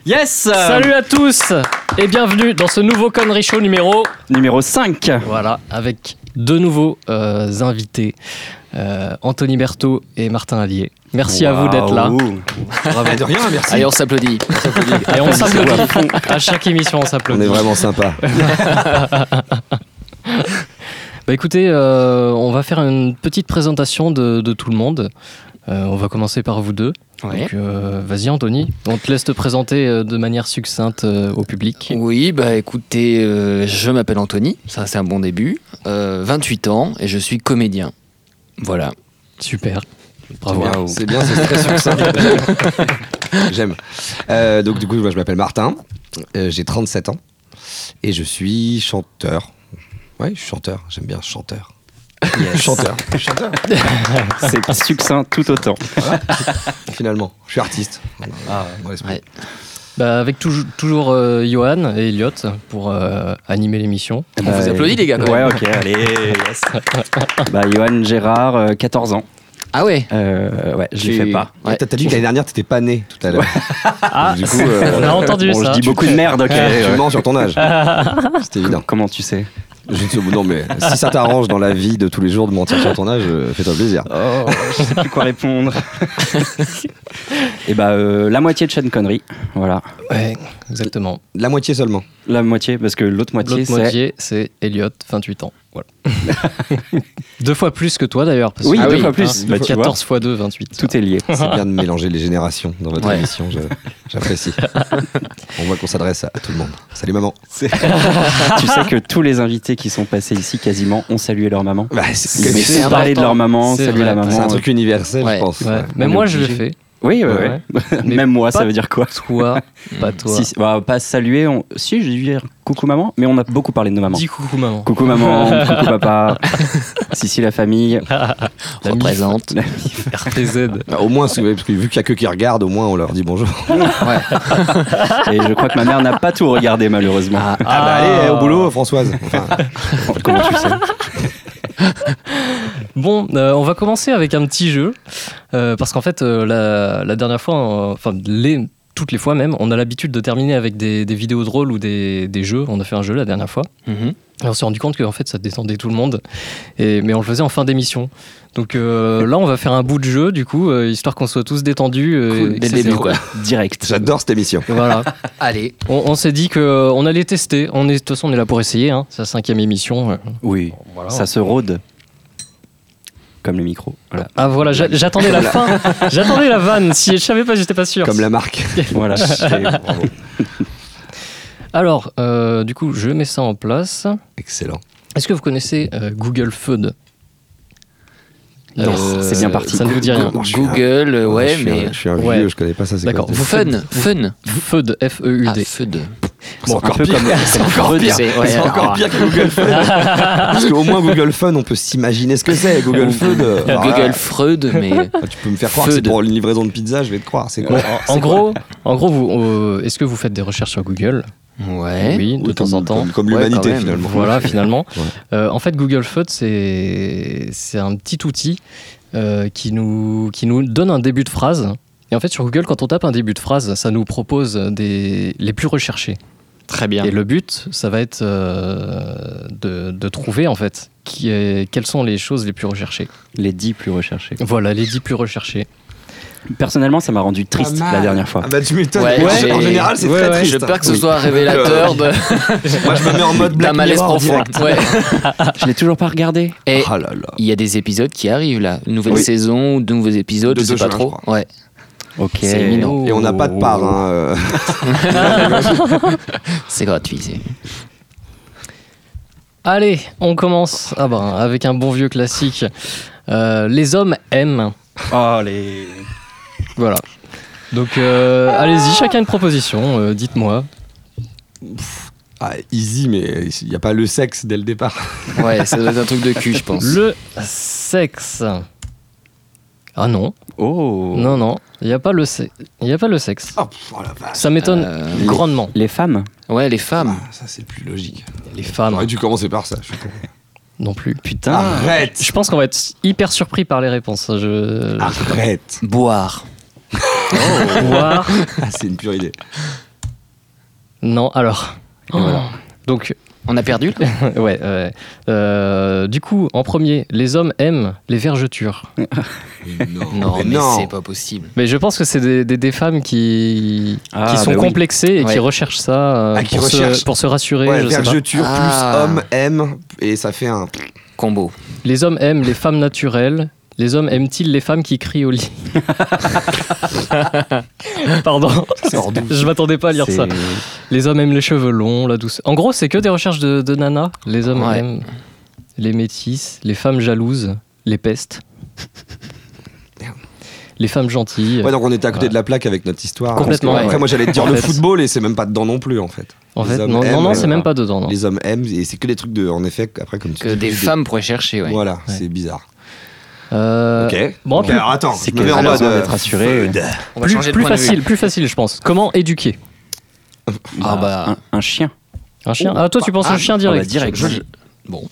Yes. Salut à tous et bienvenue dans ce nouveau Connery Show numéro 5. Voilà, avec deux nouveaux invités, Anthony Berthaud et Martin Allier. Merci à vous d'être là. Bravo. De rien, merci. Allez, on s'applaudit. Et on s'applaudit. À chaque émission, on s'applaudit. On est vraiment sympa. Bah écoutez, on va faire une petite présentation de tout le monde. On va commencer par vous deux. Ouais. Donc, vas-y Anthony, on te laisse te présenter de manière succincte au public. Oui, bah écoutez, je m'appelle Anthony, ça c'est un bon début, 28 ans et je suis comédien. Voilà. Super, bravo. Wow. C'est bien, c'est très succinct. J'aime. Donc du coup, moi, je m'appelle Martin, j'ai 37 ans et je suis chanteur. Ouais, je suis chanteur, j'aime bien chanteur. Yes. Chanteur. C'est succinct tout autant. Voilà. Finalement, je suis artiste. Dans l'esprit. Ouais. Bah, avec toujours Johan et Elliot pour animer l'émission. On vous applaudit les gars quand Ouais, même. ok, allez. Yes. Bah, Johan Gérard, 14 ans. Ah ouais. Ouais, je les fais pas. Ouais. T'as dit que l'année dernière, t'étais pas né tout à l'heure. Ah, Du coup, on a entendu Bon, ça. je dis beaucoup de merde, ok. tu mens sur ton âge. C'est évident. Comment tu sais? Je ne sais, non, mais si ça t'arrange dans la vie de tous les jours de mentir sur ton âge, fais-toi plaisir. Oh, je sais plus quoi répondre. Et bah, la moitié de Sean Connery, voilà. Ouais, exactement. La moitié seulement. La moitié, parce que l'autre moitié, L'autre moitié, c'est Elliot, 28 ans. Voilà. 2 fois plus que toi d'ailleurs. Parce Oui, que, 2 fois plus. Bah, tu vois, 14 fois 2, 28. tout est lié. C'est bien de mélanger les générations dans votre Ouais. émission, j'apprécie. On voit qu'on s'adresse à tout le monde. Salut maman. Tu sais que tous les invités qui sont passés ici, quasiment, ont salué leur maman. Bah, Mais c'est c'est Parler de leur maman, C'est saluer vrai. la maman. un truc universel, Ouais. je pense. Ouais. Mais On est moi, je le obligé. fais. Oui, Ouais. Mais Même moi, pas ça veut dire quoi? Toi, pas toi. Si, bah, pas saluer, si, j'ai dû dire coucou maman, mais on a beaucoup parlé de nos mamans. Dis coucou maman. Coucou maman, coucou papa, si la famille. La Représente. RTZ. Au moins, parce que vu qu'il y a que qui regardent, au moins on leur dit bonjour. Ouais. Et je crois que ma mère n'a pas tout regardé malheureusement. Ah bah allez, au boulot, Françoise. Enfin, Comment tu sais? Bon, on va commencer avec un petit jeu. Parce qu'en fait, la dernière fois, toutes les fois même, on a l'habitude de terminer avec des vidéos drôles ou des jeux. On a fait un jeu la dernière fois. Mhm. Et on s'est rendu compte qu'en fait, ça détendait tout le monde. Mais on le faisait en fin d'émission. Donc là, on va faire un bout de jeu, du coup, histoire qu'on soit tous détendus. Cool, et dès que le ça début, se- quoi. Direct. j'adore cette émission. Voilà. Allez. On s'est dit qu'on allait tester. De toute façon, on est là pour essayer. Hein. C'est la 5e émission. Oui, Voilà. ça se rôde. Comme le micro. Voilà. Ah voilà, j'attendais la fin. J'attendais la vanne. Si je savais pas, j'étais pas sûr. Comme la marque. Voilà. Bravo. Alors, du coup, je mets ça en place. Excellent. Est-ce que vous connaissez Google Feud? Non, c'est bien parti. Ça ne vous dit rien. Non, je suis Google, ouais, mais. Je suis un Ouais. vieux, je connais pas ça. C'est D'accord. quoi, Fun. Feud, Ah, F-E-U-D. Feud. C'est encore un peu pire. comme C'est encore pire. C'est- ouais, C'est encore alors- pire que Google Fun. Parce qu'au moins Google Fun, on peut s'imaginer ce que c'est. Google Fun. Google Freud, mais. Tu peux me faire croire que c'est Feud. pour une livraison de pizza, je vais te croire. C'est quoi En gros, est-ce que vous faites des recherches sur Google? Ouais. Oui, de Oui, temps en temps. Comme Ouais, l'humanité quand même. finalement. Voilà, finalement. Ouais. En fait, Google Feud, c'est un petit outil qui nous donne un début de phrase. Et en fait, sur Google, quand on tape un début de phrase, ça nous propose les plus recherchés. Très bien. Et le but, ça va être de trouver, en fait, quelles sont les choses les plus recherchées. Les 10 plus recherchés. Voilà, les 10 plus recherchés. Personnellement, ça m'a rendu triste Pas mal. la dernière fois. Ah bah tu m'étonnes. Ouais, En j'ai- général, c'est ouais, très ouais. triste. Je peur que ce Oui. soit révélateur de Moi, je me mets en mode d'un Black malaise Mirror profond. direct. Ouais. Je l'ai toujours pas regardé. Et Ah là là. il y a des épisodes qui arrivent là, une nouvelle Oui. saison, de nouveaux épisodes, De je sais 2 pas juin, trop. je Ouais. Ok. C'est imminent. Et on n'a pas de part. Hein. C'est gratuit. Allez, on commence avec un bon vieux classique. Les hommes aiment. Oh, les. Voilà. Donc, allez-y, chacun une proposition, dites-moi. Ah, easy, mais il n'y a pas le sexe dès le départ. Ouais, ça doit être un truc de cul, je pense. Le sexe. Ah non, Oh. non, il n'y a pas le sexe. Il n'y a pas le sexe. Oh, la vache. Ça m'étonne grandement. Les femmes. Ouais, les femmes. Ah, ça, c'est plus logique. Les femmes J'aurais dû commencer par ça. Je suis con. non plus. Putain. Arrête. Je pense qu'on va être hyper surpris par les réponses. Arrête. Boire. Boire. Ah, c'est une pure idée. Non, alors. Et voilà. Donc, On a perdu là ouais. Du coup, en premier, les hommes aiment les vergetures. Non, mais non. c'est pas possible. Mais je pense que c'est des femmes qui sont bah oui. complexées et qui Ouais. recherchent ça qui pour, recherchent. pour se rassurer. Ouais, je sais pas. vergeture Ah. plus homme aime, et ça fait un. Combo. Les hommes aiment les femmes naturelles. Les hommes aiment-ils les femmes qui crient au lit? Pardon, je m'attendais pas à lire C'est- ça. Les hommes aiment les cheveux longs, la douce. En gros, c'est que des recherches de nana. Les hommes Ouais. aiment les métisses, les femmes jalouses, les pestes, les femmes gentilles. Ouais, donc on était à côté de la plaque avec notre histoire. Complètement, Après, ouais. moi j'allais te dire En le fait. football et c'est même pas dedans non plus en fait. En Les fait, hommes non, aiment, c'est même pas dedans. Non. Les hommes aiment et c'est que des trucs de. En effet, après, comme tu Que dis, des femmes pourraient chercher, ouais. Voilà, Ouais. c'est bizarre. Ok. Bon, Ok, alors attends, c'est je me mets en qu'elles ont mode. besoin d'être rassurées. Freud. On va plus, changer de plus point de vue. facile, plus facile, je pense. Comment éduquer Ah bah. un chien. un chien? Ah, toi, tu penses au chien direct. direct. Bon.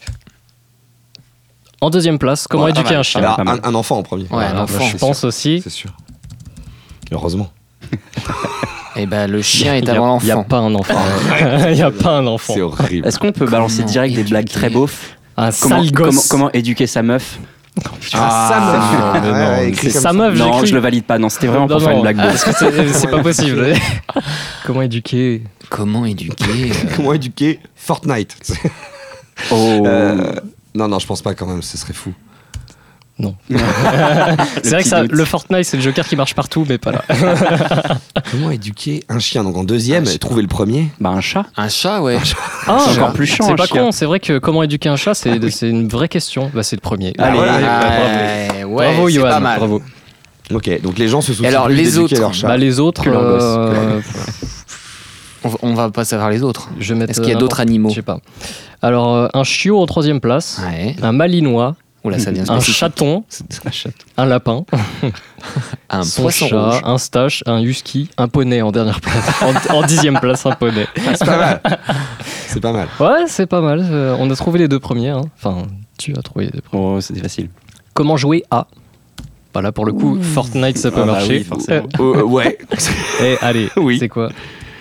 En deuxième place, comment Ouais, éduquer un chien? Alors, pas mal. un enfant en premier. Ouais, un Bah, enfant. je pense aussi. C'est sûr. Heureusement. Et bah, le chien est Il y a- avant Il n'y a l'enfant. pas un enfant. Il n'y a pas un enfant. C'est horrible. Est-ce qu'on peut balancer Comment direct des blagues éduquer très beaufs? Un Comment, sale gosse. comment éduquer sa meuf? Ah, mais non, Ouais, écrit c'est comme sa ça. meuf, j'ai Non, cru. je le valide pas. Non, c'était vraiment pour Non, faire une non, blague beauf. parce que c'est pas possible. Comment éduquer? Comment éduquer Comment éduquer Fortnite Oh. Non, je pense pas quand même, ce serait fou. C'est vrai que ça, doute. le Fortnite, c'est le Joker qui marche partout, mais pas là. Comment éduquer un chien Donc en deuxième, Un chien. trouver le premier. Bah un chat. Un chat, ouais. Ah, C'est encore plus chiant, C'est un pas chien. con, c'est vrai que comment éduquer un chat, c'est une vraie question. Bah, c'est le premier. Allez, bravo. Ouais, Bravo, c'est Johan. pas mal. Bravo. Ok, donc les gens se soucient alors, plus les d'éduquer autres leur chat. Bah, les autres, Plus leur gosse. On va pas savoir les autres. je vais mettre. Est-ce qu'il y a d'autres animaux Je sais pas. Alors, un chiot en troisième place, Ouais. un malinois, Oula, ça devient un spécifique. chaton, Un chat. un lapin, Un son poisson chat, rouge. un stache, un husky, un poney en dernière place. En dixième place, un poney. C'est pas mal. C'est pas mal. Ouais, c'est pas mal. On a trouvé les deux premiers. Hein. Enfin, tu as trouvé les deux premiers. Oh, c'était facile. Comment jouer à? Bah là, pour le coup, Fortnite, ça peut Ah bah marcher. oui, forcément. Ouais. Et allez, Oui. c'est quoi?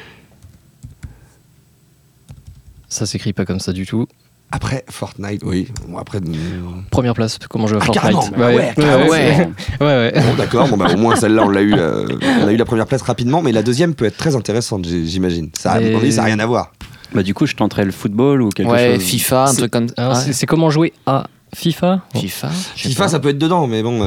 Ça s'écrit pas comme ça du tout. Après Fortnite, oui. Bon, après. Première place, comment jouer à Fortnite? carrément. Ouais, carrément. ouais. Ouais. Bon, d'accord. Bon, bah, au moins celle-là, on a eu la première place rapidement, mais la deuxième peut être très intéressante, j'imagine. Ça, à Mais- mon avis, ça n'a rien à voir. Bah du coup, je tenterais le football ou quelque Ouais, chose. FIFA, un C'est- truc comme Alors, Ah, c'est comment jouer à FIFA? FIFA. je sais FIFA, pas. ça peut être dedans, mais bon.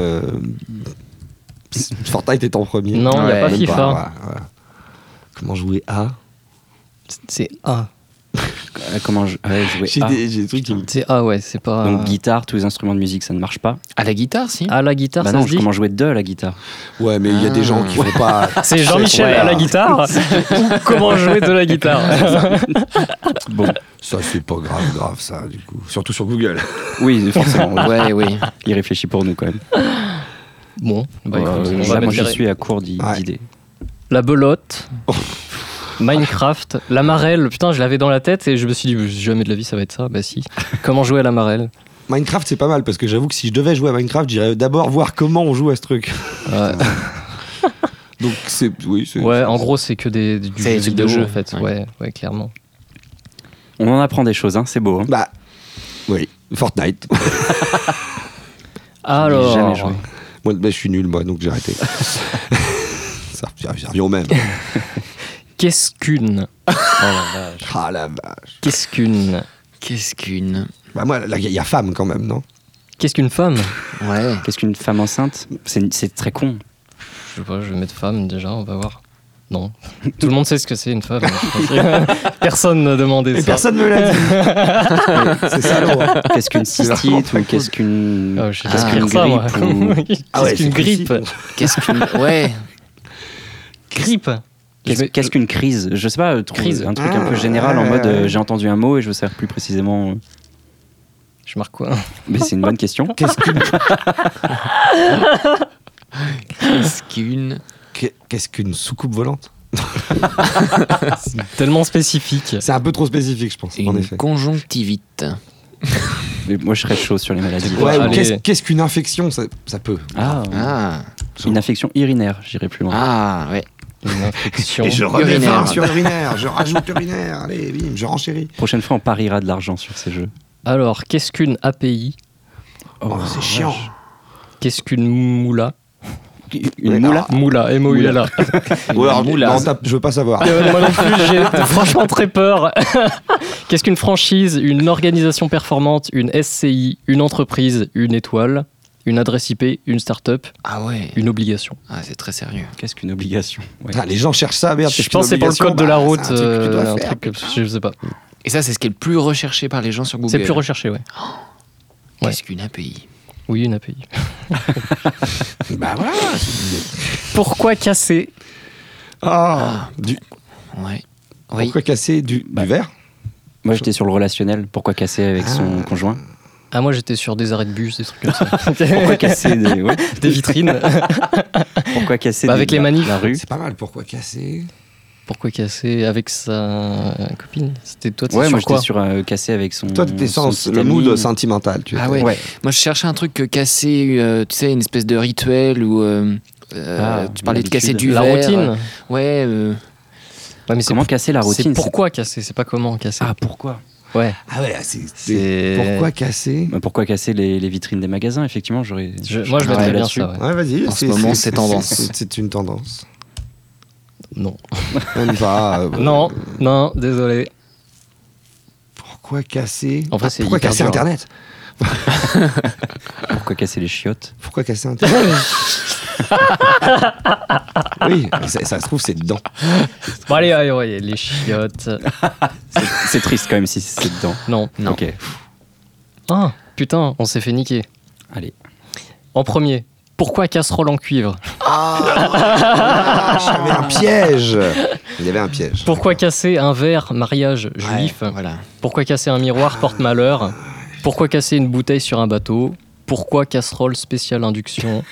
Fortnite est en premier. Non, il n'y a Ouais, pas Même FIFA. voilà. Comment jouer à C'est A. Comment jouer J'ai à. des trucs qui me. C'est A, ouais, c'est pas. Donc guitare, tous les instruments de musique, ça ne marche pas. À la guitare, si. À la guitare, Bah ça non, se dit? comment jouer de la guitare. Ouais, mais il y a des gens qui font pas. C'est Jean-Michel Ouais. à la guitare ou comment jouer de la guitare? Bon, Ça, c'est pas grave, ça, du coup. Surtout sur Google. oui, forcément. Ouais, oui. Il réfléchit pour nous quand même. Bon, bah, écoute, on va Là, moi, mettre je les- suis à court Ouais. d'idées. La belote, Minecraft, la marelle. Putain, je l'avais dans la tête et je me suis dit, jamais de la vie ça va être ça. Bah si. Comment jouer à la marelle? Minecraft, c'est pas mal parce que j'avoue que si je devais jouer à Minecraft, j'irais d'abord voir comment on joue à ce truc. Ouais, Donc, c'est. Oui, c'est. ouais, en gros, c'est que du C'est des de vidéos, jeu en fait. ouais. Ouais, clairement. On en apprend des choses, hein, c'est beau. Hein. Bah. Oui, Fortnite. Alors, Jamais joué. Moi, bah, je suis nul, moi, donc j'ai arrêté. Ça revient au même. qu'est-ce qu'une? Ah la vache. Qu'est-ce qu'une? Qu'est-ce qu'une. Bah, moi, là, il y a femme quand même, non Qu'est-ce qu'une femme? Ouais. Qu'est-ce qu'une femme enceinte? C'est très con. Je sais pas, je vais mettre femme déjà, on va voir. Non. Tout le monde sait ce que c'est une femme. Personne n'a demandé ça. Personne me l'a dit. C'est salaud. Hein. Qu'est-ce qu'une cystite ou qu'est-ce qu'une Ah, je sais qu'est-ce pas qu'une écrire ça, moi. grippe ou- Qu'est-ce Ah ouais, qu'une c'est grippe? précis. Qu'est-ce qu'une. Ouais. Grippe. Qu'est-ce qu'une crise? Je sais pas, Crise. un truc un peu général en Ah. mode j'ai entendu un mot et je veux savoir plus précisément. Je marque quoi? Mais c'est une bonne question. Qu'est-ce qu'une. Qu'est-ce qu'une. Qu'est-ce qu'une soucoupe volante Tellement spécifique. C'est un peu trop spécifique, je pense, en Une effet. conjonctivite. Mais moi je serais chaud sur les maladies. Ouais, ou Allez. qu'est-ce qu'une infection ça peut. Ah, Ah. une infection urinaire, j'irai plus loin. Ah, ouais. Une infection. Et je remets Urinaire. fin sur urinaire, je rajoute urinaire, allez, bim, je renchéris. Prochaine fois, on pariera de l'argent sur ces jeux. Alors, qu'est-ce qu'une API? Oh, c'est chiant. Qu'est-ce qu'une moula? Une moula. Moula, M-O-U-L-A. Ou alors, moula. non, je veux pas savoir. Moi non plus, j'ai franchement très peur. Qu'est-ce qu'une franchise? Une organisation performante, une SCI, une entreprise, une étoile, une adresse IP, une start-up, Ah ouais. une obligation. Ah, c'est très sérieux. Qu'est-ce qu'une obligation? Ouais. Ah, les gens cherchent ça, merde. Je pense que c'est pour le code de la route, C'est un truc que tu dois un faire, truc que putain. je sais pas. Et ça, c'est ce qui est le plus recherché par les gens sur Google. C'est plus recherché, ouais. Qu'est-ce qu'une API? Oui, une API. Bah voilà. Pourquoi casser? Du... Ouais. Oui. Pourquoi casser du verre? Moi, j'étais sur le relationnel. Pourquoi casser avec son conjoint? Ah, moi j'étais sur des arrêts de bus, des trucs comme ça. Pourquoi casser des, ouais. Des vitrines. Pourquoi casser Bah, avec les manifs. la rue? C'est pas mal, pourquoi casser? Pourquoi casser avec sa copine? C'était toi, Ouais, sur moi quoi? j'étais sur casser avec son. Toi, t'es son sans petit le ami. mood sentimental. Tu Ah étais. ouais. Ouais. Moi, je cherchais un truc cassé, tu sais, une espèce de rituel où tu parlais de casser du La verre. routine. Ouais. Ouais, mais c'est Comment casser la routine? C'est pourquoi casser, c'est pas comment casser. Ah, pourquoi? Ouais. Ah ouais, C'est- Pourquoi casser? Bah, pourquoi casser les vitrines des magasins? Effectivement, j'aurais. Moi je mettrais Ouais, bien là-dessus. ça. Ouais. Ouais, vas-y. En ce moment, c'est tendance. C'est une tendance. Non. Même pas. Non, désolé. Pourquoi casser? En vrai, c'est pourquoi hyper casser dur. Internet? Pourquoi casser les chiottes? Pourquoi casser Internet? Oui, ça se trouve, c'est dedans. Bon, allez, ouais, les chiottes. C'est triste quand même si c'est dedans. Non. Non. Ok. Ah, putain, on s'est fait niquer. Allez. En premier, pourquoi casserole en cuivre? J'avais un piège. Il y avait un piège. Pourquoi casser un verre mariage juif? Ouais, voilà. Pourquoi casser un miroir porte-malheur? Pourquoi casser une bouteille sur un bateau? Pourquoi casserole spéciale induction?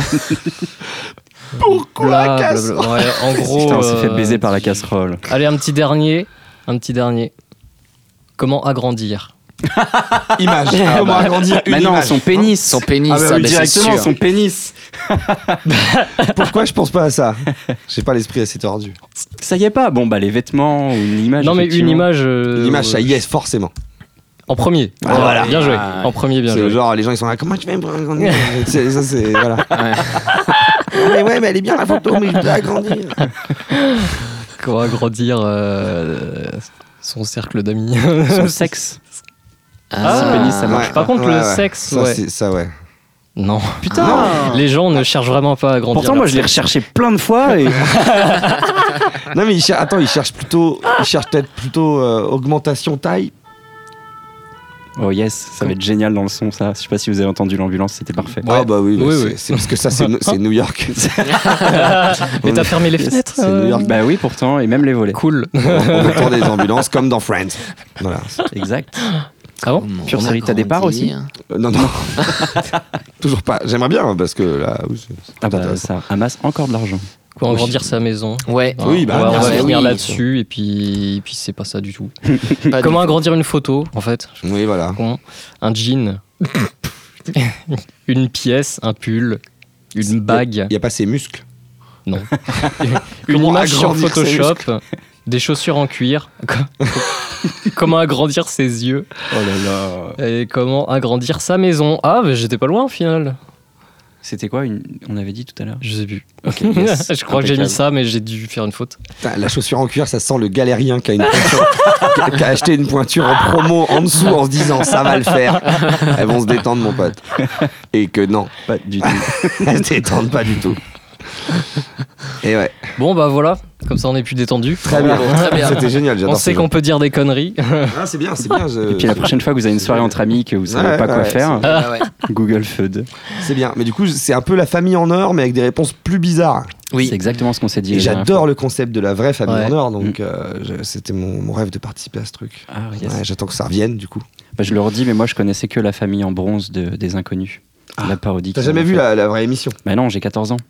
Pourquoi casserole? Ouais, en gros. Putain, on s'est fait baiser par la casserole. Allez, un petit dernier. Comment agrandir? Image. Comment agrandir une Mais non, image. son pénis. Son pénis, Ah bah ça, oui, bah, c'est Directement, sûr. son pénis. Pourquoi je pense pas à ça? J'ai pas l'esprit assez tordu. Ça y est pas. Bon, bah, les vêtements ou une image. Non, mais une effectivement. image. L'image, ça y est, forcément. En premier. Ah, voilà. Bien joué. Ah, En premier, bien C'est joué. genre, les gens ils sont là, comment tu fais pour agrandir? Ça, c'est. Voilà. Ouais. Mais elle est bien la photo, mais je peux agrandir. Comment agrandir son cercle d'amis? Son sexe. Ah, son pénis, ça marche. Par contre, Ouais, le ouais. sexe, Ça, ouais. c'est ça, ouais. Non. Putain. Les gens ne cherchent vraiment pas à agrandir. Pourtant, leur moi, je l'ai sexe. recherché plein de fois et. Non, mais il cherche peut-être plutôt augmentation taille. Oh yes, ça va être génial dans le son, ça. Je sais pas si vous avez entendu l'ambulance, c'était parfait. Ah bah oui, Oui, c'est oui. c'est parce que ça, c'est New York. Mais t'as fermé les fenêtres C'est New York. Bah oui, pourtant, et même les volets. Cool. On retourne des ambulances comme dans Friends. Voilà. Exact. Ah bon? Comment Pure série, t'as des parts aussi agrandir? Non. Toujours pas. J'aimerais bien parce que là, oui, c'est Ah bah intéressant. ça amasse encore de l'argent. Quoi, agrandir sa maison? Ouais. Oui, bah, on va, bien on va sûr, finir oui. là-dessus et puis c'est pas ça du tout. Pas Comment du agrandir une photo en fait? Oui, voilà. Comment Un jean, une pièce, un pull, une bague, Il n'y a pas ses muscles. non. Une Comment image sur agrandir ses Photoshop, des chaussures en cuir. Comment agrandir ses yeux Oh là là. et comment agrandir sa maison. Ah, mais j'étais pas loin au final. C'était quoi on avait dit tout à l'heure. Je sais plus. Ok, yes. Je crois que j'ai mis Impeccable. ça, mais j'ai dû faire une faute. Putain, la chaussure en cuir, ça sent le galérien qui a, une pointure, qui a acheté une pointure en promo en dessous en se disant ça va le faire. Elles vont se détendre, mon pote. Et que non, Pas du tout. elles se détendent pas du tout. Et ouais, Bon, bah voilà, comme ça on est plus détendu. très bien. très bien. C'était génial, On j'adore. sait ce qu'on jeu. peut dire des conneries. Ah, c'est bien, c'est bien. Et puis la prochaine fois que vous avez une soirée entre amis que vous savez Ouais, pas quoi ouais, faire, Ah ouais. Google Feud. C'est bien. Mais du coup, c'est un peu la famille en or, mais avec des réponses plus bizarres. Oui. C'est exactement ce qu'on s'est dit. Et la dernière j'adore le concept de la vraie famille Ouais. en or, donc c'était mon rêve de participer à ce truc. fois. Ah, yes. Ouais, j'attends que ça revienne, du coup. Bah, je le redis, mais moi je connaissais que la famille en bronze des inconnus. La parodie. T'as qu'ils jamais ont vu fait. la vraie émission? Bah non, j'ai 14 ans.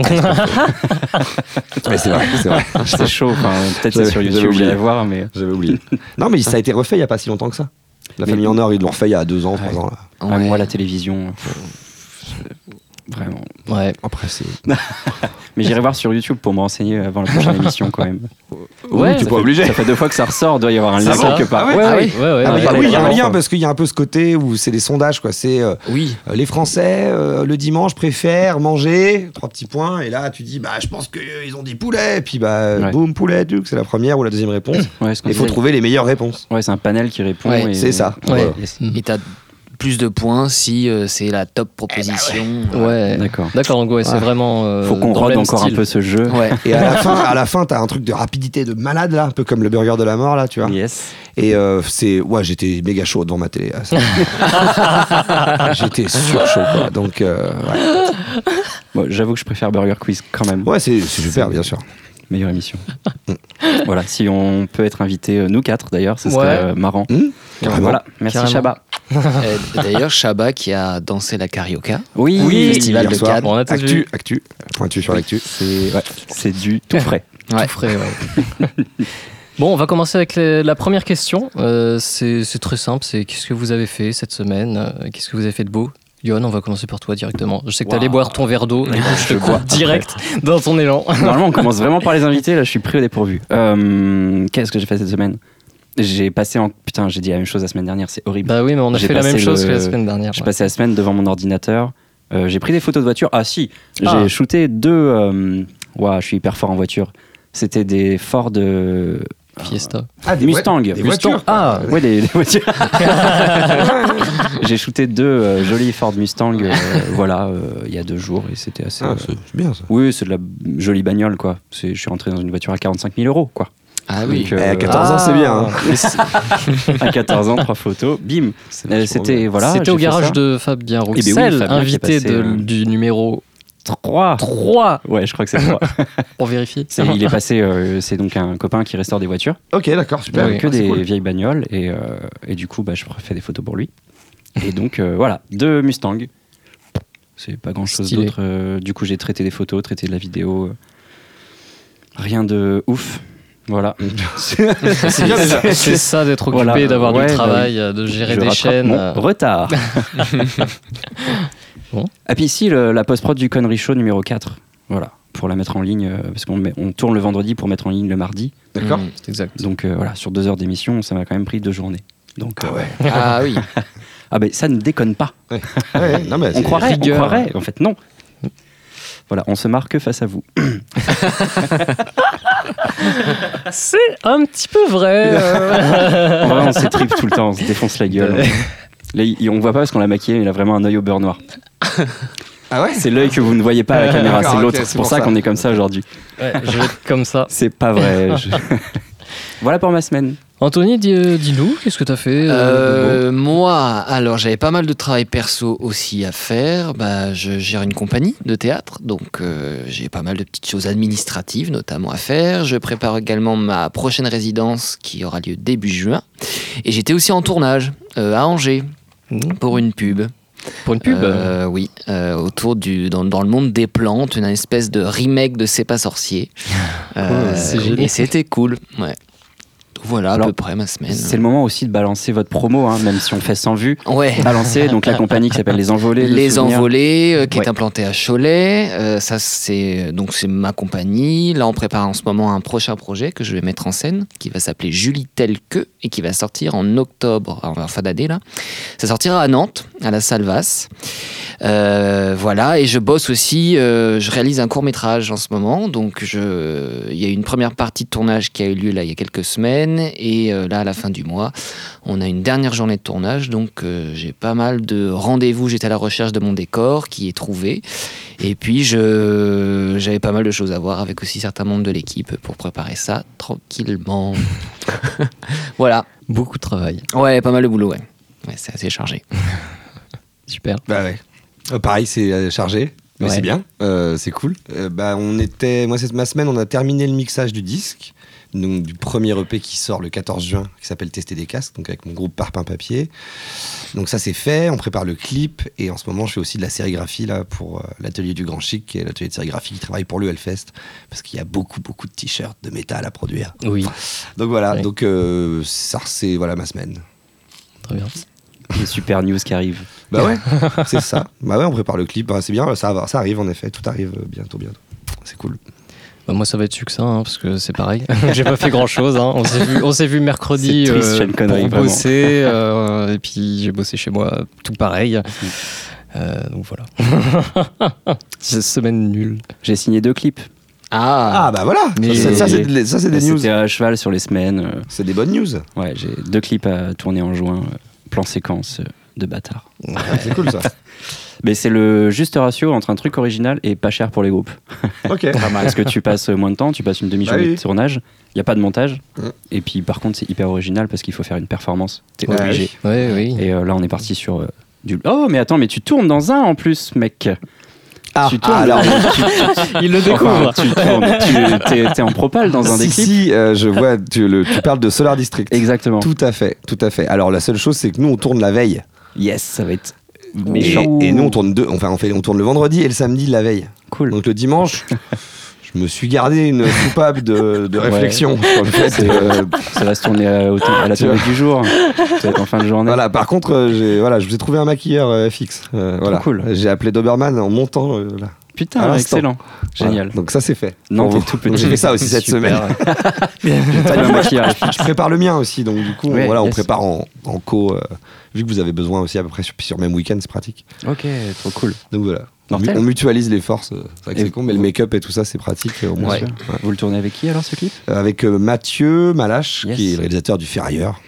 Mais c'est vrai, c'est vrai. C'est chaud. Enfin, peut-être c'est J'avais- sur j'avais YouTube, oublié. j'irai voir, mais. J'avais oublié. Non, mais ça a été refait il y a pas si longtemps que ça. La Mais- famille en or, ils l'ont refait il y a 2 ans, 3 Ouais. ans. Là. Ah, moi, la télévision. Vraiment. Ouais. Après, c'est. Mais j'irai voir sur YouTube pour me renseigner avant la prochaine émission quand même. Ouais, tu ça n'es pas obligé. Ça fait 2 fois que ça ressort, doit y avoir un lien va quelque part. Ah ouais, Ouais, ah ouais. oui. Ouais, Ah, mais ouais. oui, il y a un vraiment. lien parce qu'il y a un peu ce côté où c'est des sondages, quoi. C'est Oui. les Français, le dimanche, préfèrent manger, 3 petits points, et là, tu dis, bah, je pense qu'ils ont dit poulet, et puis, bah, Ouais. boum, poulet, c'est la première ou la deuxième réponse. Ouais, ce qu'on Il faut disait. trouver les meilleures réponses. Ouais, c'est un panel qui répond. Ouais, et- c'est ça. Ouais. Ouais. Yes. Et t'as plus de points si c'est la top proposition. Ouais. D'accord. D'accord, donc ouais, c'est vraiment. Faut qu'on dans le rôde même encore style. un peu ce jeu. Ouais. Et à la fin, t'as un truc de rapidité de malade, là, un peu comme le burger de la mort, là, tu vois. Yes. Et j'étais méga chaud devant ma télé. J'étais sur chaud, quoi. Donc, ouais. Bon, j'avoue que je préfère Burger Quiz quand même. Ouais, c'est super, bien sûr. Meilleure émission. Voilà, si on peut être invité, nous 4 d'ailleurs, ce serait Ouais. Marrant. Carrément. Voilà, merci Carrément. Chabat. D'ailleurs, Chabat qui a dansé la carioca. Oui, Oui, Festival hier de soir. Cannes. Bon, on a tous vu. Actu, pointu sur l'actu. c'est du tout frais. Ouais. Tout frais, ouais. Bon, on va commencer avec la première question. C'est très simple, c'est qu'est-ce que vous avez fait cette semaine? Qu'est-ce que vous avez fait de beau? Yoann, on va commencer par toi directement. Je sais que t'allais Waouh. boire ton verre d'eau, et je te Je bois coupe direct dans ton élan. Normalement, on commence vraiment par les invités. Là, je suis pris au dépourvu. Qu'est-ce que j'ai fait cette semaine? J'ai passé en. Putain, j'ai dit la même chose la semaine dernière, c'est horrible. Bah oui, mais on a J'ai fait la même passé chose le- que la semaine dernière. J'ai ouais. passé la semaine devant mon ordinateur. J'ai pris des photos de voitures. Ah si, j'ai Ah. shooté 2. Ouah, je suis hyper fort en voiture. C'était des Ford. Fiesta. Ah, Mustang. Des Mustang. voitures. Ah, Ouais, des voitures. J'ai shooté 2 jolis Ford Mustang, voilà, il y a 2 jours et c'était assez. Ah, c'est bien, ça. Oui, c'est de la jolie bagnole, quoi. Je suis rentré dans une voiture à 45 000 €, quoi. Ah oui. Donc, À 14 ans, c'est bien. Hein. À 14 ans, 3 photos, bim. C'était voilà. c'était j'ai au fait garage ça. de Fabien Eh ben oui, Roussel, Fabien qui est invité passé, du numéro 3. 3 Ouais, je crois que c'est 3. pour vérifier. Il est passé, c'est donc un copain qui restaure des voitures, Ok, d'accord, super. Oui. que Ah, c'est des cool. vieilles bagnoles et du coup, bah, je fais des photos pour lui. Et donc voilà, 2 Mustang. C'est pas grand chose Stylé. d'autre. Du coup, j'ai traité des photos, traité de la vidéo. Rien de ouf. Voilà. C'est bien déjà. C'est ça d'être occupé, Voilà. d'avoir Ouais, du bah travail, de gérer Je des rattrape chaînes. mon retard. Bon. Ah puis ici, la post-prod du Connery Show numéro 4. Voilà, pour la mettre en ligne, parce on tourne le vendredi pour mettre en ligne le mardi. D'accord. C'est exact. Donc voilà, sur 2 heures d'émission, ça m'a quand même pris 2 journées. Donc, Ah ouais. Ah oui. Ah ben ça ne déconne pas. Ouais, non, mais On croirait, rigueur. en fait non. Voilà, on se marque face à vous. C'est un petit peu vrai. En vrai, on s'étripe tout le temps, on se défonce la gueule. Là, on voit pas parce qu'on l'a maquillé, mais il a vraiment un œil au beurre noir. Ah ouais. C'est l'œil que vous ne voyez pas à la caméra, D'accord, c'est l'autre. ok, c'est pour ça qu'on est comme ça aujourd'hui. Ouais, je vais être comme ça. C'est pas vrai. Voilà pour ma semaine. Anthony, dis-nous, qu'est-ce que t'as fait de beau Moi, alors j'avais pas mal de travail perso aussi à faire. Bah, je gère une compagnie de théâtre, donc j'ai pas mal de petites choses administratives notamment à faire. Je prépare également ma prochaine résidence qui aura lieu début juin. Et j'étais aussi en tournage à Angers pour une pub. Pour une pub Oui, autour dans le monde des plantes, une espèce de remake de C'est pas sorcier. c'est génial. Et c'était cool, ouais. Voilà à Alors, peu près ma semaine. C'est le moment aussi de balancer votre promo, hein, même si on fait sans vue. Ouais. Balancer donc la compagnie qui s'appelle Les Envolés. de Les souvenirs. Envolés, qui Ouais. est implantée à Cholet. Ça, c'est ma compagnie. Là, on prépare en ce moment un prochain projet que je vais mettre en scène, qui va s'appeler Julie Tel que, et qui va sortir en octobre, en fin d'année là. Ça sortira à Nantes, à la Salvasse. Voilà, et je bosse aussi. Je réalise un court métrage en ce moment, donc il y a une première partie de tournage qui a eu lieu là il y a quelques semaines, et là à la fin du mois, on a une dernière journée de tournage, donc j'ai pas mal de rendez-vous. J'étais à la recherche de mon décor qui est trouvé, et puis j'avais pas mal de choses à voir avec aussi certains membres de l'équipe pour préparer ça tranquillement. Voilà. Beaucoup de travail. Ouais, pas mal de boulot, ouais. Ouais, c'est assez chargé. Super. Bah ouais. Pareil, c'est chargé. Mais Ouais. c'est bien, c'est cool. Moi, ma semaine, on a terminé le mixage du disque, donc du premier EP qui sort le 14 juin, qui s'appelle Tester des casques, donc avec mon groupe Parpaing Papier. Donc ça, c'est fait, on prépare le clip, et en ce moment, je fais aussi de la sérigraphie là, pour l'atelier du Grand Chic, qui est l'atelier de sérigraphie qui travaille pour le Hellfest, parce qu'il y a beaucoup de t-shirts de métal à produire. Oui, Donc voilà, Ouais. donc ça, c'est voilà, ma semaine. très bien. Les super news qui arrivent. Bah ouais, c'est ça. Bah ouais, on prépare le clip. Bah, c'est bien, ça arrive en effet. Tout arrive bientôt. C'est cool. Bah, moi, ça va être succinct, hein, parce que c'est pareil. J'ai pas fait grand-chose. Hein. On s'est vu mercredi C'est triste, Sean Connery, pour bosser. Et puis, j'ai bossé chez moi, tout pareil. Donc voilà. C'est semaine nulle. J'ai signé 2 clips. Ah bah voilà. Mais- Ça c'est des news. C'était à cheval sur les semaines. C'est des bonnes news. Ouais, j'ai 2 clips à tourner en juin. Plan séquence de bâtard. C'est cool ça. Mais c'est le juste ratio entre un truc original et pas cher pour les groupes. Ok. Parce que tu passes moins de temps, tu passes une demi-journée Bah oui. de tournage, il n'y a pas de montage. Mm. Et puis par contre, c'est hyper original parce qu'il faut faire une performance. T'es Ouais, obligé. Ouais, oui. Et là, on est parti sur du. Oh, mais attends, mais tu tournes dans un en plus, mec. Tu tournes. alors. Il le découvre. Enfin, tu tournes. T'es en propale dans un des clips. Si, je vois, tu parles de Solar District. Exactement. Tout à fait. Alors la seule chose, c'est que nous, on tourne la veille. Yes, ça va être Et, méchant. et nous, on tourne on tourne le vendredi et le samedi la veille. Cool. Donc le dimanche, je me suis gardé une soupape de réflexion sur le fait. Ça va se tourner à la Tu tournée du jour. Ça va être en fin de journée. Voilà, par contre, je vous ai trouvé un maquilleur fixe. Voilà. cool. J'ai appelé Doberman en montant. Là. Putain, À l'instant. excellent. Génial. Voilà. Donc ça, c'est fait. Non, Pour t'es vous. tout petit. Donc, j'ai fait ça aussi cette Super. semaine. T'as le maquillage. Je prépare le mien aussi, donc du coup, Ouais, on yes. prépare en co. Vu que vous avez besoin aussi à peu près sur même week-end, c'est pratique. Ok, trop cool. Donc voilà. Mortel. On mutualise les forces. C'est vrai que Et c'est con, mais le make-up et tout ça, c'est pratique. Au moins. Bien sûr. Vous le tournez avec qui alors ce clip? Avec Mathieu Malache, Yes. qui est le réalisateur du Ferrailleur.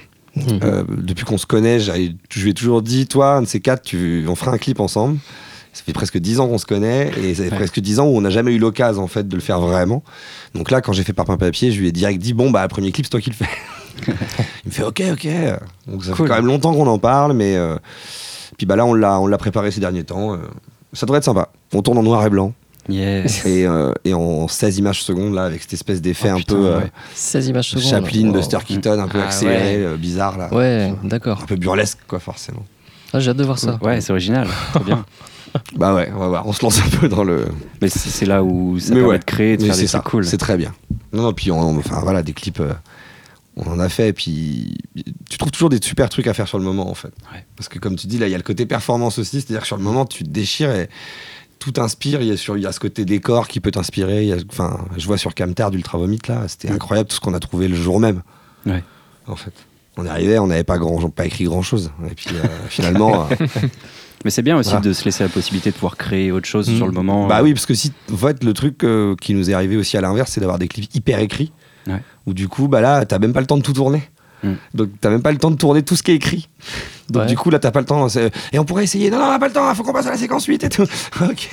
Depuis qu'on se connaît, je lui ai toujours dit, toi, un de ces quatre, on fera un clip ensemble. Ça fait presque 10 ans qu'on se connaît et ça fait presque 10 ans où on n'a jamais eu l'occasion en fait de le faire vraiment. Donc là, quand j'ai fait Parpaing Papier, je lui ai direct dit bon bah le premier clip c'est toi qui le fais. Il me fait ok. Donc ça Cool. fait quand même longtemps qu'on en parle, mais puis bah là on l'a préparé ces derniers temps. Ça devrait être sympa. On tourne en noir et blanc Yes. et en 16 images secondes là avec cette espèce d'effet Oh, un putain, peu ouais. 16 images secondes. Chaplin, Wow. Buster Keaton, un peu Ah, accéléré, bizarre là. Ouais, d'accord. Un peu burlesque quoi forcément. Ah, j'ai hâte de voir ça. Ouais, c'est original. Trop bien. Bah ouais, on va voir. On se lance un peu dans le. Mais c'est là où ça Mais permet ouais. de créer, de Mais faire des c'est trucs cool. C'est très bien. Non, puis enfin voilà, des clips, on en a fait, et puis tu trouves toujours des super trucs à faire sur le moment en fait. Ouais. Parce que comme tu dis, là, il y a le côté performance aussi, c'est-à-dire que sur le moment, tu te déchires et tout t'inspire. Il y a ce côté décor qui peut t'inspirer. Enfin, je vois sur Camtar d'Ultra Vomit là, c'était incroyable tout ce qu'on a trouvé le jour même. Ouais. En fait, on est arrivé, on n'avait pas écrit grand chose, et puis finalement. Mais c'est bien aussi Voilà. de se laisser la possibilité de pouvoir créer autre chose sur le moment. Bah oui, parce que si, en fait, le truc qui nous est arrivé aussi à l'inverse, c'est d'avoir des clips hyper écrits. Ouais. Où du coup, bah là, t'as même pas le temps de tout tourner. Mm. Donc t'as même pas le temps de tourner tout ce qui est écrit. Donc Ouais. du coup, là, t'as pas le temps. Et on pourrait essayer. Non, on n'a pas le temps, faut qu'on passe à la séquence 8 et tout. Ok.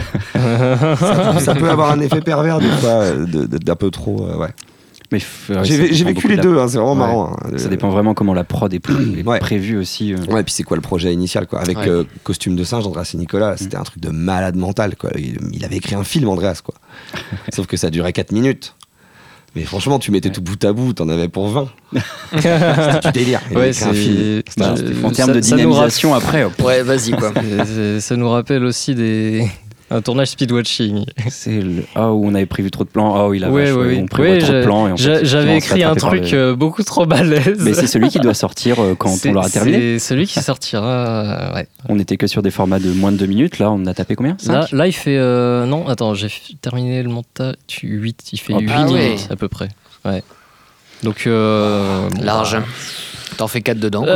ça peut avoir un effet pervers des fois, d'un peu trop. Ouais. Mais J'ai vécu les deux, hein, c'est vraiment Ouais. marrant. hein. Ça dépend vraiment comment la prod est Ouais. prévue aussi. Ouais, et puis c'est quoi le projet initial quoi. Avec Ouais. Costume de singe, Andreas et Nicolas, c'était un truc de malade mental quoi. Il avait écrit un film, Andreas quoi. Sauf que ça durait 4 minutes. Mais franchement, tu mettais tout bout à bout, t'en avais pour 20. C'était du délire. Il avait Ouais, écrit un film. En termes de ça nous dynamisation, après, Ouais, vas-y quoi. Ça nous rappelle aussi un tournage speedwatching. c'est où on avait prévu trop de plans. Oh, il a Ouais, vache, ouais, on prévoit ouais, trop de plans. Et en fait, J'avais on se fait écrit un attraper par truc beaucoup trop balèze. Mais c'est celui qui doit sortir quand on l'aura terminé. C'est celui qui sortira. Ouais. On n'était que sur des formats de moins de 2 minutes. Là, on a tapé combien? 5 Là, il fait. Non, attends, j'ai terminé le montage. 8. Il fait Oh, 8 ah minutes ouais. à peu près. Ouais. Donc. Large. T'en fais 4 dedans.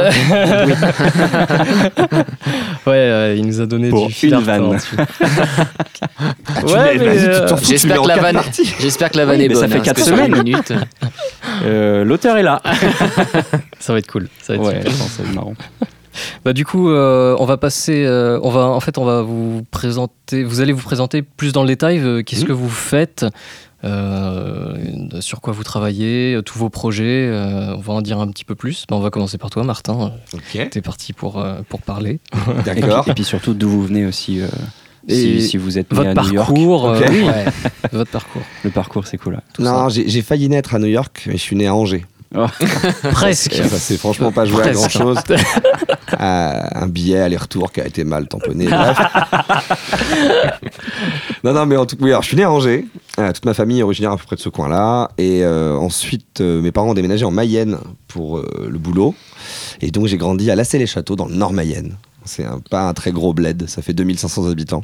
Ouais, il nous a donné Pour du fil une à retordre vanne. là-dessus. Tu Ouais, mets- mais, vas-y, tu t'en fous, tu J'espère mets que en la quatre vanne- parties. J'espère que la vanne Oui, est mais ça bonne. fait hein, parce 4 que sur semaines. 8 minutes. L'auteur est là. Ça va être cool. Ça va être Ouais, super. je pense que ça va être marrant. Bah du coup, on va passer. On va vous présenter. Vous allez vous présenter plus dans le détail. Qu'est-ce que vous faites, sur quoi vous travaillez, tous vos projets. On va en dire un petit peu plus. Bah, on va commencer par toi, Martin. Ok. T'es parti pour parler. D'accord. Et puis surtout, d'où vous venez aussi. Et Si vous êtes né Votre à New York. parcours. Ok. Oui, Ouais. votre parcours. Le parcours, c'est cool. Ouais. Tout Non, ça. j'ai failli naître à New York, mais je suis né à Angers. Presque. Et ça c'est franchement pas joué à Presque. grand chose. Un billet aller-retour qui a été mal tamponné. Bref. non, mais en tout cas, oui, alors, je suis né à Angers. Toute ma famille est originaire à peu près de ce coin-là. Et ensuite, mes parents ont déménagé en Mayenne pour le boulot. Et donc, j'ai grandi à Lassay-les-Châteaux, dans le Nord Mayenne. C'est pas un très gros bled, ça fait 2500 habitants.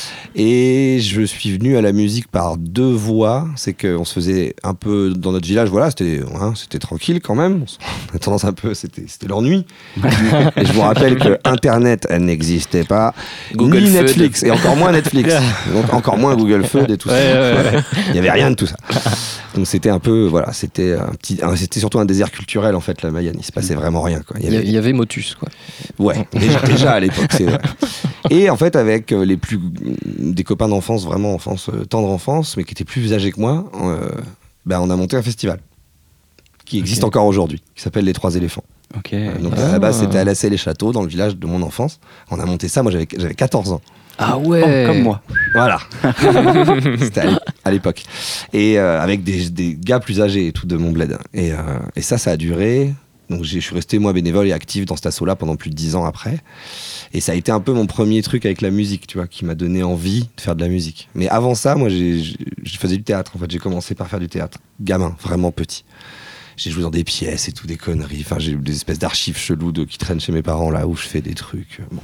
Et je suis venu à la musique par deux voies. C'est qu'on se faisait un peu dans notre village, voilà, c'était tranquille quand même. On a tendance un peu, c'était l'ennui. Et je vous rappelle que Internet, elle n'existait pas. Google ni Feud. Netflix, et encore moins Netflix. Donc encore moins Google Feud et tout ça. Il n'y avait rien de tout ça. Donc c'était un peu, voilà, c'était surtout un désert culturel en fait, la Mayenne. Il se passait vraiment rien, quoi. Il y avait Motus, quoi. Ouais, déjà à l'époque, c'est vrai. Et en fait, avec des copains d'enfance, vraiment tendre enfance, mais qui étaient plus âgés que moi, on a monté un festival qui existe encore aujourd'hui, qui s'appelle Les Trois Éléphants. Ok. Donc à la base, c'était à Lassay-les-Châteaux, dans le village de mon enfance. On a monté ça, moi j'avais 14 ans. Ah ouais. Comme moi. Voilà. C'était à l'époque. Et avec des gars plus âgés et tout de mon bled. Et ça a duré. Donc je suis resté moi bénévole et actif dans cet assaut-là pendant plus de 10 ans après. Et ça a été un peu mon premier truc avec la musique, tu vois, qui m'a donné envie de faire de la musique. Mais avant ça, moi, je faisais du théâtre. En fait, j'ai commencé par faire du théâtre, gamin, vraiment petit. J'ai joué dans des pièces et tout, des conneries. Enfin, j'ai eu des espèces d'archives cheloues qui traînent chez mes parents là où je fais des trucs. Bon.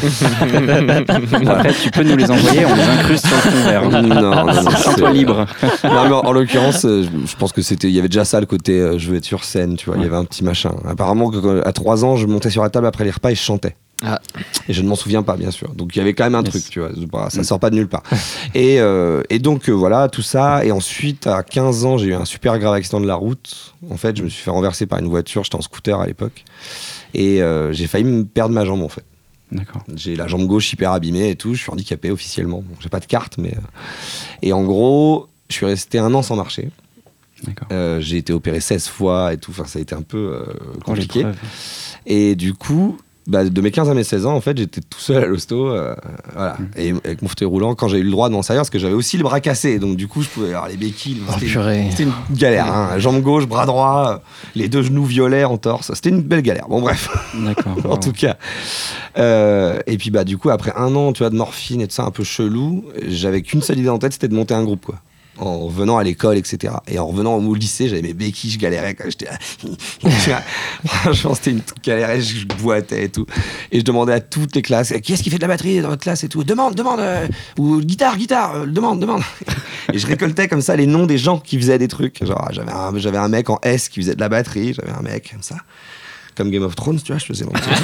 Après, tu peux nous les envoyer, on les incruste sur le fond vert. Non, Sens-toi libre. Non, mais en l'occurrence, je pense que il y avait déjà ça, le côté je veux être sur scène, tu vois. Il y avait un petit machin. Apparemment, à 3 ans, je montais sur la table après les repas et je chantais. Ah. Et je ne m'en souviens pas, bien sûr. Donc il y avait quand même un truc, tu vois. Ça sort pas de nulle part. Et donc voilà, tout ça. Et ensuite, à 15 ans, j'ai eu un super grave accident de la route. En fait, je me suis fait renverser par une voiture. J'étais en scooter à l'époque. Et j'ai failli me perdre ma jambe, en fait. D'accord. J'ai la jambe gauche hyper abîmée et tout. Je suis handicapé officiellement. Bon, j'ai pas de carte, mais. Et en gros, je suis resté 1 an sans marcher. D'accord. J'ai été opéré 16 fois et tout. Enfin, ça a été un peu compliqué. l'épreuve. Et du coup, de mes 15 à mes 16 ans, en fait, j'étais tout seul à l'hosto, voilà. Et avec mon fauteuil roulant, quand j'ai eu le droit de m'en servir, parce que j'avais aussi le bras cassé, donc du coup, je pouvais avoir les béquilles. C'était une galère, hein. Jambe gauche, bras droit, les 2 genoux violets en torse. C'était une belle galère. Bon, bref. D'accord. En tout cas. Et puis, du coup, après 1 an, tu vois, de morphine et tout ça, un peu chelou, j'avais qu'une seule idée en tête, c'était de monter un groupe, quoi. En revenant à l'école, etc. Et en revenant au lycée, j'avais mes béquilles, je galérais quand j'étais là. Franchement, c'était une galère, je boitais et tout. Et je demandais à toutes les classes, qui est-ce qui fait de la batterie dans votre classe et tout? Demande, ou guitare, demande. Et je récoltais comme ça les noms des gens qui faisaient des trucs. Genre, j'avais un mec en S qui faisait de la batterie, j'avais un mec comme ça. Comme Game of Thrones, tu vois, je faisais mon truc.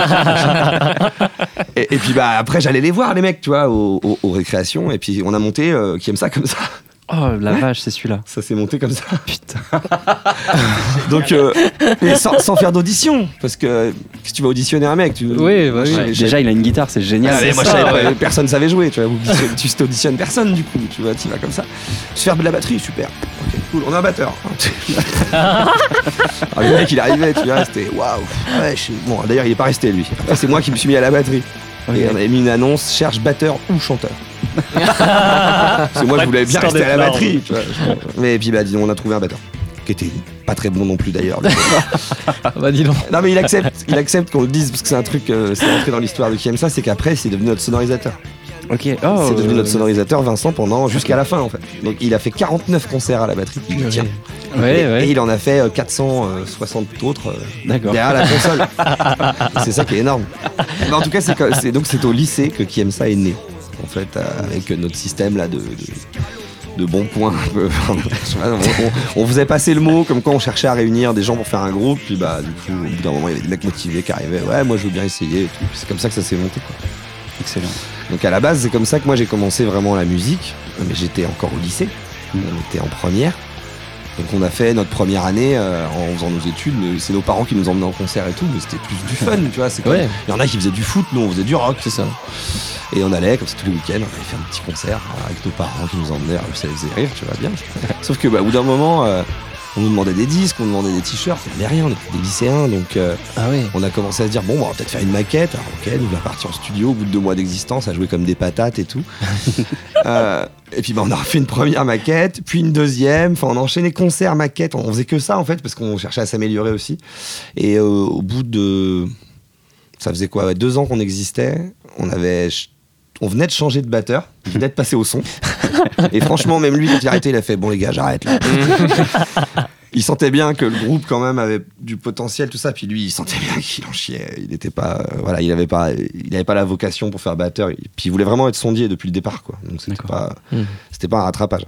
et puis après, j'allais les voir, les mecs, tu vois, aux récréations. Et puis on a monté Qui aime ça comme ça. Oh la vache, c'est celui-là. Ça s'est monté comme ça. Putain. Donc, mais sans faire d'audition. Parce que si tu vas auditionner un mec, Oui, bah oui. Ouais, déjà, il a une guitare, c'est génial. Ah, mais moi, ça, je savais pas, ouais. personne savait jouer. Tu vois, tu t'auditionnes personne, du coup. Tu vas comme ça. Tu faire de la batterie, super. Ok, cool, on a un batteur. Alors, le mec, il arrivait, tu vois, c'était waouh. Ouais, bon, d'ailleurs, il est pas resté, lui. Après, c'est moi qui me suis mis à la batterie. Okay. Et on avait mis une annonce, cherche batteur ou chanteur. Parce que moi, je voulais bien rester à la batterie. Tu vois. Mais puis, disons, on a trouvé un batteur. Qui était pas très bon non plus, d'ailleurs. Bah dis donc. Non, mais il accepte qu'on le dise, parce que c'est un truc, c'est rentré dans l'histoire de Qui aime ça, c'est qu'après, c'est devenu notre sonorisateur. Ok. C'est devenu notre sonorisateur, Vincent, jusqu'à la fin, en fait. Donc, il a fait 49 concerts à la batterie. Il tient. Et il en a fait 460 autres derrière la console. C'est ça qui est énorme. Mais en tout cas, c'est au lycée que Qui aime ça est né. En fait, avec notre système là de bons points. On faisait passer le mot, comme quoi on cherchait à réunir des gens pour faire un groupe. Puis du coup, au bout d'un moment, il y avait des mecs motivés qui arrivaient. Ouais, moi je veux bien essayer. Et tout. Puis c'est comme ça que ça s'est monté, quoi. Excellent. Donc à la base, c'est comme ça que moi j'ai commencé vraiment la musique. Mais j'étais encore au lycée. On était en première. Donc on a fait notre première année en faisant nos études, mais c'est nos parents qui nous emmenaient en concert et tout, mais c'était plus du fun, tu vois. Ouais. Il y en a qui faisaient du foot, nous on faisait du rock, c'est ça. Et on allait comme ça tous les week-ends, on allait faire un petit concert avec nos parents qui nous emmenaient, ça les faisait rire, tu vois bien. Sauf que au bout d'un moment, On nous demandait des disques, on nous demandait des t-shirts, on n'avait rien, on était des lycéens, donc on a commencé à se dire bon, on va peut-être faire une maquette. Alors ok, nous on va partir en studio au bout de 2 mois d'existence, à jouer comme des patates et tout. Et puis on a refait une première maquette, puis une deuxième, enfin on enchaînait concerts, maquettes, on faisait que ça en fait, parce qu'on cherchait à s'améliorer aussi. Et au bout de... Ça faisait quoi, 2 ans qu'on existait, on venait de changer de batteur, il venait de passer au son. Et franchement, même lui, quand il a arrêté, il a fait bon les gars, j'arrête là. Il sentait bien que le groupe quand même avait du potentiel, tout ça. Puis lui, il sentait bien qu'il en chiait. Il n'était pas, il avait pas la vocation pour faire batteur. Puis il voulait vraiment être sondier depuis le départ, quoi. Donc c'était pas un rattrapage.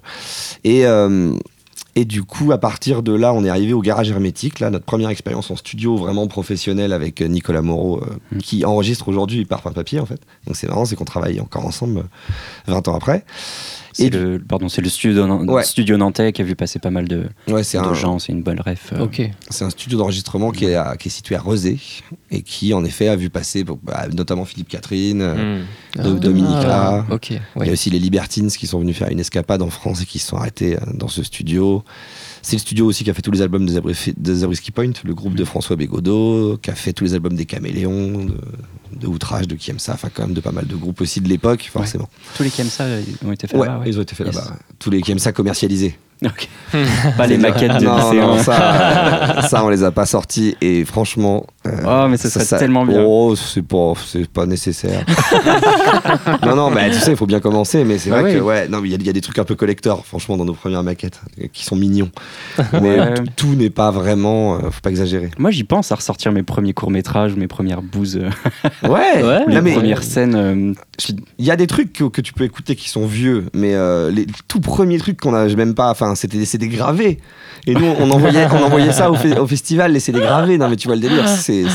Et du coup, à partir de là, on est arrivé au Garage Hermétique, là, notre première expérience en studio vraiment professionnelle avec Nicolas Moreau, qui enregistre aujourd'hui Parpaing Papier, en fait. Donc c'est marrant, c'est qu'on travaille encore ensemble 20 ans après. C'est le studio nantais qui a vu passer pas mal de gens, c'est une bonne ref. C'est un studio d'enregistrement qui est situé à Rezé et qui, en effet, a vu passer notamment Philippe Catherine, Dominica. Il y a aussi les Libertines qui sont venus faire une escapade en France et qui se sont arrêtés dans ce studio. C'est le studio aussi qui a fait tous les albums de Zabriskie Point, le groupe de François Bégodeau, qui a fait tous les albums des Caméléons, de Outrage, de Qui aime ça, enfin quand même de pas mal de groupes aussi de l'époque, forcément. Ouais. Tous les Qui aiment ça, ils ont été faits là-bas. Ils ont été faits là-bas. Tous les Qui aiment ça commercialisés. Ok. Pas les maquettes de lycéens. Non, ça on les a pas sortis et franchement. Mais ça serait tellement bien. Oh, c'est pas nécessaire. non, mais tu sais, il faut bien commencer, mais c'est vrai que il y a des trucs un peu collector, franchement, dans nos premières maquettes, qui sont mignons. Mais tout n'est pas vraiment, faut pas exagérer. Moi, j'y pense à ressortir mes premiers courts-métrages, mes premières bouses. Les premières scènes. Il y a des trucs que tu peux écouter qui sont vieux, mais les tout premiers trucs qu'on a même pas, enfin, c'était des CD gravés. Et nous, on envoyait ça au festival, les CD gravés. Non, mais tu vois le délire,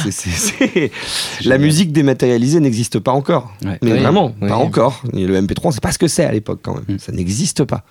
la musique dématérialisée n'existe pas encore. Ouais. Mais vraiment, pas encore. Et le MP3, on sait pas ce que c'est à l'époque quand même. Ça n'existe pas.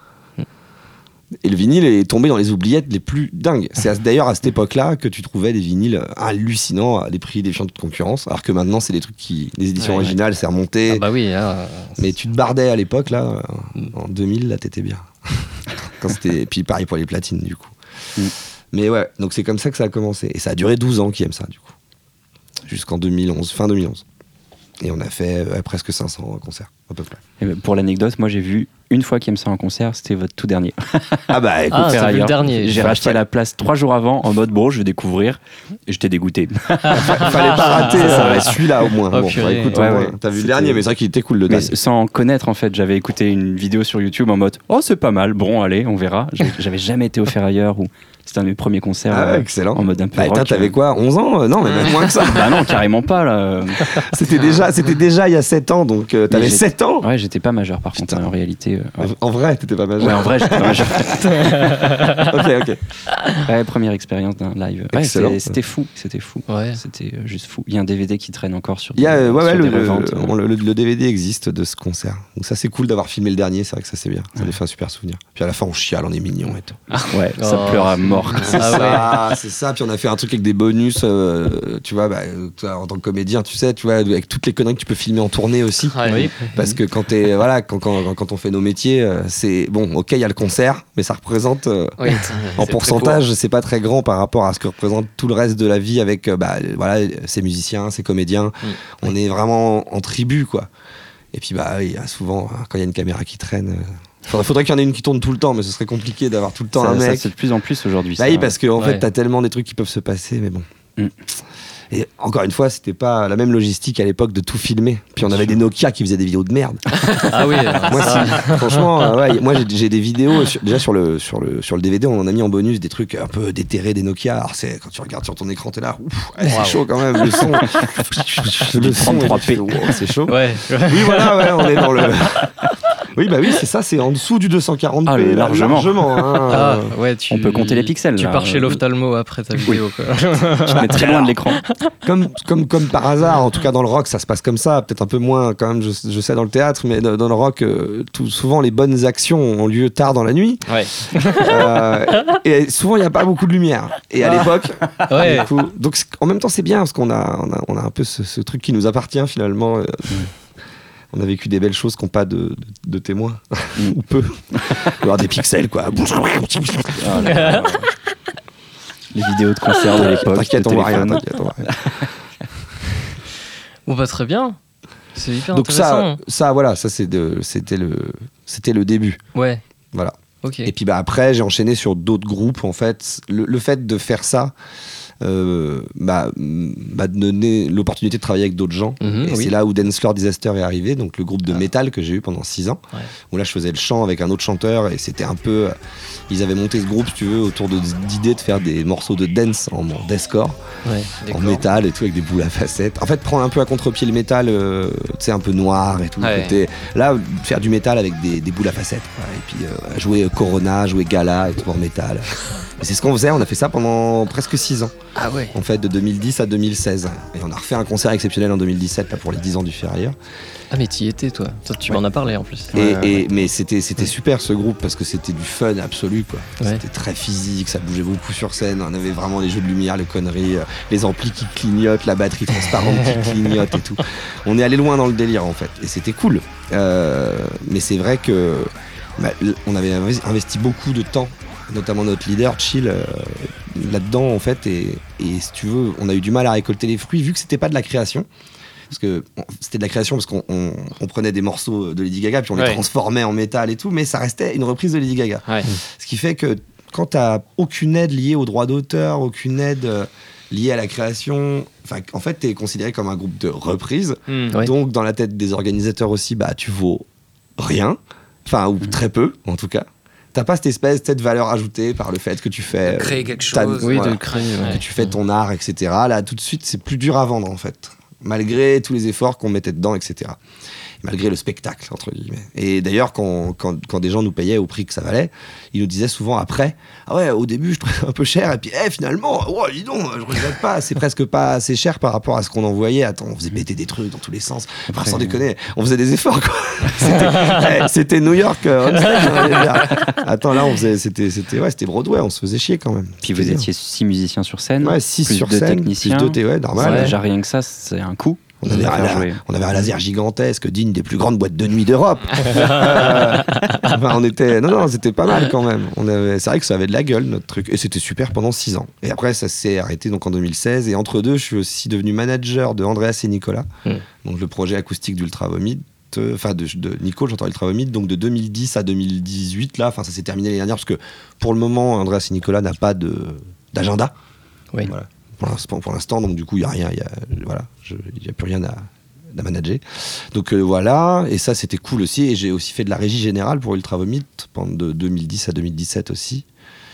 Et le vinyle est tombé dans les oubliettes les plus dingues. C'est d'ailleurs à cette époque-là que tu trouvais des vinyles hallucinants à des prix défiant de concurrence, alors que maintenant c'est des trucs les éditions originales, c'est remonté. Mais tu te bardais à l'époque là, en 2000, là t'étais bien. Et puis pareil pour les platines du coup. Mais ouais, donc c'est comme ça que ça a commencé. Et ça a duré 12 ans Qui aime ça du coup. Jusqu'en 2011, fin 2011. Et on a fait presque 500 concerts, à peu près. Et pour l'anecdote, moi j'ai vu une fois Qui aime ça en concert, c'était votre tout dernier. Écoute, c'est le dernier. J'ai racheté à la place 3 jours avant en mode je vais découvrir. Et j'étais dégoûté. Fallait pas rater celui-là au moins. Écoute, t'as vu le dernier, mais c'est vrai qu'il était cool le dernier. Sans connaître en fait, j'avais écouté une vidéo sur YouTube en mode c'est pas mal, bon allez, on verra. J'avais jamais été au Ferrailleur ou c'était un de mes premiers concerts excellent. en mode un peu rock. T'avais quoi, 11 ans? Non, mais même moins que ça. Non, carrément pas là. C'était déjà il y a 7 ans, donc t'avais 7 ans. Ouais, j'étais pas majeur par contre en réalité. En vrai, t'étais pas majeur. Ouais, en vrai, j'étais pas majeur. Ok. Ouais, première expérience d'un live. Ouais, c'était fou. Ouais. C'était juste fou. Il y a un DVD qui traîne encore sur des reventes. Le DVD existe de ce concert. Donc ça, c'est cool d'avoir filmé le dernier. C'est vrai que ça, c'est bien. Ça nous fait un super souvenir. Puis à la fin, on chiale, on est mignon et tout. Ça pleure à mort. C'est ça. Puis on a fait un truc avec des bonus. Tu vois, en tant que comédien, tu sais, avec toutes les conneries que tu peux filmer en tournée aussi. Parce que quand on fait nos métiers, c'est bon, ok, il y a le concert, mais ça représente en pourcentage, c'est pas très grand par rapport à ce que représente tout le reste de la vie avec ces musiciens, ces comédiens. On est vraiment en tribu, quoi. Et puis il y a souvent, quand il y a une caméra qui traîne, faudrait qu'il y en ait une qui tourne tout le temps, mais ce serait compliqué d'avoir tout le temps un mec. Ça, c'est de plus en plus aujourd'hui. Oui, parce qu'en fait, t'as tellement des trucs qui peuvent se passer, mais bon. Et encore une fois, c'était pas la même logistique à l'époque de tout filmer. Puis on avait des Nokia qui faisaient des vidéos de merde. Franchement, moi j'ai des vidéos déjà sur le DVD, on en a mis en bonus des trucs un peu déterrés des Nokia. Alors quand tu regardes sur ton écran, t'es là, c'est chaud quand même, le son. Le son 33p, c'est chaud. Oui, voilà, on est dans le. Oui, c'est ça, c'est en dessous du 240p. Largement. On peut compter les pixels. Tu pars chez l'ophtalmo après ta vidéo. Tu mets très loin de l'écran. Comme par hasard, en tout cas dans le rock, ça se passe comme ça. Peut-être un peu moins quand même, je sais, dans le théâtre, mais dans le rock, souvent les bonnes actions ont lieu tard dans la nuit. Et souvent, il n'y a pas beaucoup de lumière. Et à l'époque, du coup, donc en même temps, c'est bien parce qu'on a un peu ce truc qui nous appartient finalement. On a vécu des belles choses qui n'ont pas de témoins, ou peu. Il y avoir des pixels, quoi. Les vidéos de concerts de l'époque. T'inquiète, de on voit rien. téléphone. T'inquiète, on voit rien. Bon, bah, très bien. C'est hyper Donc intéressant. voilà, ça c'était le début. Ouais. Voilà. Ok. Et puis après, j'ai enchaîné sur d'autres groupes. En fait, le fait de faire ça m'a donné l'opportunité de travailler avec d'autres gens. Mhm, et oui. c'est là où Dance Floor Disaster est arrivé, donc le groupe de métal que j'ai eu pendant 6 ans. Ouais. Où là, je faisais le chant avec un autre chanteur et c'était un peu. Ils avaient monté ce groupe, si tu veux, autour d'idées de faire des morceaux de dance en deathcore, Ouais. en métal et tout, avec des boules à facettes. En fait, prendre un peu à contre-pied le métal, tu sais, un peu noir et tout. Ouais. Côté, là, faire du métal avec des boules à facettes. Quoi. Et puis jouer Corona, jouer Gala et tout en métal. Et c'est ce qu'on faisait, on a fait ça pendant presque 6 ans. Ah ouais. En fait, de 2010 à 2016. Et on a refait un concert exceptionnel en 2017 là, pour les 10 ans du Ferrier. Ah, mais t'y étais, toi. Toi, tu Ouais. m'en as parlé en plus. Mais c'était super ce groupe parce que c'était du fun absolu quoi. Ouais. C'était très physique, ça bougeait beaucoup sur scène. On avait vraiment les jeux de lumière, les conneries, les amplis qui clignotent, la batterie transparente qui clignote et tout. On est allé loin dans le délire en fait et c'était cool. Mais c'est vrai que on avait investi beaucoup de temps, notamment notre leader Chill là-dedans en fait et si tu veux, on a eu du mal à récolter les fruits vu que c'était pas de la création. Parce que c'était de la création parce qu'on prenait des morceaux de Lady Gaga puis on les transformait en métal et tout, mais ça restait une reprise de Lady Gaga. Ouais. Ce qui fait que quand t'as aucune aide liée au droit d'auteur, aucune aide liée à la création, en fait t'es considéré comme un groupe de reprise. Ouais. Donc dans la tête des organisateurs aussi, bah tu vaux rien, ou très peu en tout cas. T'as pas cette espèce de valeur ajoutée par le fait que tu fais De créer quelque ta- chose. Oui, voilà, de créer. que tu fais ton art, etc. Là tout de suite c'est plus dur à vendre en fait, malgré tous les efforts qu'on mettait dedans, etc. Malgré le spectacle, entre guillemets. Et d'ailleurs, quand des gens nous payaient au prix que ça valait, ils nous disaient souvent après, ah ouais, au début, je trouvais un peu cher, et puis finalement, oh, dis donc, je regrette pas, c'est presque pas assez cher par rapport à ce qu'on envoyait. Attends, on faisait péter des trucs dans tous les sens. Enfin, sans déconner, on faisait des efforts, quoi. C'était New York, on stage, hein. Attends, là, c'était Broadway, on se faisait chier quand même. Puis vous étiez 6 musiciens sur scène, Ouais, 6 plus sur de scène, techniciens. plus 2 normal. Ouais, déjà rien que ça, c'est un coût. On avait, on avait un laser gigantesque digne des plus grandes boîtes de nuit d'Europe. On était, non, c'était pas mal quand même. C'est vrai que ça avait de la gueule notre truc et c'était super pendant 6 ans. Et après ça s'est arrêté donc en 2016 et entre deux je suis aussi devenu manager de Andreas et Nicolas, donc le projet acoustique d'Ultra Vomit. De Nico, j'entends Ultra Vomit, donc de 2010 à 2018 là, ça s'est terminé l'année dernière parce que pour le moment Andreas et Nicolas n'a pas d'agenda. Oui. Voilà. Pour l'instant, donc du coup, il n'y a rien, il n'y a plus rien à manager. Donc voilà, et ça c'était cool aussi. Et j'ai aussi fait de la régie générale pour Ultra Vomit pendant de 2010 à 2017 aussi.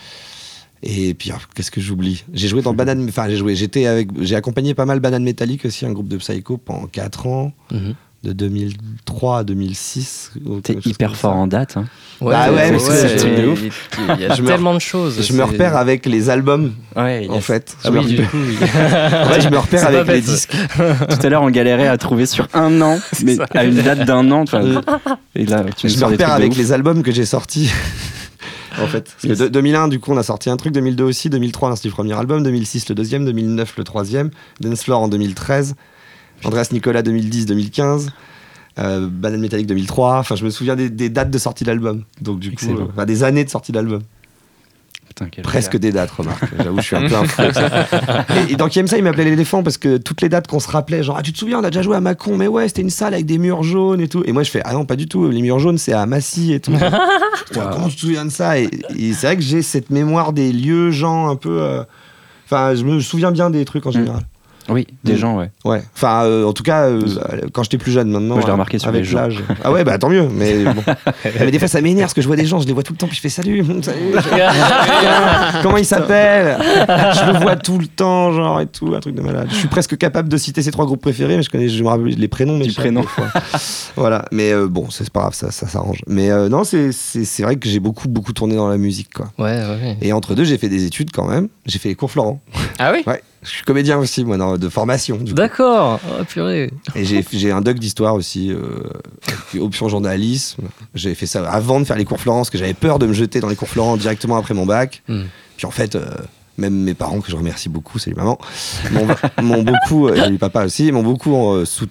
Et puis qu'est-ce que j'oublie ? J'ai joué dans Banane, j'ai accompagné pas mal Banane Métallique aussi, un groupe de psycho pendant 4 ans. De 2003 à 2006. T'es hyper fort en date. Hein. Ouais, Ah ouais, mais c'est un truc de ouf. Il y a tellement de choses. Je me repère avec les albums, Ouais, en fait. Ah oui, du coup, oui. En fait, je me repère C'est avec pas les bête. disques. Tout à l'heure, on galérait à trouver sur un an, mais à une date d'un an. Et là, tu Je me repère avec les albums que j'ai sortis. En fait, parce que 2001, du coup, on a sorti un truc, 2002 aussi, 2003, on a sorti le premier album, 2006 le deuxième, 2009 le troisième, Dance Floor en 2013, Andreas Nicolas 2010-2015, Banane Métallique 2003. Enfin, je me souviens des dates de sortie d'album. Donc, du coup, des années de sortie d'album. Putain, quel Presque gars. des dates, remarque. J'avoue, je suis un peu un fou avec ça. Et dans KMSA, il m'appelait l'éléphant parce que toutes les dates qu'on se rappelait, genre, ah, tu te souviens, on a déjà joué à Mâcon, mais ouais, c'était une salle avec des murs jaunes et tout. Et moi, je fais, ah non, pas du tout, les murs jaunes, c'est à Massy et tout. Comment tu te souviens de ça ? Et c'est vrai que j'ai cette mémoire des lieux, gens un peu. Enfin, je me souviens bien des trucs en général. Oui, des gens, ouais. Ouais. Enfin, en tout cas, quand j'étais plus jeune, maintenant. Moi, je l'ai remarqué sur avec les gens. l'âge. Ah ouais, bah tant mieux. Mais bon. Mais des fois, ça m'énerve parce que je vois des gens, je les vois tout le temps, puis je fais salut. Comment il s'appelle ? Je le vois tout le temps, genre et tout, un truc de malade. Je suis presque capable de citer ses 3 groupes préférés, mais je me rappelle les prénoms, mais Du prénom. Voilà. Mais bon, c'est pas grave, ça s'arrange. Mais non, c'est vrai que j'ai beaucoup tourné dans la musique, quoi. Ouais. Et entre deux, j'ai fait des études quand même. J'ai fait les cours Florent. Ah oui. Ouais. Je suis comédien aussi, moi, de formation. Du coup. D'accord. Oh, purée. Et j'ai un doc d'histoire aussi, option journalisme. J'ai fait ça avant de faire les cours Florent, parce que j'avais peur de me jeter dans les cours Florent directement après mon bac. Puis en fait, même mes parents, que je remercie beaucoup, salut maman, m'ont beaucoup, et papa aussi, m'ont beaucoup soutenu.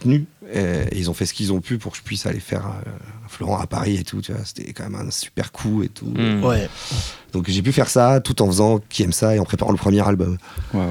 Et ils ont fait ce qu'ils ont pu pour que je puisse aller faire Florent à Paris et tout, tu vois. C'était quand même un super coup et tout. Ouais. Donc j'ai pu faire ça tout en faisant Qui aime ça et en préparant le premier album. Wow.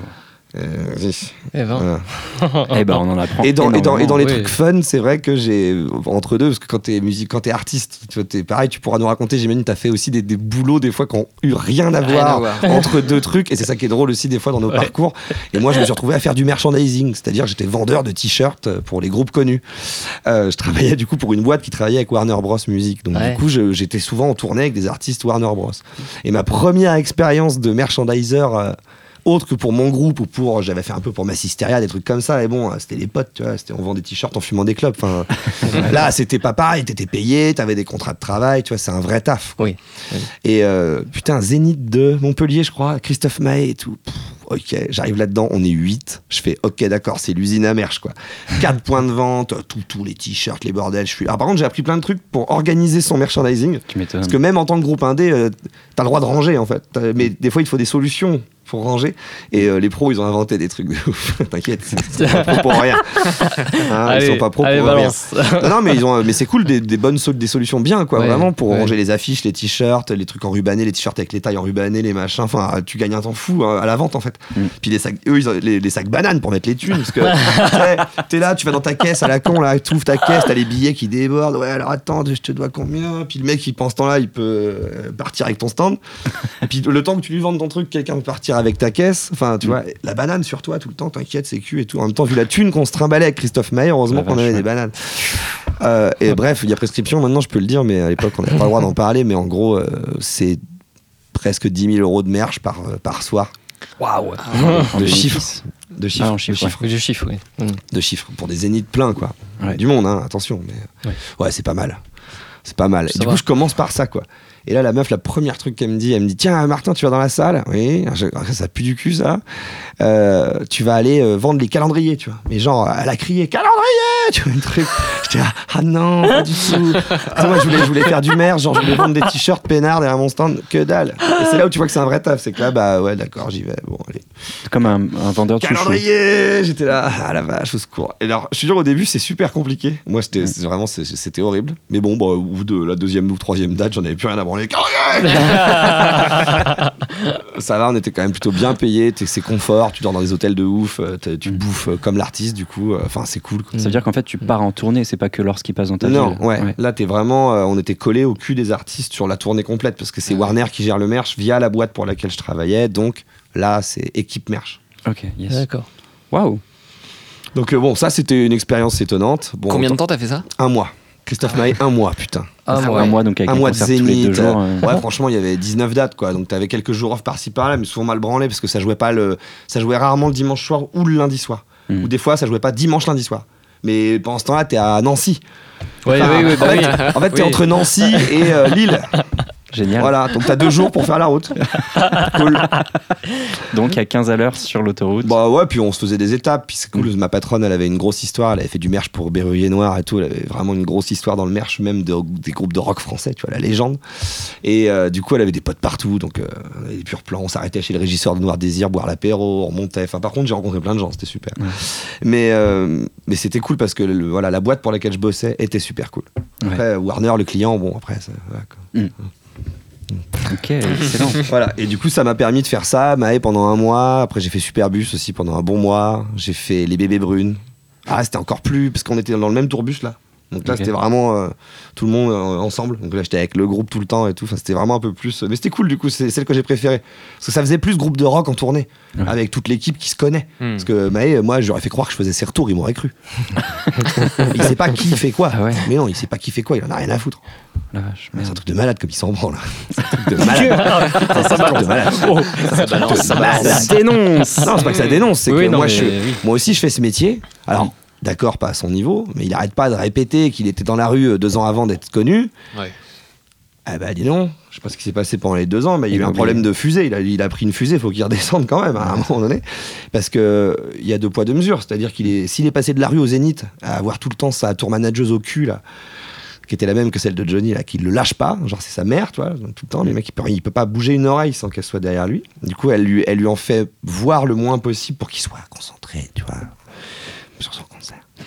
Eh ben. Voilà. Eh ben, on en apprend. Et dans les oui. trucs fun, c'est vrai que j'ai entre deux, parce que quand t'es artiste, tu vois, t'es pareil, tu pourras nous raconter. J'imagine t'as fait aussi des boulots des fois qui ont eu rien à voir entre deux trucs, et c'est ça qui est drôle aussi des fois dans nos parcours. Et moi, je me suis retrouvé à faire du merchandising, c'est-à-dire que j'étais vendeur de t-shirts pour les groupes connus. Je travaillais du coup pour une boîte qui travaillait avec Warner Bros Music, donc du coup j'étais souvent en tournée avec des artistes Warner Bros. Et ma première expérience de merchandiser. Autre que pour mon groupe ou pour j'avais fait un peu pour Massisteria, des trucs comme ça, et bon, c'était les potes, tu vois, on vend des t-shirts en fumant des clopes, enfin là c'était pas pareil, t'étais payé, t'avais des contrats de travail, tu vois, c'est un vrai taf. Oui. Et putain, Zénith de Montpellier, je crois, Christophe Maé et tout. Ok, j'arrive là-dedans, on est 8, je fais ok, d'accord, c'est l'usine à merch, quoi. 4 points de vente, tous les t-shirts, les bordels, je suis. Alors par contre, j'ai appris plein de trucs pour organiser son merchandising. Tu m'étonnes. Parce que même en tant que groupe indé, t'as le droit de ranger en fait. Mais des fois, il faut des solutions pour ranger. Et les pros, ils ont inventé des trucs de ouf. T'inquiète, ils sont pas pros pour rien. Ils sont pas pros pour rien. Balance. Non, mais c'est cool, des bonnes des solutions bien, quoi. Vraiment, pour ranger les affiches, les t-shirts, les trucs enrubannés, les t-shirts avec les tailles enrubannées, les machins. Enfin, tu gagnes un temps fou à la vente, en fait. Puis les sacs, eux, ils ont les sacs bananes pour mettre les thunes. Parce que t'es là, tu vas dans ta caisse à la con, là, tu ouvres ta caisse, t'as les billets qui débordent. Ouais, alors attends, je te dois combien? Puis le mec, pendant ce temps-là, il peut partir avec ton stand. Et puis le temps que tu lui vendes ton truc, quelqu'un peut partir avec ta caisse. Enfin, tu vois, la banane sur toi tout le temps, t'inquiète, c'est cul et tout. En même temps, vu la thune qu'on se trimballait avec Christophe Maé, heureusement qu'on avait des bananes. Et bref, il y a prescription, maintenant je peux le dire, mais à l'époque, on n'avait pas le droit d'en parler. Mais en gros, c'est presque 10 000 euros de merch par soir. Waouh. De chiffres. De chiffres. Ah, en chiffres, Du chiffre, oui. De chiffres. Pour des zéniths pleins, quoi. Ouais. Du monde, hein, attention. Mais ouais, c'est pas mal. C'est pas mal. Et du coup, je commence par ça, quoi. Et là, la meuf, la première truc qu'elle me dit, tiens, Martin, tu vas dans la salle? Oui, ça pue du cul, ça. Tu vas aller vendre les calendriers, tu vois. Mais genre, elle a crié, calendrier! Tu vois, un truc. J'étais là, ah non, pas du tout. Moi, je voulais faire du merch, genre, je voulais vendre des t-shirts peinards derrière mon stand, que dalle. Et c'est là où tu vois que c'est un vrai taf. C'est que là, bah ouais, d'accord, j'y vais. Bon, allez. Comme un vendeur de chouchou. Calendrier! J'étais là, ah la vache, au secours. Et alors, je suis sûr, au début, c'est super compliqué. Moi, c'était horrible. Mais bon, au bout de la deuxième ou troisième date, j'en avais plus rien à branler. Ça va, on était quand même plutôt bien payé, c'est confort, tu dors dans des hôtels de ouf, tu bouffes comme l'artiste, du coup, enfin c'est cool, quoi. Ça veut dire qu'en fait tu pars en tournée, c'est pas que lorsqu'il passe dans ta ville. Non, ouais. Là t'es vraiment, on était collés au cul des artistes sur la tournée complète, parce que c'est Warner qui gère le merch via la boîte pour laquelle je travaillais, donc là c'est équipe merch. Ok, yes. D'accord. Waouh. Donc bon, ça c'était une expérience étonnante. Bon, Combien de temps t'as fait ça? 1 mois. Christophe Maé, 1 mois, putain. Un mois, donc avec un un mois de concert tous les 2 Zénith. jours. Ouais, franchement, il y avait 19 dates, quoi. Donc t'avais quelques jours off par-ci par-là, mais souvent mal branlés parce que ça jouait rarement le dimanche soir ou le lundi soir. Ou des fois, ça jouait pas dimanche, lundi soir. Mais pendant ce temps-là, t'es à Nancy. Oui, En fait, t'es entre Nancy et Lille. Génial. Voilà, donc t'as 2 jours pour faire la route. Cool. Donc à 15 à l'heure sur l'autoroute. Bah ouais, puis on se faisait des étapes. Puis c'est cool, ma patronne, elle avait une grosse histoire. Elle avait fait du merch pour Berruyer Noir et tout. Elle avait vraiment une grosse histoire dans le merch, même des groupes de rock français, tu vois, la légende. Et du coup, elle avait des potes partout. Donc, on avait des purs plans. On s'arrêtait chez le régisseur de Noir Désir, boire l'apéro, on remontait. Enfin, par contre, j'ai rencontré plein de gens, c'était super. Mais c'était cool parce que la boîte pour laquelle je bossais était super cool. Après, Warner, le client, bon, après, ça va, quoi. Ok, excellent. Voilà, et du coup ça m'a permis de faire ça, Maé pendant 1 mois, après j'ai fait Superbus aussi pendant un bon mois, j'ai fait Les Bébés Brunes. Ah c'était encore plus, parce qu'on était dans le même tourbus là. Donc là c'était vraiment tout le monde ensemble, donc là j'étais avec le groupe tout le temps et tout, enfin, c'était vraiment un peu plus, mais c'était cool du coup, c'est celle que j'ai préférée. Parce que ça faisait plus groupe de rock en tournée, avec toute l'équipe qui se connaît. Parce que Maé, moi j'aurais fait croire que je faisais ses retours, il m'aurait cru. Il sait pas qui fait quoi, mais non il sait pas qui fait quoi, il en a rien à foutre. La vache, c'est un truc de malade comme il s'en branle. C'est un truc de malade. C'est un truc de malade. Ça dénonce. Non, c'est pas que ça dénonce, c'est que mais moi aussi je fais ce métier. Alors, d'accord, pas à son niveau, mais il arrête pas de répéter qu'il était dans la rue 2 ans avant d'être connu. Ouais. Ah bah dis donc, je sais pas ce qui s'est passé pendant les 2 ans, mais il y a eu un problème de fusée. Il a pris une fusée, il faut qu'il redescende quand même à un moment donné. Parce que il y a 2 poids 2 mesures. C'est-à-dire s'il est passé de la rue au Zénith à avoir tout le temps sa tour manageuse au cul, là, qui était la même que celle de Johnny, là, qui le lâche pas, genre c'est sa mère, tu vois, tout le temps, le mec il peut pas bouger une oreille sans qu'elle soit derrière lui. Du coup, elle lui en fait voir le moins possible pour qu'il soit concentré, tu vois, sur son concert.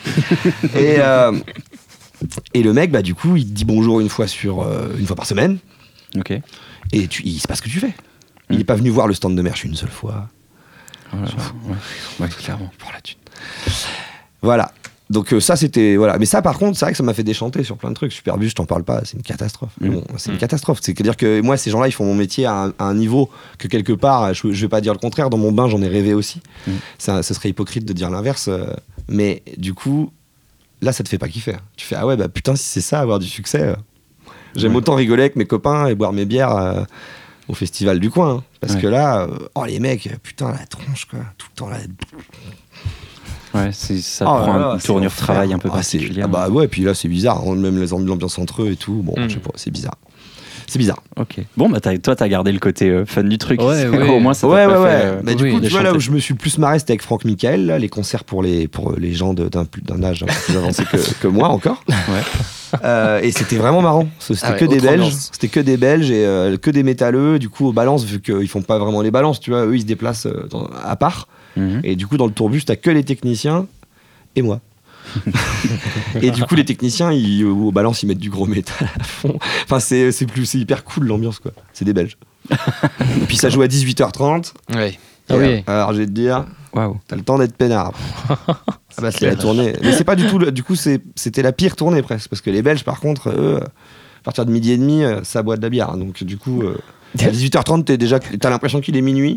Et le mec, bah, du coup, il te dit bonjour une fois par semaine. Ok. Et il sait pas ce que tu fais. Il est pas venu voir le stand de Merch une seule fois. Voilà. Ouais, clairement. Pour la thune. Voilà. Donc ça, c'était... Voilà. Mais ça, par contre, c'est vrai que ça m'a fait déchanter sur plein de trucs. Superbus, je t'en parle pas, c'est une catastrophe. Mais bon, c'est une catastrophe. C'est-à-dire que moi, ces gens-là, ils font mon métier à un niveau que quelque part, je vais pas dire le contraire, dans mon bain, j'en ai rêvé aussi. Ce serait hypocrite de dire l'inverse. Mais du coup, là, ça te fait pas kiffer. Tu fais, ah ouais, bah putain, si c'est ça, avoir du succès... J'aime autant rigoler avec mes copains et boire mes bières au festival du coin. Hein. Parce que là, les mecs, putain, la tronche, quoi. Tout le temps, là... Ouais, ça prend une tournure travail un peu particulière. Bah ouais, puis là c'est bizarre, même l'ambiance entre eux et tout, bon, je sais pas, c'est bizarre. C'est bizarre. Ok. Bon, bah toi t'as gardé le côté fun du truc. Ouais. Au moins ça t'a pas fait. Mais du coup, tu vois, là où je me suis le plus marré, c'était avec Franck Michael, là, les concerts pour les gens d'un âge un peu plus avancé que moi encore. Ouais. Et c'était vraiment marrant. C'était que des Belges. C'était que des Belges et que des métalleux. Du coup, aux balances, vu qu'ils font pas vraiment les balances, tu vois, eux ils se déplacent à part. Et du coup, dans le tourbus, t'as que les techniciens et moi. Et du coup, les techniciens, aux balances, ils mettent du gros métal à fond. Enfin, c'est hyper cool l'ambiance, quoi. C'est des Belges. Et puis ça joue à 18h30. Ouais. Oui. Alors, je vais te dire, waouh, t'as le temps d'être peinard. Ah bah, c'est la tournée. Mais c'est pas du tout. Du coup, c'était la pire tournée presque. Parce que les Belges, par contre, eux, à partir de 12h30, ça boit de la bière. Donc, du coup. À 18h30, t'as l'impression qu'il est minuit.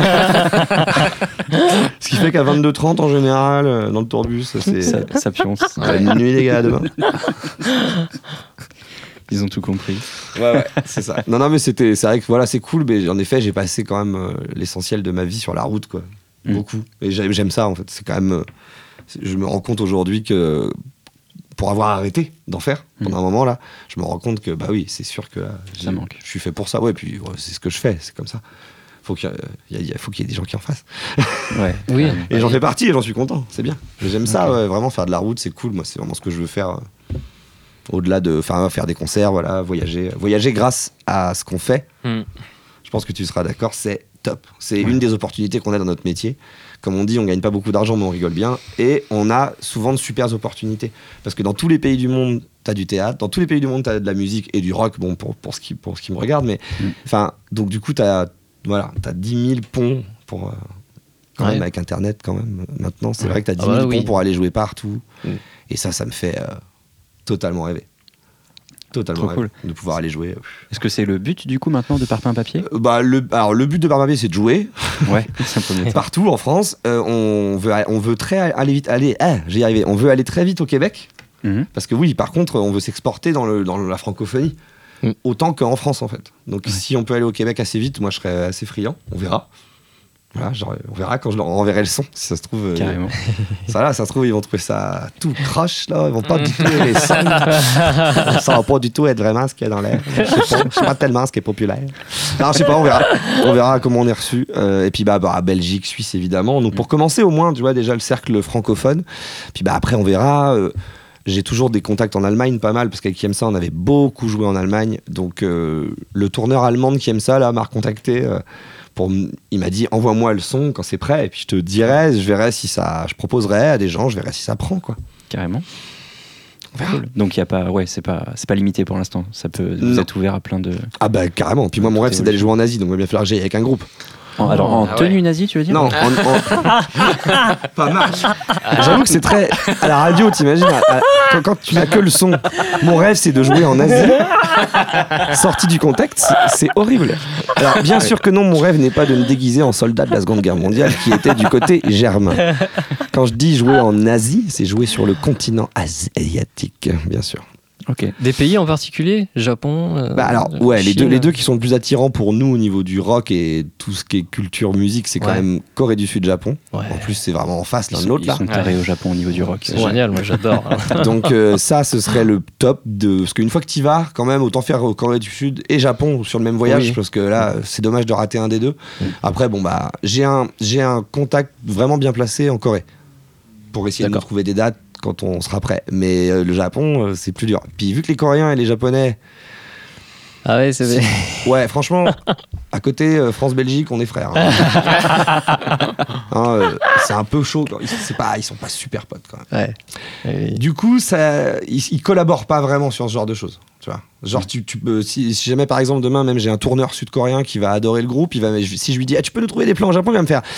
Ce qui fait qu'à 22h30, en général, dans le tourbus, ça pionce. Minuit, les gars, demain. Ils ont tout compris. Ouais, c'est ça. Non, mais c'est vrai que voilà, c'est cool, mais en effet, j'ai passé quand même l'essentiel de ma vie sur la route, quoi. Beaucoup. Et j'aime ça, en fait. C'est quand même. Je me rends compte aujourd'hui que. Pour avoir arrêté d'en faire pendant un moment là, je me rends compte que bah oui, c'est sûr que là, ça manque. Je suis fait pour ça, ouais, puis c'est ce que je fais, c'est comme ça. Faut qu'il y ait des gens qui en fassent. Ouais. Oui. Et j'en fais partie et j'en suis content, c'est bien. J'aime ça, ouais, vraiment faire de la route, c'est cool. Moi, c'est vraiment ce que je veux faire. Au-delà de faire des concerts, voilà, voyager grâce à ce qu'on fait. Je pense que tu seras d'accord, c'est top. C'est une des opportunités qu'on a dans notre métier. Comme on dit, on gagne pas beaucoup d'argent, mais on rigole bien. Et on a souvent de super opportunités. Parce que dans tous les pays du monde, t'as du théâtre. Dans tous les pays du monde, t'as de la musique et du rock, bon, pour ce qui me regarde. Mais, donc du coup, t'as 10 000 ponts pour... quand même, avec Internet, quand même. Maintenant, c'est vrai que t'as 10 000 ponts pour aller jouer partout. Et ça me fait totalement rêver. Totalement cool. De pouvoir aller jouer. Est-ce que c'est le but du coup maintenant de Parpaing Papier ? Alors le but de Parpaing Papier, c'est de jouer. Ouais, simplement. Partout en France. On veut très aller vite. J'y arrivé. On veut aller très vite au Québec. Parce que oui, par contre, on veut s'exporter dans la francophonie. Autant qu'en France en fait. Donc si on peut aller au Québec assez vite, moi je serais assez friand. On verra. Voilà, on verra quand je leur enverrai le son, si ça se trouve. Carrément. Ça se trouve, ils vont trouver ça tout croche, là. Ils vont pas du tout aimer les sons. Ça va pas du tout être vraiment ce qu'il y a dans l'air. Je sais pas tellement ce qui est populaire. Non, je sais pas, on verra. On verra comment on est reçu. Et puis, Belgique, Suisse, évidemment. Donc, pour commencer, au moins, tu vois, déjà le cercle francophone. Puis, après, on verra. J'ai toujours des contacts en Allemagne, pas mal, parce qu'avec Qui aime ça, on avait beaucoup joué en Allemagne. Donc, le tourneur allemand de Qui aime ça, là, m'a recontacté. Il m'a dit envoie-moi le son quand c'est prêt et puis je te dirai, je verrai si ça, je proposerai à des gens, je verrai si ça prend quoi. Carrément. Cool. Donc il y a pas, c'est pas limité pour l'instant. Ça peut, vous êtes ouvert à plein de. Ah bah carrément. Puis moi mon rêve c'est d'aller jouer en Asie, donc il va bien falloir que j'aille avec un groupe. Alors en tenue nazie, tu veux dire ? Non, pas mal. J'avoue que c'est très à la radio, t'imagines quand tu n'as que le son. Mon rêve c'est de jouer en Asie. Sorti du contexte, c'est horrible. Alors bien sûr que non, mon rêve n'est pas de me déguiser en soldat de la Seconde Guerre mondiale qui était du côté germain. Quand je dis jouer en Asie, c'est jouer sur le continent asiatique, bien sûr. Ok. Des pays en particulier ? Japon les deux qui sont le plus attirants pour nous au niveau du rock et tout ce qui est culture, musique, c'est quand même Corée du Sud, Japon. Ouais. En plus, c'est vraiment en face l'un de l'autre. Ils sont tarés au Japon au niveau du rock. C'est génial, moi j'adore. Donc ça, ce serait le top parce qu'une fois que tu y vas, quand même, autant faire Corée du Sud et Japon sur le même voyage, parce que là, c'est dommage de rater un des deux. Après, j'ai un contact vraiment bien placé en Corée pour essayer de trouver des dates quand on sera prêt. Mais le Japon, c'est plus dur. Puis vu que les Coréens et les Japonais... Ah ouais, c'est... Ouais, franchement, à côté, France-Belgique, on est frères. c'est un peu chaud. Ils sont pas super potes quand même. Ouais. Du coup, ils collaborent pas vraiment sur ce genre de choses. Tu vois, genre tu peux, si jamais par exemple demain même j'ai un tourneur sud-coréen qui va adorer le groupe, si je lui dis tu peux nous trouver des plans au Japon, il va me faire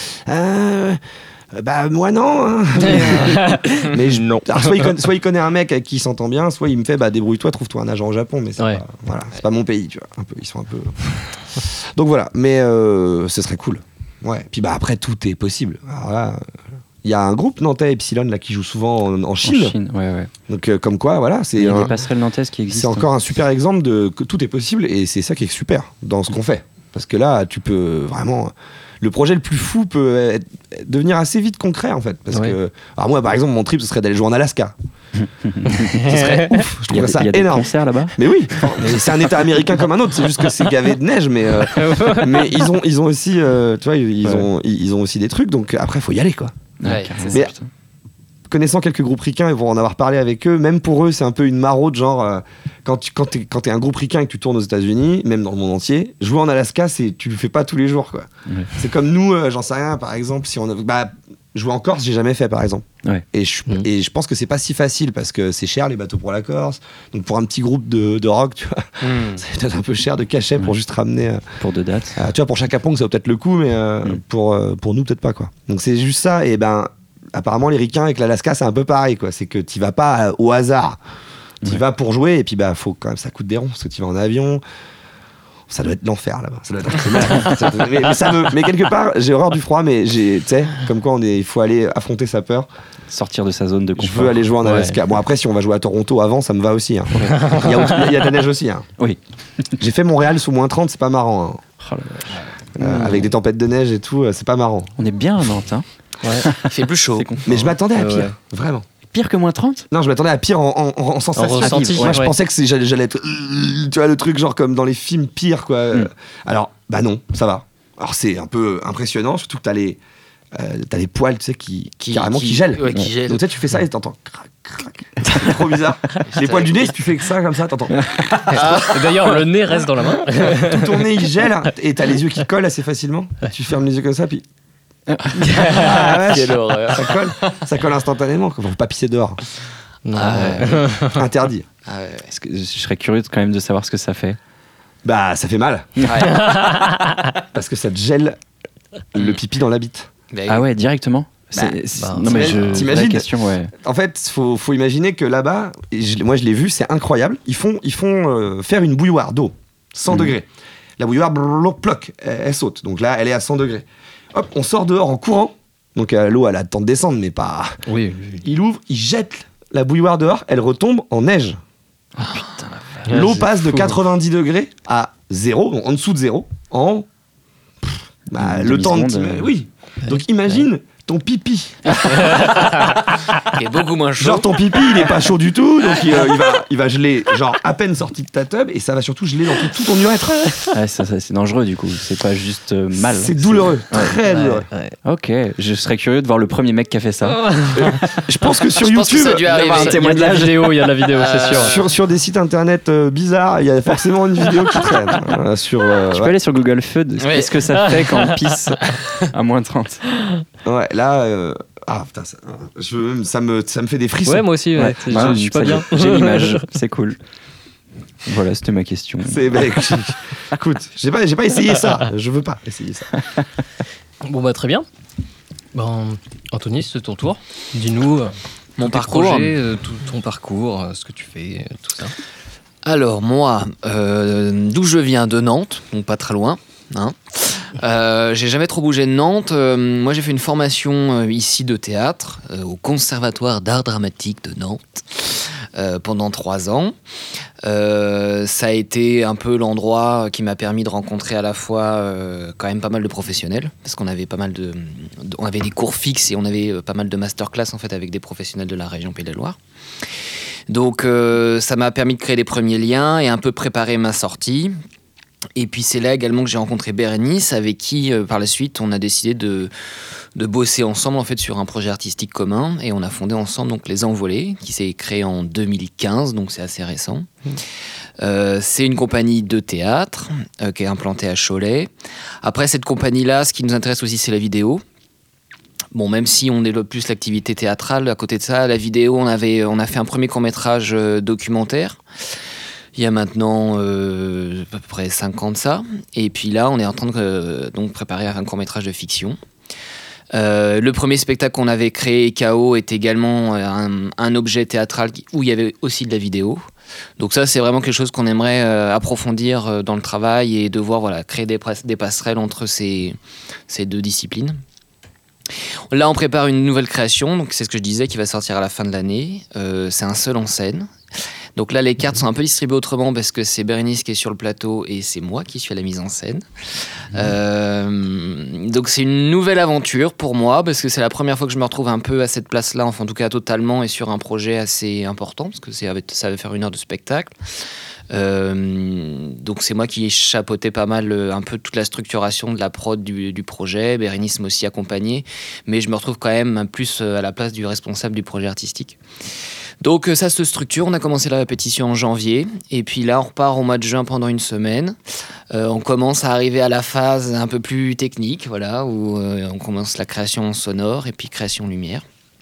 bah moi non. Hein. Mais non. Alors, soit il connaît un mec avec qui il s'entend bien, soit il me fait débrouille-toi, trouve-toi un agent au Japon, mais c'est pas, voilà, c'est pas mon pays, tu vois. Ils sont un peu. Donc voilà, mais ce serait cool. Ouais. Puis après tout est possible. Alors là. Il y a un groupe nantais Epsilon là qui joue souvent en Chine. En Chine, ouais. Donc comme quoi, voilà, il y a des passerelles nantaises qui existent. C'est encore un super exemple de que tout est possible et c'est ça qui est super dans ce qu'on fait. Parce que là, tu peux vraiment. Le projet le plus fou peut devenir assez vite concret en fait. Parce que, alors moi, par exemple, mon trip, ce serait d'aller jouer en Alaska. Ce serait ouf. Je trouverais ça énorme. Il y a des concerts là-bas. Mais oui, mais c'est un État américain comme un autre. C'est juste que c'est gavé de neige, mais ils ont aussi, tu vois, ils ont aussi des trucs. Donc après, faut y aller quoi. Ouais, mais connaissant quelques groupes ricains et pour en avoir parlé avec eux, même pour eux c'est un peu une maraude, genre quand t'es un groupe ricain et que tu tournes aux États-Unis, même dans le monde entier, jouer en Alaska, tu le fais pas tous les jours quoi. Ouais. C'est comme nous, j'en sais rien, par exemple, si on jouer en Corse, j'ai jamais fait par exemple. Ouais. Et je pense que c'est pas si facile parce que c'est cher les bateaux pour la Corse. Donc pour un petit groupe de rock, tu vois, c'est peut-être un peu cher de cachet pour juste ramener. Pour 2 dates. Tu vois, pour Chaka Ponk, ça vaut peut-être le coup, mais pour nous, peut-être pas quoi. Donc c'est juste ça. Et apparemment, les ricains avec l'Alaska, c'est un peu pareil quoi. C'est que t'y vas pas au hasard. T'y vas pour jouer et puis faut quand même, ça coûte des ronds parce que t'y vas en avion. Ça doit être l'enfer là-bas. Ça doit être mais quelque part, j'ai horreur du froid, mais tu sais, comme quoi il faut aller affronter sa peur. Sortir de sa zone de confort. Je veux aller jouer en Alaska. Bon, après, si on va jouer à Toronto avant, ça me va aussi. Hein. Il y a de la neige aussi. Hein. Oui. J'ai fait Montréal sous -30, c'est pas marrant. Hein. Oh avec des tempêtes de neige et tout, c'est pas marrant. On est bien à Nantes. Hein. Ouais. Il fait plus chaud. Mais je m'attendais à pire, vraiment. Pire que -30 ? Non, je m'attendais à pire en sensation. En ressenti, moi, je pensais que j'allais être. Tu vois, le truc, genre comme dans les films pire, quoi. Alors, non, ça va. Alors, c'est un peu impressionnant, surtout que t'as les poils, tu sais, qui gèlent. Ouais, qui gèlent. Donc, tu sais, tu fais ça et t'entends crac, crac. C'est trop bizarre. Les poils du nez, si tu fais que ça, comme ça, t'entends. Et d'ailleurs, le nez reste dans la main. Tout ton nez, il gèle et t'as les yeux qui collent assez facilement. Tu fermes les yeux comme ça, puis. Quelle horreur. Ça colle instantanément. Faut pas pisser dehors. Interdit. Est-ce que je serais curieux quand même de savoir ce que ça fait. Ça fait mal. Ouais. Parce que ça te gèle le pipi dans la bite. Ah ouais, directement. Non mais t'imagines, la question, ouais. En fait, faut imaginer que là-bas, moi je l'ai vu, c'est incroyable. Ils font faire une bouilloire d'eau, 100 degrés. La bouilloire, ploc, elle saute. Donc là, elle est à 100 degrés. Hop, on sort dehors en courant. Donc l'eau, elle a le temps de descendre, mais pas. Oui. Il ouvre, il jette la bouilloire dehors, elle retombe en neige. Oh putain, la L'eau passe de 90 degrés à 0, donc en dessous de 0, en. Le temps de. Oui. Donc imagine. Ton pipi. Il est beaucoup moins chaud. Genre ton pipi, il est pas chaud du tout, donc il va geler, genre à peine sorti de ta tub, et ça va surtout geler dans tout ton urètre. Ouais, ça c'est dangereux du coup, c'est pas juste mal. C'est douloureux, très douloureux. Ouais. Ok, je serais curieux de voir le premier mec qui a fait ça. Je pense que sur Je pense que YouTube, ça a dû arriver. Il y a de la vidéo, c'est sûr. sur des sites internet bizarres, il y a forcément une vidéo qui traîne. Tu peux aller sur Google Feud, qu'est-ce que ça fait quand on pisse à -30 ? Ouais, là, putain, ça me fait des frissons. Ouais, moi aussi, je suis pas bien. J'ai l'image, c'est cool. Voilà, c'était ma question. Écoute, j'ai pas essayé ça. Je veux pas essayer ça. Bon, très bien. Anthony, c'est ton tour. Dis-nous mon tes parcours. projets, ton parcours, ce que tu fais, tout ça. Alors, moi, d'où je viens, de Nantes, donc pas très loin. Hein. J'ai jamais trop bougé de Nantes. Moi, j'ai fait une formation ici de théâtre au Conservatoire d'art dramatique de Nantes pendant 3 ans. Ça a été un peu l'endroit qui m'a permis de rencontrer à la fois quand même pas mal de professionnels, parce qu'on avait on avait des cours fixes et on avait pas mal de masterclass en fait avec des professionnels de la région Pays de la Loire. Donc ça m'a permis de créer des premiers liens et un peu préparer ma sortie. Et puis c'est là également que j'ai rencontré Bérénice, avec qui par la suite on a décidé de bosser ensemble en fait sur un projet artistique commun, et on a fondé ensemble donc Les Envolés, qui s'est créé en 2015, donc c'est assez récent. C'est une compagnie de théâtre qui est implantée à Cholet. Après cette compagnie-là, ce qui nous intéresse aussi, c'est la vidéo. Bon, même si on développe plus l'activité théâtrale, à côté de ça, la vidéo, on a fait un premier court-métrage documentaire. Il y a maintenant à peu près 5 ans de ça. Et puis là, on est en train de donc préparer un court-métrage de fiction. Le premier spectacle qu'on avait créé, KO, est également un objet théâtral où il y avait aussi de la vidéo. Donc ça, c'est vraiment quelque chose qu'on aimerait approfondir dans le travail et devoir créer des passerelles entre ces deux disciplines. Là, on prépare une nouvelle création, donc c'est ce que je disais, qui va sortir à la fin de l'année. C'est un seul en scène. Donc là, les cartes sont un peu distribuées autrement parce que c'est Bérénice qui est sur le plateau et c'est moi qui suis à la mise en scène. Donc c'est une nouvelle aventure pour moi parce que c'est la première fois que je me retrouve un peu à cette place-là, enfin en tout cas totalement, et sur un projet assez important parce que ça va faire 1 heure de spectacle. Donc c'est moi qui ai chapeauté pas mal un peu toute la structuration de la prod du projet. Bérénice m'a aussi accompagné, mais je me retrouve quand même plus à la place du responsable du projet artistique. Donc ça se structure, on a commencé la répétition en janvier et puis là on repart au mois de juin pendant 1 semaine. On commence à arriver à la phase un peu plus technique, voilà, où on commence la création sonore et puis création lumière.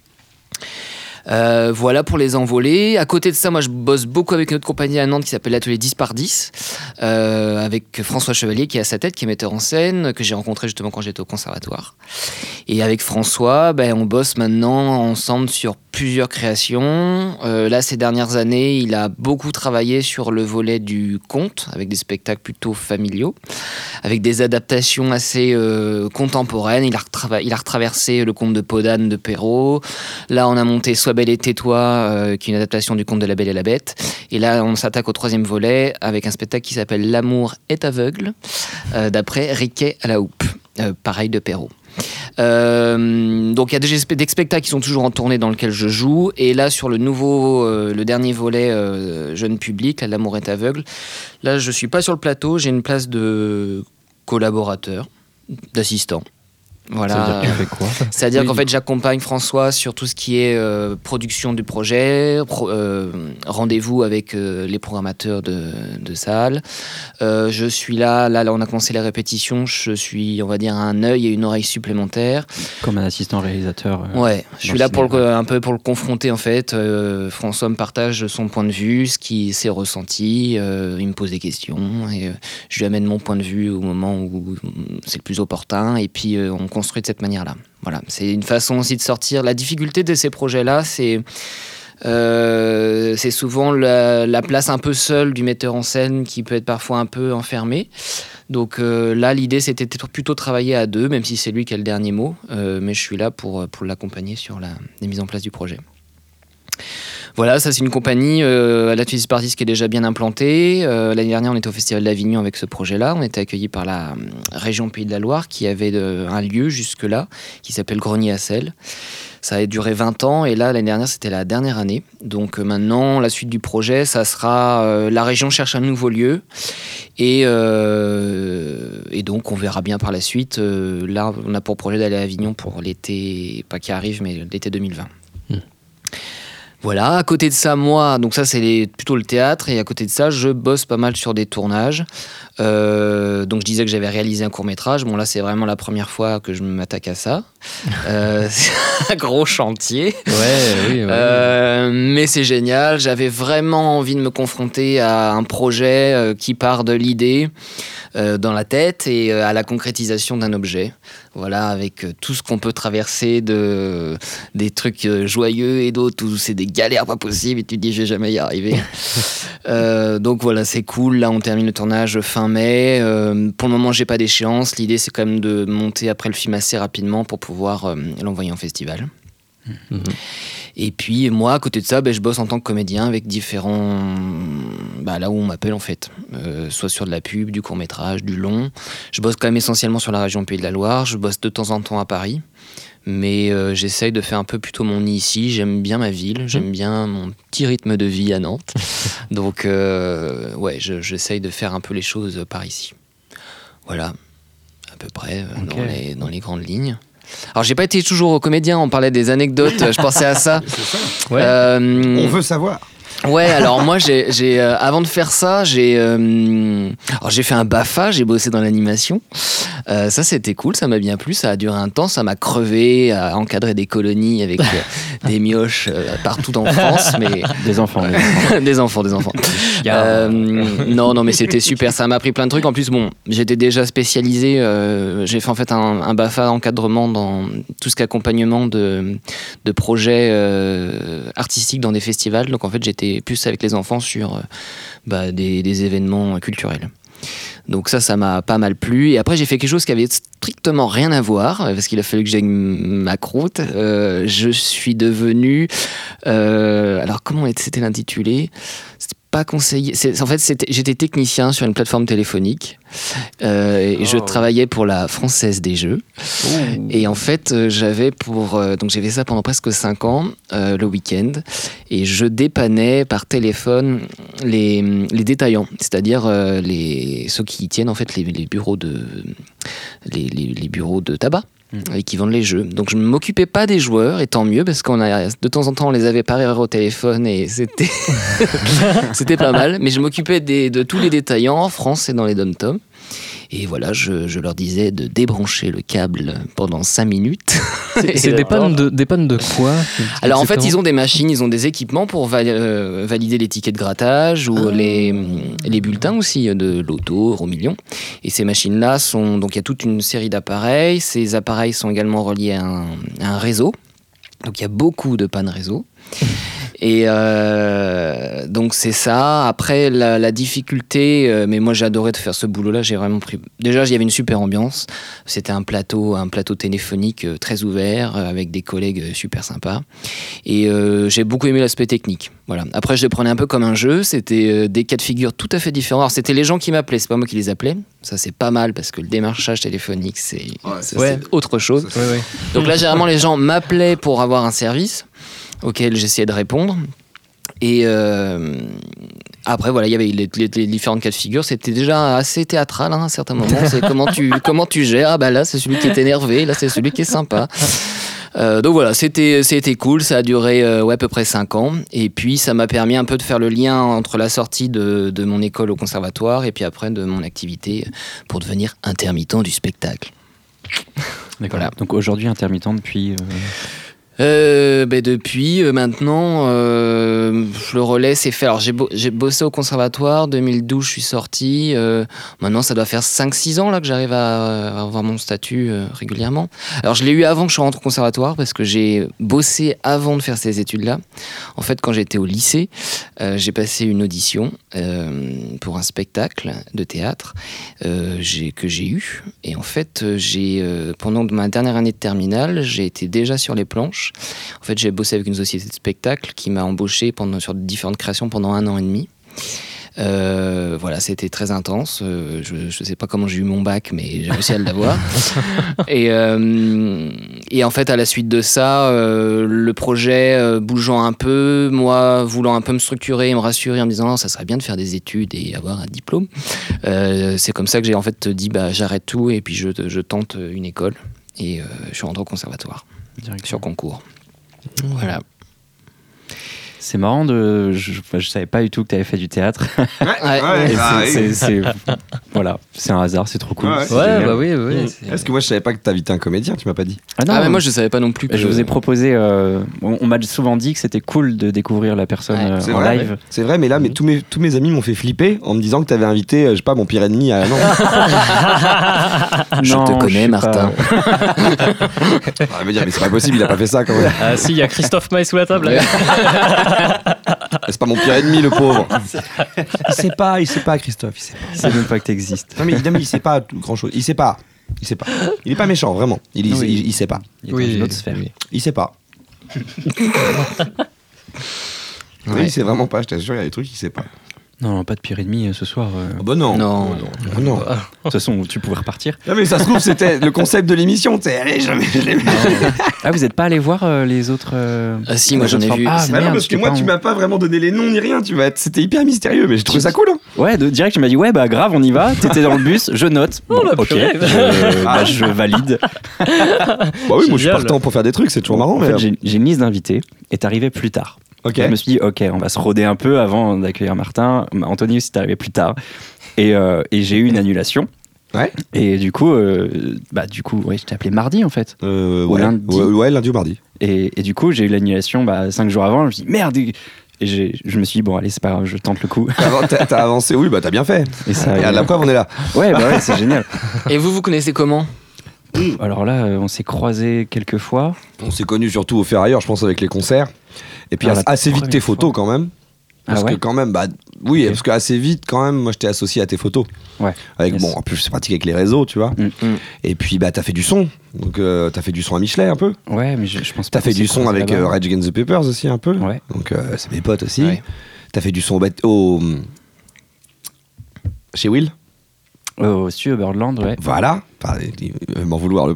Voilà pour les envolées. À côté de ça, moi je bosse beaucoup avec une autre compagnie à Nantes qui s'appelle l'Atelier 10x10, avec François Chevalier qui est à sa tête, qui est metteur en scène, que j'ai rencontré justement quand j'étais au conservatoire. Et avec François, on bosse maintenant ensemble sur plusieurs créations. Là, ces dernières années, il a beaucoup travaillé sur le volet du conte, avec des spectacles plutôt familiaux, avec des adaptations assez contemporaines. Il a retraversé le conte de Podane de Perrault. Là, on a monté Sois belle et tais-toi, qui est une adaptation du conte de La Belle et la Bête. Et là, on s'attaque au 3e volet avec un spectacle qui s'appelle L'amour est aveugle, d'après Riquet à la houppe, pareil de Perrault. Donc il y a des spectacles qui sont toujours en tournée dans lesquels je joue, et là sur le dernier volet jeune public, là, L'amour est aveugle, là je suis pas sur le plateau, j'ai une place de collaborateur, d'assistant. Voilà. Ça veut dire que tu fais quoi ? C'est-à-dire qu'en fait j'accompagne François sur tout ce qui est production du projet, rendez-vous avec les programmateurs de salles. Je suis là on a commencé les répétitions, je suis, on va dire, un œil et une oreille supplémentaires. Comme un assistant réalisateur. Ouais, je suis là un peu pour le confronter en fait. François me partage son point de vue, ce qui s'est ressenti, il me pose des questions et je lui amène mon point de vue au moment où c'est le plus opportun, et puis on construit de cette manière-là. Voilà, c'est une façon aussi de sortir. La difficulté de ces projets-là, c'est souvent la place un peu seule du metteur en scène qui peut être parfois un peu enfermée. Donc là, l'idée, c'était plutôt travailler à 2, même si c'est lui qui a le dernier mot. Mais je suis là pour l'accompagner sur la mise en place du projet. Voilà, ça c'est une compagnie à l'Atelier 10x10 qui est déjà bien implantée. L'année dernière, on était au Festival d'Avignon avec ce projet-là. On était accueillis par la région Pays de la Loire qui avait un lieu jusque-là qui s'appelle Grenier à Sel. Ça a duré 20 ans et là, l'année dernière, c'était la dernière année. Donc maintenant, la suite du projet, ça sera la région cherche un nouveau lieu et donc on verra bien par la suite. Là, on a pour projet d'aller à Avignon pour l'été, pas qui arrive, mais l'été 2020. Voilà, à côté de ça, moi, donc ça c'est plutôt le théâtre, et à côté de ça, je bosse pas mal sur des tournages. Donc je disais que j'avais réalisé un court-métrage. Bon, là, c'est vraiment la première fois que je m'attaque à ça. C'est un gros chantier. Oui. Mais c'est génial. J'avais vraiment envie de me confronter à un projet qui part de l'idée dans la tête et à la concrétisation d'un objet. Voilà, avec tout ce qu'on peut traverser, des trucs joyeux et d'autres où c'est des galères pas possibles et tu te dis je vais jamais y arriver. Donc voilà, c'est cool. Là, on termine le tournage fin mai. Pour le moment, j'ai pas d'échéance. L'idée, c'est quand même de monter après le film assez rapidement pour pouvoir l'envoyer en festival. Mmh. Et puis moi, à côté de ça, je bosse en tant que comédien avec différents... là où on m'appelle en fait. Soit sur de la pub, du court-métrage, du long. Je bosse quand même essentiellement sur la région Pays de la Loire. Je bosse de temps en temps à Paris. Mais j'essaye de faire un peu plutôt mon nid ici. J'aime bien ma ville. J'aime bien mon petit rythme de vie à Nantes. Donc j'essaye de faire un peu les choses par ici. Voilà, à peu près dans les grandes lignes. Alors j'ai pas été toujours comédien, on parlait des anecdotes, je pensais à ça. C'est ça. Ouais. On veut savoir. Ouais, alors moi, avant de faire ça, j'ai fait un BAFA, j'ai bossé dans l'animation. Ça, c'était cool, ça m'a bien plu, ça a duré un temps, ça m'a crevé à encadrer des colonies avec des mioches partout en France. Mais... Des enfants. des enfants. Non, mais c'était super, ça m'a appris plein de trucs. En plus, bon, j'étais déjà spécialisé, j'ai fait en fait un BAFA d'encadrement dans tout ce qui est accompagnement de projets artistiques dans des festivals. Donc en fait, j'étais plus avec les enfants sur des événements culturels. Donc ça m'a pas mal plu. Et après, j'ai fait quelque chose qui avait strictement rien à voir, parce qu'il a fallu que j'aille ma croûte. Je suis devenu... alors, comment c'était l'intitulé ? C'était pas conseiller. En fait, j'étais technicien sur une plateforme téléphonique. Et je travaillais pour la Française des Jeux. Et en fait, donc j'ai fait ça pendant presque 5 ans, le week-end. Et je dépannais par téléphone les détaillants, c'est-à-dire ceux qui tiennent en fait les bureaux de tabac. Et qui vendent les jeux. Donc je ne m'occupais pas des joueurs, et tant mieux, parce de temps en temps on les avait parés au téléphone et c'était pas mal. Mais je m'occupais de tous les détaillants en France et dans les dom-toms. Et voilà, je leur disais de débrancher le câble pendant 5 minutes. C'est des pannes de quoi ? Alors en fait, ils ont des machines, ils ont des équipements pour valider les tickets de grattage ou les bulletins aussi de loto, Euromillions. Et ces machines-là donc il y a toute une série d'appareils. Ces appareils sont également reliés à un réseau. Donc il y a beaucoup de pannes réseau. Et donc c'est ça. Après la difficulté, mais moi j'adorais de faire ce boulot-là. J'ai vraiment pris. Déjà, il y avait une super ambiance. C'était un plateau téléphonique très ouvert avec des collègues super sympas. Et j'ai beaucoup aimé l'aspect technique. Voilà. Après, je le prenais un peu comme un jeu. C'était des cas de figure tout à fait différents. Alors c'était les gens qui m'appelaient, c'est pas moi qui les appelais. Ça c'est pas mal parce que le démarchage téléphonique c'est autre chose. Ouais. Donc là, généralement les gens m'appelaient pour avoir un service auquel j'essayais de répondre. Et après, voilà, il y avait les différentes cas de figure. C'était déjà assez théâtral à un certain moment. C'est comment tu gères. Ah bah là, c'est celui qui est énervé. Là, c'est celui qui est sympa. Donc voilà, c'était cool. Ça a duré à peu près 5 ans. Et puis, ça m'a permis un peu de faire le lien entre la sortie de mon école au conservatoire et puis après de mon activité pour devenir intermittent du spectacle. D'accord. Voilà. Donc aujourd'hui, intermittent depuis... Depuis maintenant, le relais s'est fait. Alors j'ai bossé au conservatoire, 2012 je suis sorti. Maintenant ça doit faire 5-6 ans là que j'arrive à avoir mon statut régulièrement. Alors je l'ai eu avant que je rentre au conservatoire parce que j'ai bossé avant de faire ces études-là. En fait, quand j'étais au lycée, j'ai passé une audition pour un spectacle de théâtre que j'ai eu. Et en fait, pendant ma dernière année de terminale, j'ai été déjà sur les planches. En fait, j'ai bossé avec une société de spectacle qui m'a embauché sur différentes créations pendant 1 an et demi. Voilà, c'était très intense. Je sais pas comment j'ai eu mon bac, mais j'ai réussi à l'avoir. Et en fait, à la suite de ça, le projet bougeant un peu, moi voulant un peu me structurer et me rassurer en me disant ça serait bien de faire des études et avoir un diplôme. C'est comme ça que j'ai en fait dit j'arrête tout et puis je tente une école et je suis rentré au conservatoire. Sur concours. Voilà. C'est marrant je savais pas du tout que tu avais fait du théâtre. Voilà, c'est un hasard, c'est trop cool. Oui. Est-ce que moi je savais pas que t'invitais un comédien, tu m'as pas dit? Mais moi je savais pas non plus que je vous ai proposé on m'a souvent dit que c'était cool de découvrir la personne en live. Ouais. C'est vrai, mais là tous mes amis m'ont fait flipper en me disant que t'avais invité je sais pas mon pire ennemi à non. Je te connais Martin. Elle va dire mais c'est pas possible, il a pas fait ça quand même. Ah si, il y a Christophe Maé sous la table. C'est pas mon pire ennemi, le pauvre. Il sait pas, Christophe. Il sait pas. Il sait même pas que t'existes. Non, mais il sait pas grand chose. Il sait pas. Il est pas méchant, vraiment. Il sait pas. Il est dans une autre sphère. Il sait pas. Oui, il sait vraiment pas, je t'assure, il y a des trucs qu'il sait pas. Non, pas de pire ennemi ce soir. Non. De toute façon, tu pouvais repartir. Non, mais ça se trouve, c'était le concept de l'émission. Allez, jamais je l'ai vu. Ah, vous êtes pas allé voir les autres. Ah, si, moi j'en ai vu. Ah, non, parce que moi, tu m'as pas vraiment donné les noms ni rien. C'était hyper mystérieux, mais j'ai trouvé ça cool. Hein. Ouais, direct, tu m'as dit, grave, on y va. T'étais dans le bus, je note. Bon, ok, je valide. Oui, moi je suis partant pour faire des trucs, c'est toujours marrant. En fait, j'ai une liste d'invités et t'arrivais plus tard. Ok. Je me suis dit, ok, on va se rôder un peu avant d'accueillir Martin. Anthony aussi, t'es arrivé plus tard. Et j'ai eu une annulation. Ouais. Et du coup, ouais, je t'ai appelé mardi en fait. Ouais. lundi. Ouais, lundi ou mardi. Et du coup, j'ai eu l'annulation 5 jours avant. Je me suis dit, merde. Et je me suis dit, bon, allez, c'est pas grave, je tente le coup. T'as avancé, oui, bah t'as bien fait. Et ça, Regarde, la preuve, on est là. ouais, c'est génial. Et vous connaissez comment? Alors là, on s'est croisés quelques fois. On s'est connus surtout au Ferrailleur, je pense, avec les concerts. Et puis Alors, la assez vite tes première photos fois. quand même. Parce Ah ouais que quand même, oui, Ok. parce que assez vite quand même, moi je t'ai associé à tes photos. Ouais. Avec, Yes. bon, en plus c'est pratique avec les réseaux, tu vois. Et puis t'as fait du son. Donc t'as fait du son à Michelet un peu. Ouais, mais je pense pas. T'as fait qu'on du s'est son croisés avec là-bas. Rage Against the Papers aussi un peu. Ouais. Donc c'est mes potes aussi. Ouais. T'as fait du son chez Will. Au studio Birdland, ouais. Voilà. Enfin, il va m'en vouloir le.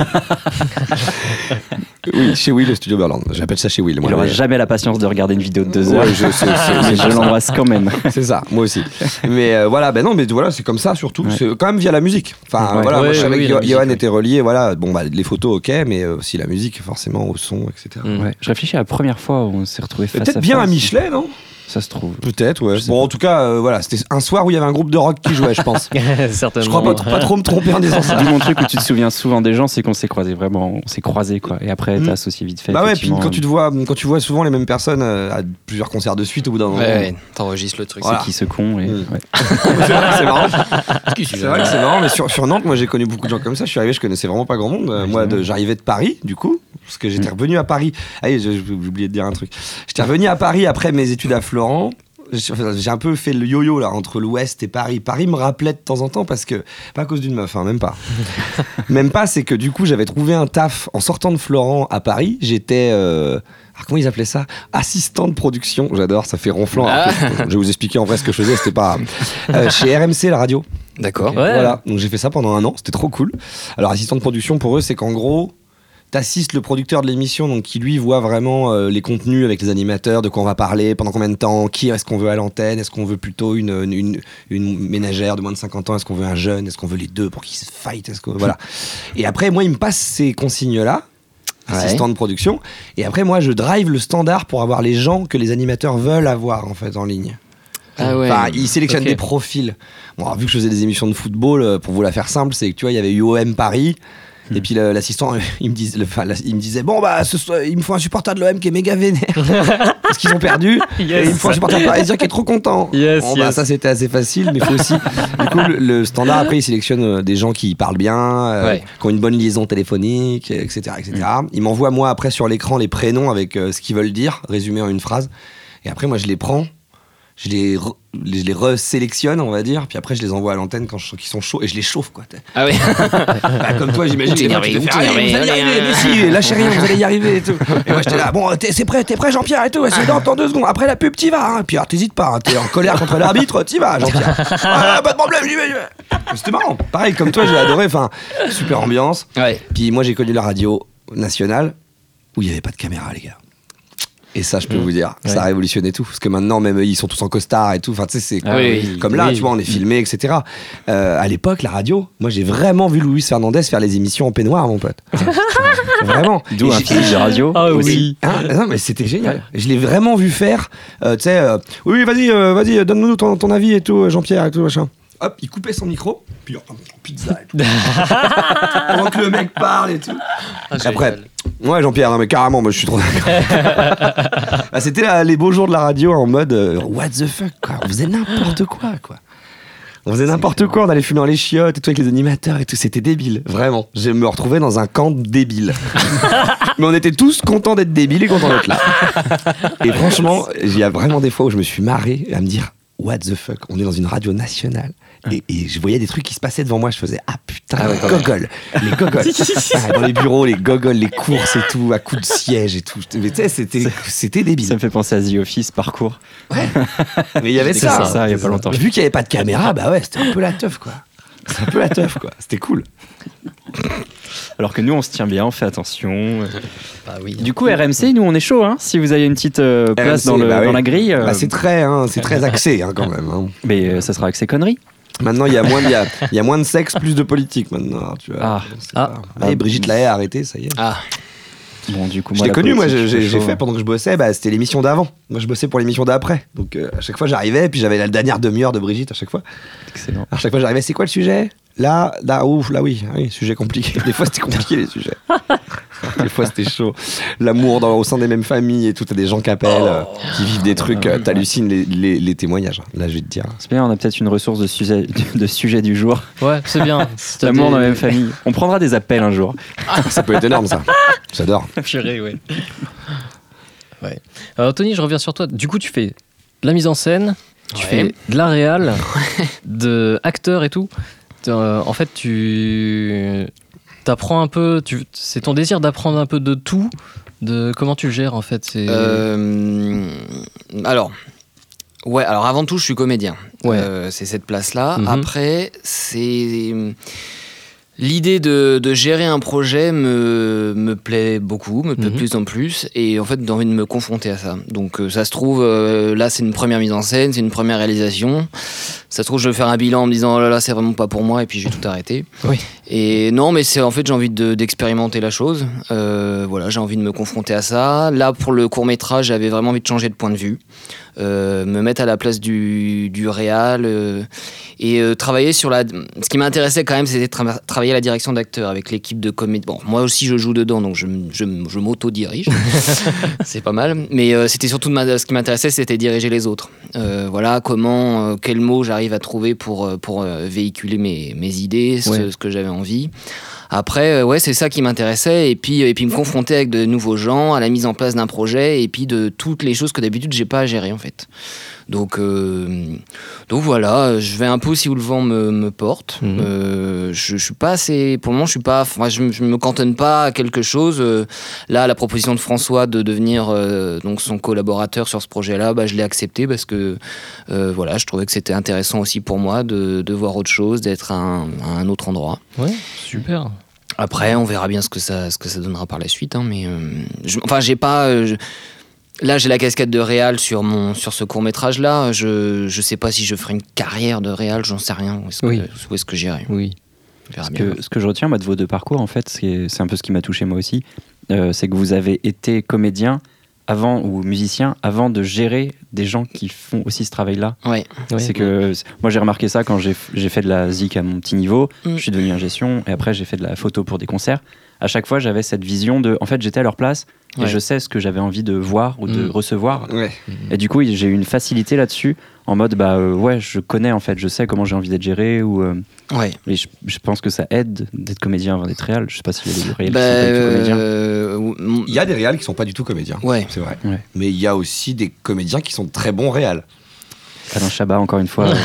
Oui, chez Will, le studio Birdland. J'appelle ça chez Will. Moi, Il aura mais- jamais la patience de regarder une vidéo de 2 heures. Ouais, je sais, Mais je l'embrasse quand même. c'est ça, moi aussi. Mais voilà, non, mais voilà, c'est comme ça surtout. Ouais. C'est quand même via la musique. Enfin, Ouais. voilà, moi Ouais, je savais oui, que la musique, Johan ouais. était relié, voilà. Bon, les photos, ok, mais aussi la musique, forcément, au son, etc. Ouais. Je réfléchis à la première fois où on s'est retrouvés face à Peut-être bien à face. Michelet, non? Ça se trouve. Peut-être, ouais. Je sais Bon, pas. en tout cas, voilà, c'était un soir où il y avait un groupe de rock qui jouait, je pense. Certainement. Je crois pas trop me tromper en disant ça. D'où mon truc où tu te souviens souvent des gens, c'est qu'on s'est croisés vraiment, on s'est croisés quoi. Et après, t'as associé vite fait. Bah ouais, puis effectivement. quand tu vois souvent les mêmes personnes à plusieurs concerts de suite au bout d'un moment. Ouais, t'enregistres le truc. Voilà. C'est qui se con et. Mm. Ouais. C'est vrai que c'est marrant. C'est vrai que c'est marrant, mais sur Nantes, moi j'ai connu beaucoup de gens comme ça. Je suis arrivé, je connaissais vraiment pas grand monde. Moi, j'arrivais de Paris, du coup, parce que j'étais revenu à Paris. Allez, j'ai oublié de dire un truc. J'étais revenu à Paris après mes études à Florent. J'ai un peu fait le yo-yo là entre l'Ouest et Paris. Paris me rappelait de temps en temps parce que, pas à cause d'une meuf, hein, même pas. Même pas, c'est que du coup j'avais trouvé un taf en sortant de Florent à Paris. J'étais, comment ils appelaient ça? Assistant de production. J'adore, ça fait ronflant. Ah. Je vais vous expliquer en vrai ce que je faisais. C'était pas chez RMC la radio. D'accord. Ouais. Voilà, donc j'ai fait ça pendant 1 an, c'était trop cool. Alors assistant de production pour eux, c'est qu'en gros, t'assistes le producteur de l'émission, donc qui lui voit vraiment les contenus avec les animateurs, de quoi on va parler, pendant combien de temps, qui est-ce qu'on veut à l'antenne, est-ce qu'on veut plutôt une ménagère de moins de 50 ans, est-ce qu'on veut un jeune, est-ce qu'on veut les deux pour qu'ils se fight, voilà. Et après, moi, il me passe ces consignes-là, assistant de production, et après, moi, je drive le standard pour avoir les gens que les animateurs veulent avoir, en fait, en ligne. Ah ouais. Enfin, il sélectionne Ok. des profils. Bon, alors, vu que je faisais des émissions de football, pour vous la faire simple, c'est que tu vois, il y avait eu OM Paris. Et puis l'assistant, il me disait bon bah ce soir, il me faut un supporter de l'OM qui est méga vénère parce qu'ils ont perdu. Yes. Et il me faut un supporter parisien qui est trop content. Yes, Bon, bah, yes. ça c'était assez facile, mais il faut aussi. Du coup, le standard après, il sélectionne des gens qui parlent bien, Ouais. qui ont une bonne liaison téléphonique, etc., etc. Il m'envoie moi après sur l'écran les prénoms avec ce qu'ils veulent dire, résumé en une phrase. Et après, moi, je les prends. Je les resélectionne, on va dire, puis après je les envoie à l'antenne quand je sens qu'ils sont chauds et je les chauffe quoi. Ah oui. Bah, comme toi, j'imagine. T'es les mecs, énervé, tu te ou fais, t'es allez, vous allez y énervé, arriver, mais si, lâchez rien, vous allez y arriver et tout. Et moi j'étais là, bon, t'es prêt Jean-Pierre et tout, c'est dans 2 secondes. Après la pub, t'y vas. Hein. Puis alors, t'hésites pas, hein. T'es en colère contre l'arbitre, t'y vas, Jean-Pierre. Ah, pas de problème, j'y vais. C'était marrant. Pareil, comme toi, j'ai adoré. Enfin, super ambiance. Ouais. Puis moi, j'ai connu la radio nationale où il n'y avait pas de caméra, les gars. Et ça, je peux vous dire, ça a révolutionné tout. Parce que maintenant, même ils sont tous en costard et tout. Enfin, tu sais, c'est Ah oui, comme là, oui. tu vois, on est filmé, etc. À l'époque, la radio, moi, j'ai vraiment vu Luis Fernandez faire les émissions en peignoir, mon pote. Vraiment. D'où Et un j'ai- fil de radio. Ah aussi. oui. Hein, non, mais c'était génial. Je l'ai vraiment vu faire. Tu sais, oui, vas-y, donne-nous ton avis et tout, Jean-Pierre et tout, machin. Hop, il coupait son micro, puis pizza et tout. Pendant que le mec parle et tout. Et après, ouais, Jean-Pierre, non, mais carrément, moi je suis trop d'accord. Bah, c'était les beaux jours de la radio en mode what the fuck, quoi. On faisait n'importe quoi. On faisait n'importe quoi, on allait fumer dans les chiottes et tout avec les animateurs et tout, c'était débile, vraiment. Je me retrouvais dans un camp débile. Mais on était tous contents d'être débiles et contents d'être là. Et franchement, il y a vraiment des fois où je me suis marré à me dire what the fuck, on est dans une radio nationale. Et je voyais des trucs qui se passaient devant moi, je faisais ah putain, les gogoles. Ah, dans les bureaux, les gogoles, les courses et tout, à coups de siège et tout. Mais tu sais, c'était débile. Ça me fait penser à The Office, parcours. Mais il y avait J'ai ça. fait ça il y a pas longtemps. Vu qu'il n'y avait pas de caméra, bah ouais, c'était un peu la teuf, quoi. C'était cool. Alors que nous, on se tient bien, on fait attention. Bah oui. Du coup, RMC, nous, on est chaud. Hein, si vous avez une petite place RMC, dans oui. la grille. Bah, c'est très axé hein, quand même. Hein. Mais ça sera avec ces conneries. Maintenant, il y a moins de sexe, plus de politique maintenant. Tu vois. Ah. C'est pas- Allez, Brigitte Lahaye a arrêté, ça y est. Ah. Bon, du coup, Je l'ai la connu, moi, politique, j'ai chaud. fait pendant que je bossais, c'était l'émission d'avant. Moi, je bossais pour l'émission d'après. Donc, à chaque fois, j'arrivais, puis j'avais la dernière demi-heure de Brigitte à chaque fois. Excellent. À chaque fois, j'arrivais, c'est quoi le sujet ? Là, ouf, là, oui, sujet compliqué. Des fois, c'était compliqué, les sujets. Des fois, c'était chaud. L'amour au sein des mêmes familles et tout. T'as des gens qui appellent, qui vivent des trucs. T'hallucines les témoignages. Là, je vais te dire. C'est bien, on a peut-être une ressource de sujet du jour. Ouais, c'est bien. Si t'as L'amour des- dans la même famille. On prendra des appels un jour. Ça peut être énorme, ça. J'adore. Purée, ouais. Ouais. Alors, Tony, je reviens sur toi. Du coup, tu fais de la mise en scène, tu Ouais. fais de la réal, de acteur et tout. En fait, tu t'apprends un peu. C'est ton désir d'apprendre un peu de tout. De comment tu le gères en fait. Alors avant tout, je suis comédien. Ouais. C'est cette place-là. Mhm. Après, c'est l'idée de gérer un projet me plaît beaucoup, me plaît de plus en plus, et en fait d'envie de me confronter à ça. Donc ça se trouve, là c'est une première mise en scène, c'est une première réalisation. Ça se trouve, je vais faire un bilan en me disant oh là là, c'est vraiment pas pour moi, et puis je vais tout arrêter. Oui. Et non, mais c'est en fait j'ai envie d'expérimenter la chose. Voilà, j'ai envie de me confronter à ça. Là pour le court métrage, j'avais vraiment envie de changer de point de vue. Me mettre à la place du réal et travailler sur ce qui m'intéressait quand même, c'était de travailler à la direction d'acteurs avec l'équipe de comédie. Bon, moi aussi je joue dedans, donc je m'auto-dirige. C'est pas mal, mais c'était surtout ce qui m'intéressait, c'était diriger les autres. Voilà, quels mots j'arrive à trouver pour véhiculer mes idées, ce que j'avais envie. Après, c'est ça qui m'intéressait, et puis me confronter avec de nouveaux gens, à la mise en place d'un projet, et puis de toutes les choses que d'habitude j'ai pas à gérer en fait. Donc voilà, je vais un peu aussi où le vent me porte. Je suis pas assez, pour le moment, je me cantonne pas à quelque chose. Là, la proposition de François de devenir donc son collaborateur sur ce projet-là, je l'ai accepté parce que voilà, je trouvais que c'était intéressant aussi pour moi de voir autre chose, d'être à un autre endroit. Ouais, super. Après, on verra bien ce que ça donnera par la suite, hein, mais j'ai pas. Là, j'ai la casquette de réal sur ce court-métrage-là. Je sais pas si je ferai une carrière de réal, j'en sais rien. Où est-ce que j'irai ? Oui. On verra bien. Ce que je retiens moi, de vos deux parcours, en fait, c'est un peu ce qui m'a touché moi aussi, c'est que vous avez été comédien ou musicien avant de gérer des gens qui font aussi ce travail-là. Ouais. C'est que moi j'ai remarqué ça quand j'ai fait de la zik à mon petit niveau, je suis devenu ingé son et après j'ai fait de la photo pour des concerts. À chaque fois j'avais cette vision en fait j'étais à leur place et je sais ce que j'avais envie de voir ou de recevoir. Ouais. Et du coup j'ai eu une facilité là-dessus en mode je connais en fait, je sais comment j'ai envie d'être géré et je pense que ça aide d'être comédien avant d'être réal. Je sais pas s'il y a des réals qui sont pas du tout comédiens. Il y a des réals qui sont pas du tout comédiens. Ouais. C'est vrai. Ouais. Mais il y a aussi des comédiens qui sont très bons réals. Alain Chabat encore une fois.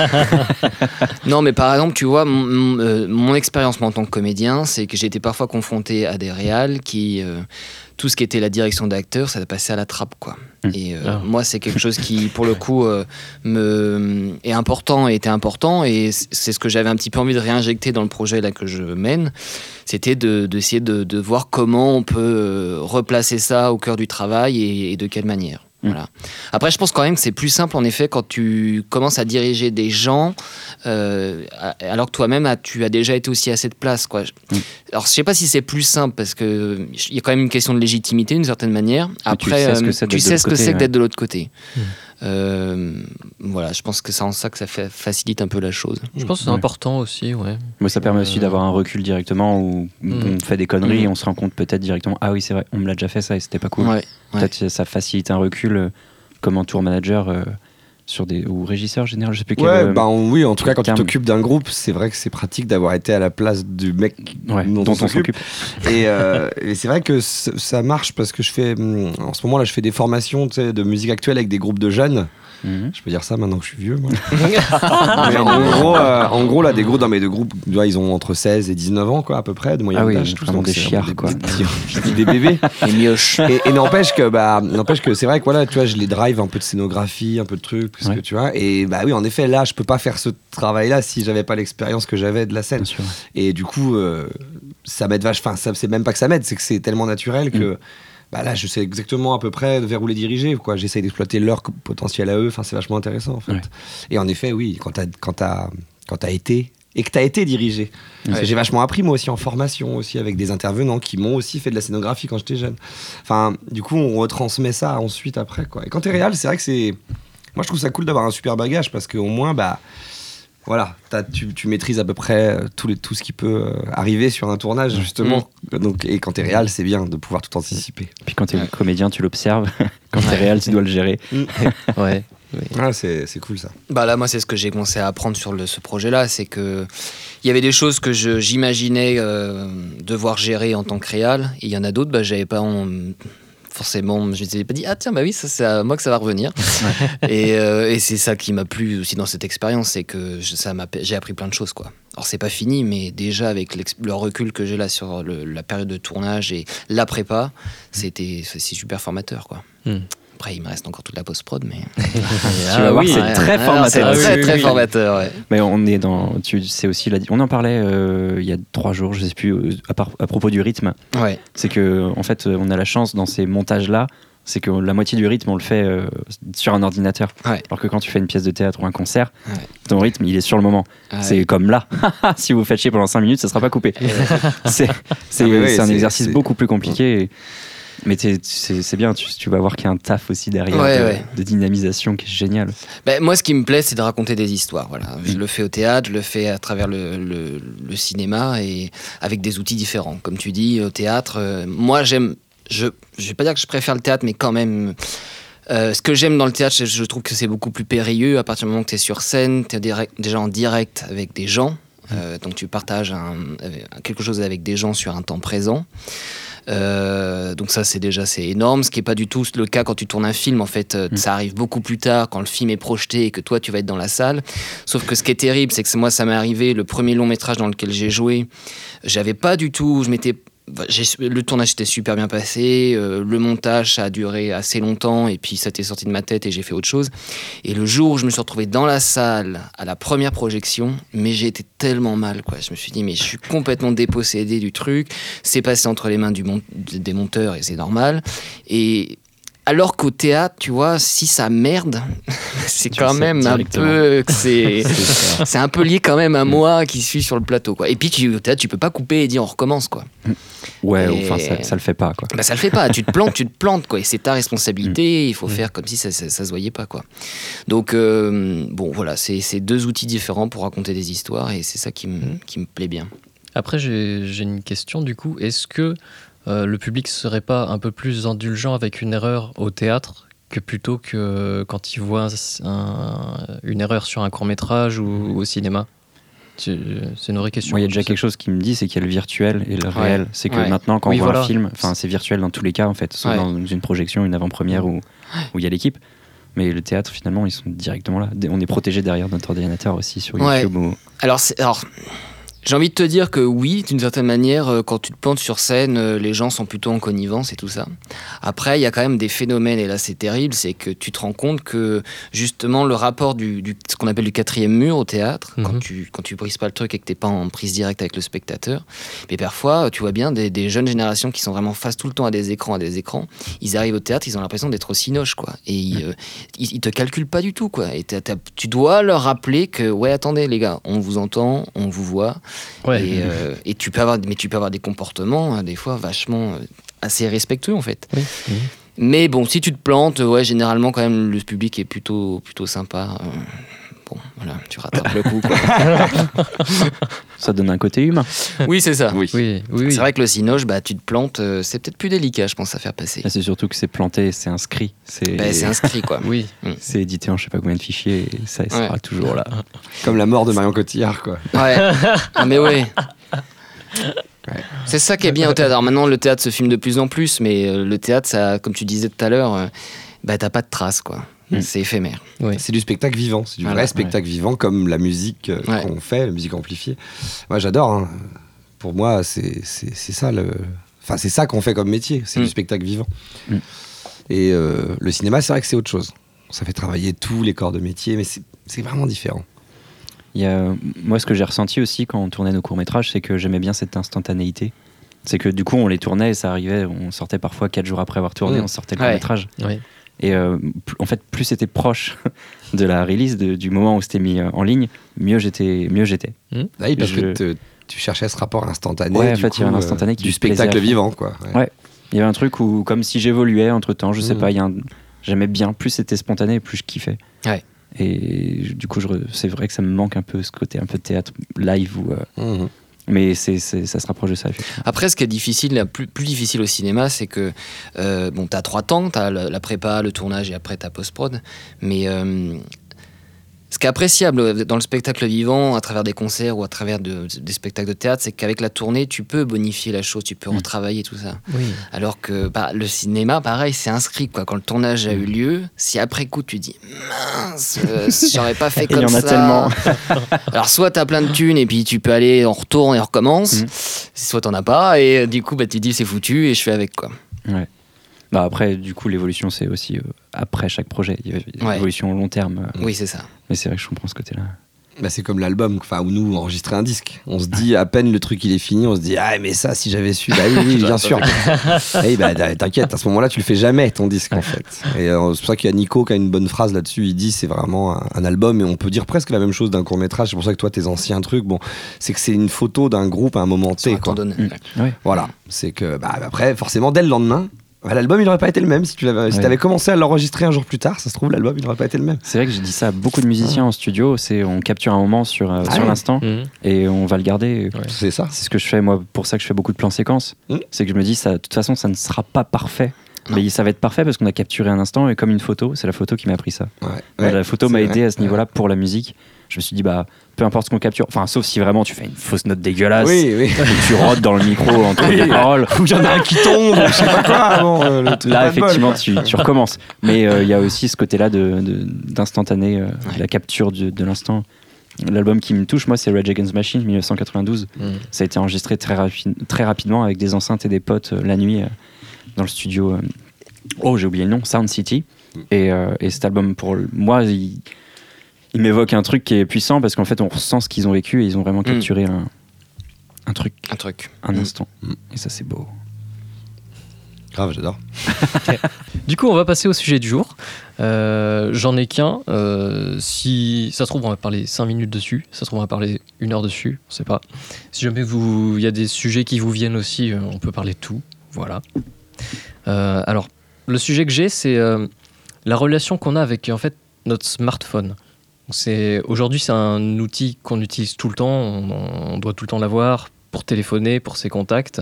Non, mais par exemple, tu vois, mon expérience moi, en tant que comédien, c'est que j'étais parfois confronté à des réals qui, tout ce qui était la direction d'acteur, ça passait à la trappe, quoi. Et moi, c'est quelque chose qui, pour le coup, était important, et c'est ce que j'avais un petit peu envie de réinjecter dans le projet là que je mène. C'était d'essayer de voir comment on peut replacer ça au cœur du travail et de quelle manière. Voilà. Après, je pense quand même que c'est plus simple en effet quand tu commences à diriger des gens, alors que toi-même tu as déjà été aussi à cette place, quoi. Alors, je sais pas si c'est plus simple parce que il y a quand même une question de légitimité d'une certaine manière. Après, tu sais ce que c'est que d'être de l'autre côté. Voilà, je pense que c'est en ça que ça facilite un peu la chose. Je pense que c'est important aussi, ouais. Mais ça permet aussi d'avoir un recul directement où on fait des conneries et on se rend compte peut-être directement ah oui c'est vrai, on me l'a déjà fait ça et c'était pas cool. Peut-être ça facilite un recul comme un tour manager ou régisseur général, je sais plus quel. Oui, en tout cas quand tu t'occupes d'un groupe, c'est vrai que c'est pratique d'avoir été à la place du mec dont on s'occupe. Et c'est vrai que ça marche parce que en ce moment là je fais des formations de musique actuelle avec des groupes de jeunes. Je peux dire ça maintenant que je suis vieux, moi. Mais en gros, là, des groupes, ils ont entre 16 et 19 ans, quoi, à peu près, de moyenne d'âge. Vraiment des chiards, quoi. Des bébés. Des mioches. Et n'empêche que c'est vrai que voilà, tu vois, je les drive un peu de scénographie, un peu de trucs, parce que tu vois. Et oui, en effet, là, je peux pas faire ce travail-là si j'avais pas l'expérience que j'avais de la scène. Et du coup, ça m'aide vachement. Enfin, c'est même pas que ça m'aide, c'est que c'est tellement naturel que. Là, je sais exactement à peu près vers où les diriger, quoi. J'essaye d'exploiter leur potentiel à eux. Enfin, c'est vachement intéressant, en fait. Ouais. Et en effet, oui, quand t'as été et que tu as été dirigé. Parce que j'ai vachement appris moi aussi en formation, aussi avec des intervenants qui m'ont aussi fait de la scénographie quand j'étais jeune. Enfin, du coup, on retransmet ça ensuite après, quoi. Et quand t'es réal, c'est vrai que c'est... Moi, je trouve ça cool d'avoir un super bagage parce qu'au moins, voilà, tu maîtrises à peu près tout ce qui peut arriver sur un tournage, justement. Donc, et quand t'es réal, c'est bien de pouvoir tout anticiper. Puis quand t'es comédien, tu l'observes. Quand t'es réal, tu dois le gérer. Ouais. Ah, c'est cool ça. Là, moi, c'est ce que j'ai commencé à apprendre sur ce projet-là, c'est que il y avait des choses que j'imaginais devoir gérer en tant que réal, et il y en a d'autres, j'avais pas forcément, je ne m'étais pas dit tiens, oui, ça c'est à moi que ça va revenir. Et c'est ça qui m'a plu aussi dans cette expérience, c'est que j'ai appris plein de choses, quoi. Alors c'est pas fini, mais déjà avec le recul que j'ai là sur la période de tournage et la prépa, c'est super formateur, quoi. Après, il me reste encore toute la post-prod, mais... Tu vas voir, c'est très formateur. C'est très formateur, ouais. Mais on est dans... Tu sais aussi, on en parlait il y a 3 jours, je sais plus, à propos du rythme. Ouais. C'est que, en fait, on a la chance dans ces montages-là, c'est que la moitié du rythme, on le fait sur un ordinateur. Ouais. Alors que quand tu fais une pièce de théâtre ou un concert, ton rythme, il est sur le moment. Ouais. C'est comme là. Si vous faites chier pendant 5 minutes, ça sera pas coupé. C'est un exercice beaucoup plus compliqué. Mais c'est bien, tu vas voir qu'il y a un taf aussi derrière de dynamisation qui est génial. Moi, ce qui me plaît, c'est de raconter des histoires. Voilà. Je le fais au théâtre, je le fais à travers le cinéma et avec des outils différents. Comme tu dis, au théâtre, moi, je vais pas dire que je préfère le théâtre, mais quand même... ce que j'aime dans le théâtre, je trouve que c'est beaucoup plus périlleux. À partir du moment que tu es sur scène, tu es déjà en direct avec des gens. Donc tu partages quelque chose avec des gens sur un temps présent. Donc ça c'est énorme, ce qui est pas du tout le cas quand tu tournes un film. En fait, ça arrive beaucoup plus tard quand le film est projeté et que toi tu vas être dans la salle. Sauf que ce qui est terrible, c'est que moi ça m'est arrivé, le premier long métrage dans lequel j'ai joué, j'avais pas du tout, le tournage s'était super bien passé, le montage ça a duré assez longtemps et puis ça t'est sorti de ma tête et j'ai fait autre chose. Et le jour où je me suis retrouvé dans la salle à la première projection, mais j'ai été tellement mal, quoi. Je me suis dit mais je suis complètement dépossédé du truc, c'est passé entre les mains des monteurs et c'est normal. Et alors qu'au théâtre, tu vois, si ça merde, c'est quand même un peu... C'est un peu lié quand même à moi qui suis sur le plateau, quoi. Et puis au théâtre, tu peux pas couper et dire on recommence, quoi. Ouais, enfin ça le fait pas, quoi. Ça le fait pas, tu te plantes, quoi. Et c'est ta responsabilité, il faut faire comme si ça se voyait pas, quoi. Donc, voilà, c'est 2 outils différents pour raconter des histoires et c'est ça qui me plaît bien. Après, j'ai une question, du coup. Est-ce que le public serait pas un peu plus indulgent avec une erreur au théâtre que plutôt que quand il voit une erreur sur un court-métrage ou au cinéma? C'est une vraie question. Moi, il y a déjà quelque chose qui me dit, c'est qu'il y a le virtuel et le réel. C'est que maintenant, quand on voit un film, c'est virtuel dans tous les cas, en fait, sauf dans une projection, une avant-première où il y a l'équipe. Mais le théâtre, finalement, ils sont directement là. On est protégé derrière notre ordinateur aussi sur YouTube. Alors, j'ai envie de te dire que oui, d'une certaine manière, quand tu te plantes sur scène, les gens sont plutôt en connivence et tout ça. Après, il y a quand même des phénomènes, et là c'est terrible, c'est que tu te rends compte que justement le rapport ce qu'on appelle du 4e mur au théâtre, quand tu brises pas le truc et que t'es pas en prise directe avec le spectateur, mais parfois tu vois bien des jeunes générations qui sont vraiment face tout le temps à des écrans, ils arrivent au théâtre, ils ont l'impression d'être au cinoche, quoi. Et ils te calculent pas du tout, quoi. Et tu dois leur rappeler que, attendez les gars, on vous entend, on vous voit. Et tu peux avoir des comportements des fois vachement assez respectueux, en fait. Mais bon, si tu te plantes, généralement quand même le public est plutôt sympa. Voilà, tu rattrapes le coup, quoi. Ça donne un côté humain. Oui, c'est ça. Oui. C'est vrai que le cinoche, tu te plantes, c'est peut-être plus délicat, je pense, à faire passer. Et c'est surtout que c'est planté, c'est inscrit. C'est inscrit, quoi. Oui. C'est édité en je sais pas combien de fichiers et ça sera toujours là. Comme la mort de Marion Cotillard, quoi. Ouais. Mais ouais. C'est ça qui est bien au théâtre. Alors maintenant, le théâtre se filme de plus en plus, mais le théâtre, ça, comme tu disais tout à l'heure, t'as pas de traces, quoi. C'est éphémère. C'est du spectacle vivant, c'est du vrai spectacle vivant, comme la musique qu'on fait, la musique amplifiée. Moi, j'adore. Hein. Pour moi, c'est ça c'est ça qu'on fait comme métier, c'est du spectacle vivant. Et le cinéma, c'est vrai que c'est autre chose. Ça fait travailler tous les corps de métier, mais c'est vraiment différent. Moi, ce que j'ai ressenti aussi quand on tournait nos courts-métrages, c'est que j'aimais bien cette instantanéité. C'est que du coup, on les tournait et ça arrivait, on sortait parfois 4 jours après avoir tourné, on sortait le court-métrage. Et en fait, plus c'était proche de la release, du moment où c'était mis en ligne, mieux j'étais. Oui, parce que tu cherchais ce rapport instantané. Ouais, en fait, il y avait un instantané qui du spectacle vivant, quoi. Ouais. Il y avait un truc où, comme si j'évoluais entre temps, je sais pas, j'aimais bien, plus c'était spontané, plus je kiffais. Ouais. Et du coup, c'est vrai que ça me manque un peu ce côté un peu théâtre live où. Mais ça se rapproche de ça, effectivement. Après, ce qui est difficile, plus difficile au cinéma, c'est que t'as 3 temps, t'as la prépa, le tournage et après t'as post-prod. Mais ce qui est appréciable dans le spectacle vivant, à travers des concerts ou à travers des spectacles de théâtre, c'est qu'avec la tournée, tu peux bonifier la chose, tu peux retravailler tout ça. Oui. Alors que le cinéma, pareil, c'est un script, quoi. Quand le tournage a eu lieu, si après coup tu dis mince, j'aurais pas fait comme ça. Il y en a tellement. Alors soit t'as plein de thunes et puis tu peux aller, on retourne et on recommence. Soit t'en as pas et du coup tu dis c'est foutu et je fais avec, quoi. Ouais. Bah après, du coup, l'évolution, c'est aussi après chaque projet. Il y a une évolution au long terme. Oui, c'est ça. Mais c'est vrai que je comprends ce côté-là. Bah c'est comme l'album, où nous, enregistrer un disque. On se dit, à peine le truc il est fini, on se dit, ah, mais ça, si j'avais su, bah oui, bien sûr. Et bah t'inquiète, à ce moment-là, tu le fais jamais, ton disque, en fait. Et c'est pour ça qu'il y a Nico qui a une bonne phrase là-dessus. Il dit, c'est vraiment un album, et on peut dire presque la même chose d'un court-métrage. C'est pour ça que toi, tes anciens trucs, c'est que c'est une photo d'un groupe à un moment T, quoi. Voilà. C'est que, après, forcément, dès le lendemain, l'album il n'aurait pas été le même si tu avais commencé à l'enregistrer un jour plus tard, ça se trouve l'album il n'aurait pas été le même. C'est vrai que j'ai dit ça à beaucoup de musiciens en studio, on capture un moment sur l'instant et on va le garder. C'est ça. C'est ce que je fais moi, pour ça que je fais beaucoup de plans séquences. C'est que je me dis ça, de toute façon ça ne sera pas parfait. Mais ça va être parfait parce qu'on a capturé un instant et comme une photo, c'est la photo qui m'a appris ça. La photo m'a aidé à ce niveau-là pour la musique. Je me suis dit peu importe ce qu'on capture, enfin sauf si vraiment tu fais une fausse note dégueulasse et tu rôdes dans le micro entre les paroles ou il y en a un qui tombe ou je sais pas quoi. Là effectivement tu recommences, mais il y a aussi ce côté là d'instantané, la capture de l'instant. L'album qui me touche moi c'est Rage Against the Machine 1992. Ça a été enregistré très rapidement avec des enceintes et des potes la nuit dans le studio j'ai oublié le nom, Sound City. Et cet album pour moi il m'évoque un truc qui est puissant parce qu'en fait on ressent ce qu'ils ont vécu et ils ont vraiment capturé un truc, un instant. Et ça c'est beau. Grave, j'adore. Du coup on va passer au sujet du jour. J'en ai qu'un. Si ça se trouve on va parler 5 minutes dessus, ça se trouve on va parler 1 heure dessus, on sait pas. Si jamais il y a des sujets qui vous viennent aussi, on peut parler de tout. Voilà. Alors le sujet que j'ai c'est la relation qu'on a avec en fait notre smartphone. Aujourd'hui, c'est un outil qu'on utilise tout le temps. On doit tout le temps l'avoir pour téléphoner, pour ses contacts.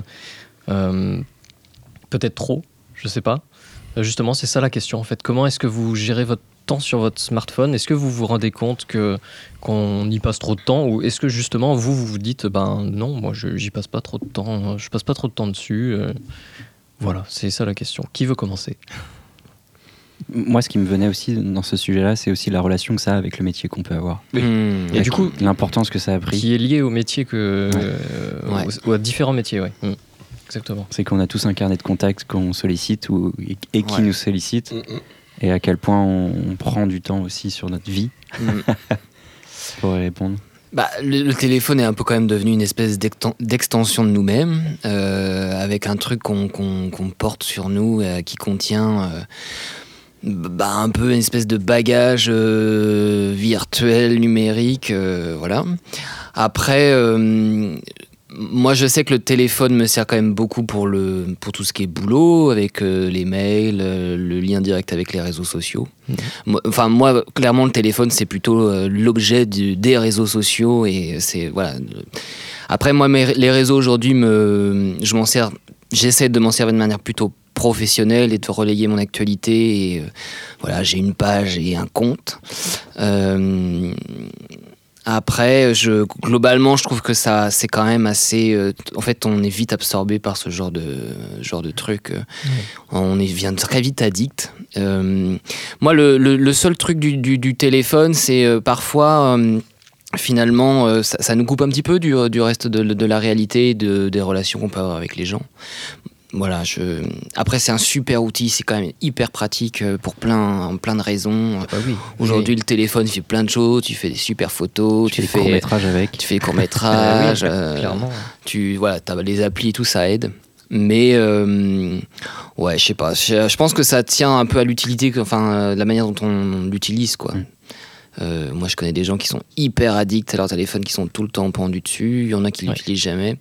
Peut-être trop, je sais pas. Justement, c'est ça la question en fait. Comment est-ce que vous gérez votre temps sur votre smartphone ? Est-ce que vous vous rendez compte qu'on y passe trop de temps, ou est-ce que justement vous vous dites non, moi j'y passe pas trop de temps. Je passe pas trop de temps dessus. Voilà, c'est ça la question. Qui veut commencer ? Moi, ce qui me venait aussi dans ce sujet-là, c'est aussi la relation que ça a avec le métier qu'on peut avoir. Et du coup, l'importance que ça a pris. Qui est liée au métier ou à différents métiers, exactement. C'est qu'on a tous un carnet de contacts qu'on sollicite et qui nous sollicite, et à quel point on prend du temps aussi sur notre vie pour y répondre. Le téléphone est un peu quand même devenu une espèce d'extension de nous-mêmes, avec un truc qu'on porte sur nous qui contient un peu une espèce de bagage virtuel, numérique, voilà. Après, moi je sais que le téléphone me sert quand même beaucoup pour tout ce qui est boulot, avec les mails, le lien direct avec les réseaux sociaux. Moi, clairement, le téléphone, c'est plutôt l'objet des réseaux sociaux, et c'est, voilà. Après, moi, les réseaux aujourd'hui, j'essaie de m'en servir de manière plutôt professionnelle et de relayer mon actualité, et voilà, j'ai une page et un compte. Après, globalement, je trouve que ça, c'est quand même assez. En fait, on est vite absorbé par ce genre de truc. On devient très vite addict. Moi, le seul truc du téléphone, c'est parfois. Finalement, ça nous coupe un petit peu du reste de la réalité, des relations qu'on peut avoir avec les gens. Voilà, après c'est un super outil, c'est quand même hyper pratique pour plein de raisons. Aujourd'hui, le téléphone fait plein de choses, tu fais des super photos, tu fais des courts-métrages avec. Tu fais des courts-métrages, clairement. T'as les applis et tout, ça aide. Mais ouais, je sais pas. Je pense que ça tient un peu à l'utilité, la manière dont on l'utilise, quoi. Moi, je connais des gens qui sont hyper addicts à leur téléphone, qui sont tout le temps pendus dessus. Il y en a qui l'utilisent jamais.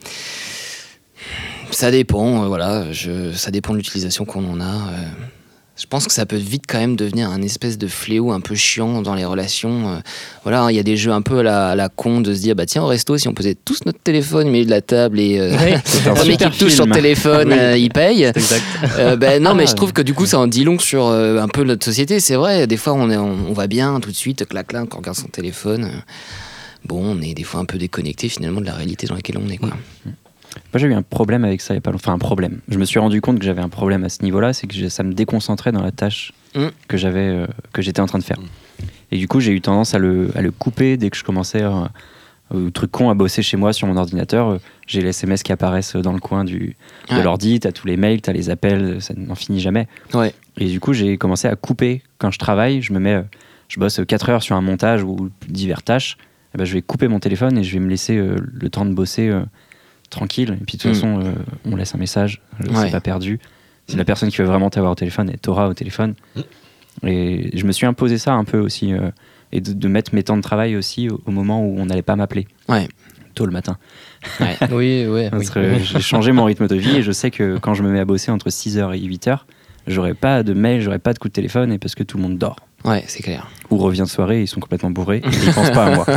Ça dépend, ça dépend de l'utilisation qu'on en a. Je pense que ça peut vite quand même devenir un espèce de fléau un peu chiant dans les relations. Voilà, il y a des jeux un peu à la con de se dire bah tiens, au resto, si on posait tous notre téléphone au milieu de la table et le premier qui touche son téléphone, il paye. Non, mais je trouve que du coup, ça en dit long sur un peu notre société. C'est vrai, des fois, on va bien tout de suite, clac-clac, quand on regarde son téléphone. Bon, on est des fois un peu déconnecté finalement de la réalité dans laquelle on est, quoi. Moi, j'ai eu un problème avec ça il y a pas longtemps. Enfin, un problème. Je me suis rendu compte que j'avais un problème à ce niveau-là, c'est que ça me déconcentrait dans la tâche que j'étais en train de faire. Et du coup, j'ai eu tendance à le couper dès que je commençais, truc con, à bosser chez moi sur mon ordinateur. J'ai les SMS qui apparaissent dans le coin de l'ordi, t'as tous les mails, t'as les appels, ça n'en finit jamais. Ouais. Et du coup, j'ai commencé à couper. Quand je travaille, je bosse 4 heures sur un montage ou divers tâches. Et ben, je vais couper mon téléphone et je vais me laisser le temps de bosser tranquille. Et puis de toute façon, on laisse un message, c'est pas perdu. Si la personne qui veut vraiment t'avoir au téléphone, elle t'aura au téléphone. Et je me suis imposé ça un peu aussi, et de mettre mes temps de travail aussi au moment où on n'allait pas m'appeler. Ouais. Tôt le matin. Ouais. Oui. J'ai changé mon rythme de vie et je sais que quand je me mets à bosser entre 6h et 8h, j'aurai pas de mail, j'aurai pas de coup de téléphone, et parce que tout le monde dort. Ouais, c'est clair. Ou revient de soirée, ils sont complètement bourrés, et ils pensent pas à moi.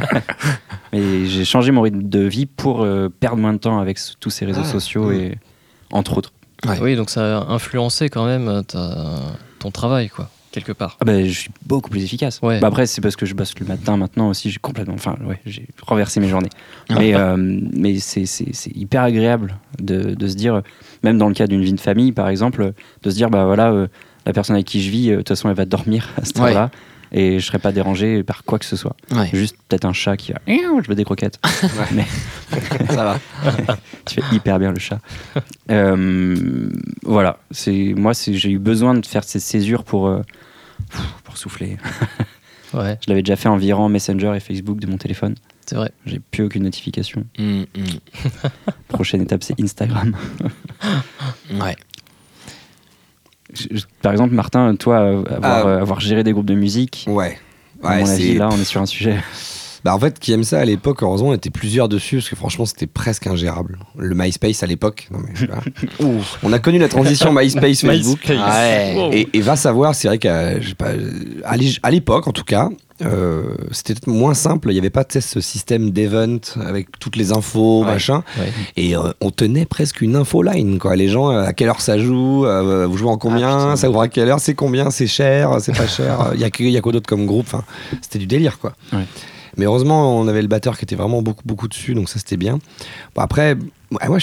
Mais j'ai changé mon rythme de vie pour perdre moins de temps avec tous ces réseaux sociaux, et entre autres. Ouais. Oui, donc ça a influencé quand même ton travail, quoi, quelque part. Je suis beaucoup plus efficace. Ouais. Après, c'est parce que je bosse le matin maintenant aussi, j'ai renversé mes journées. Mais c'est hyper agréable de se dire, même dans le cas d'une vie de famille par exemple, de se dire la personne avec qui je vis, de toute façon elle va dormir à cette heure-là, et je serai pas dérangé par quoi que ce soit. Juste peut-être un chat qui va je veux des croquettes. Mais ça va. Tu fais hyper bien le chat. Voilà, j'ai eu besoin de faire ces césures pour souffler. Ouais. Je l'avais déjà fait en virant Messenger et Facebook de mon téléphone. C'est vrai. J'ai plus aucune notification. Prochaine étape, c'est Instagram. Ouais. Par exemple, Martin, toi, avoir géré des groupes de musique, à mon avis, là, on est sur un sujet. En fait, qui aime ça à l'époque, heureusement, on était plusieurs dessus, parce que franchement, c'était presque ingérable. Le MySpace à l'époque. On a connu la transition MySpace-Facebook. Et va savoir, c'est vrai qu'à l'époque, en tout cas, c'était moins simple. Il n'y avait pas ce système d'event avec toutes les infos, machin. Et on tenait presque une infoline, quoi. Les gens, à quelle heure ça joue, vous jouez en combien, ça ouvre à quelle heure, c'est combien, c'est cher, c'est pas cher, il y a quoi d'autre comme groupe, enfin, c'était du délire, quoi. Mais heureusement, on avait le batteur qui était vraiment beaucoup dessus, donc ça c'était bien. Après, moi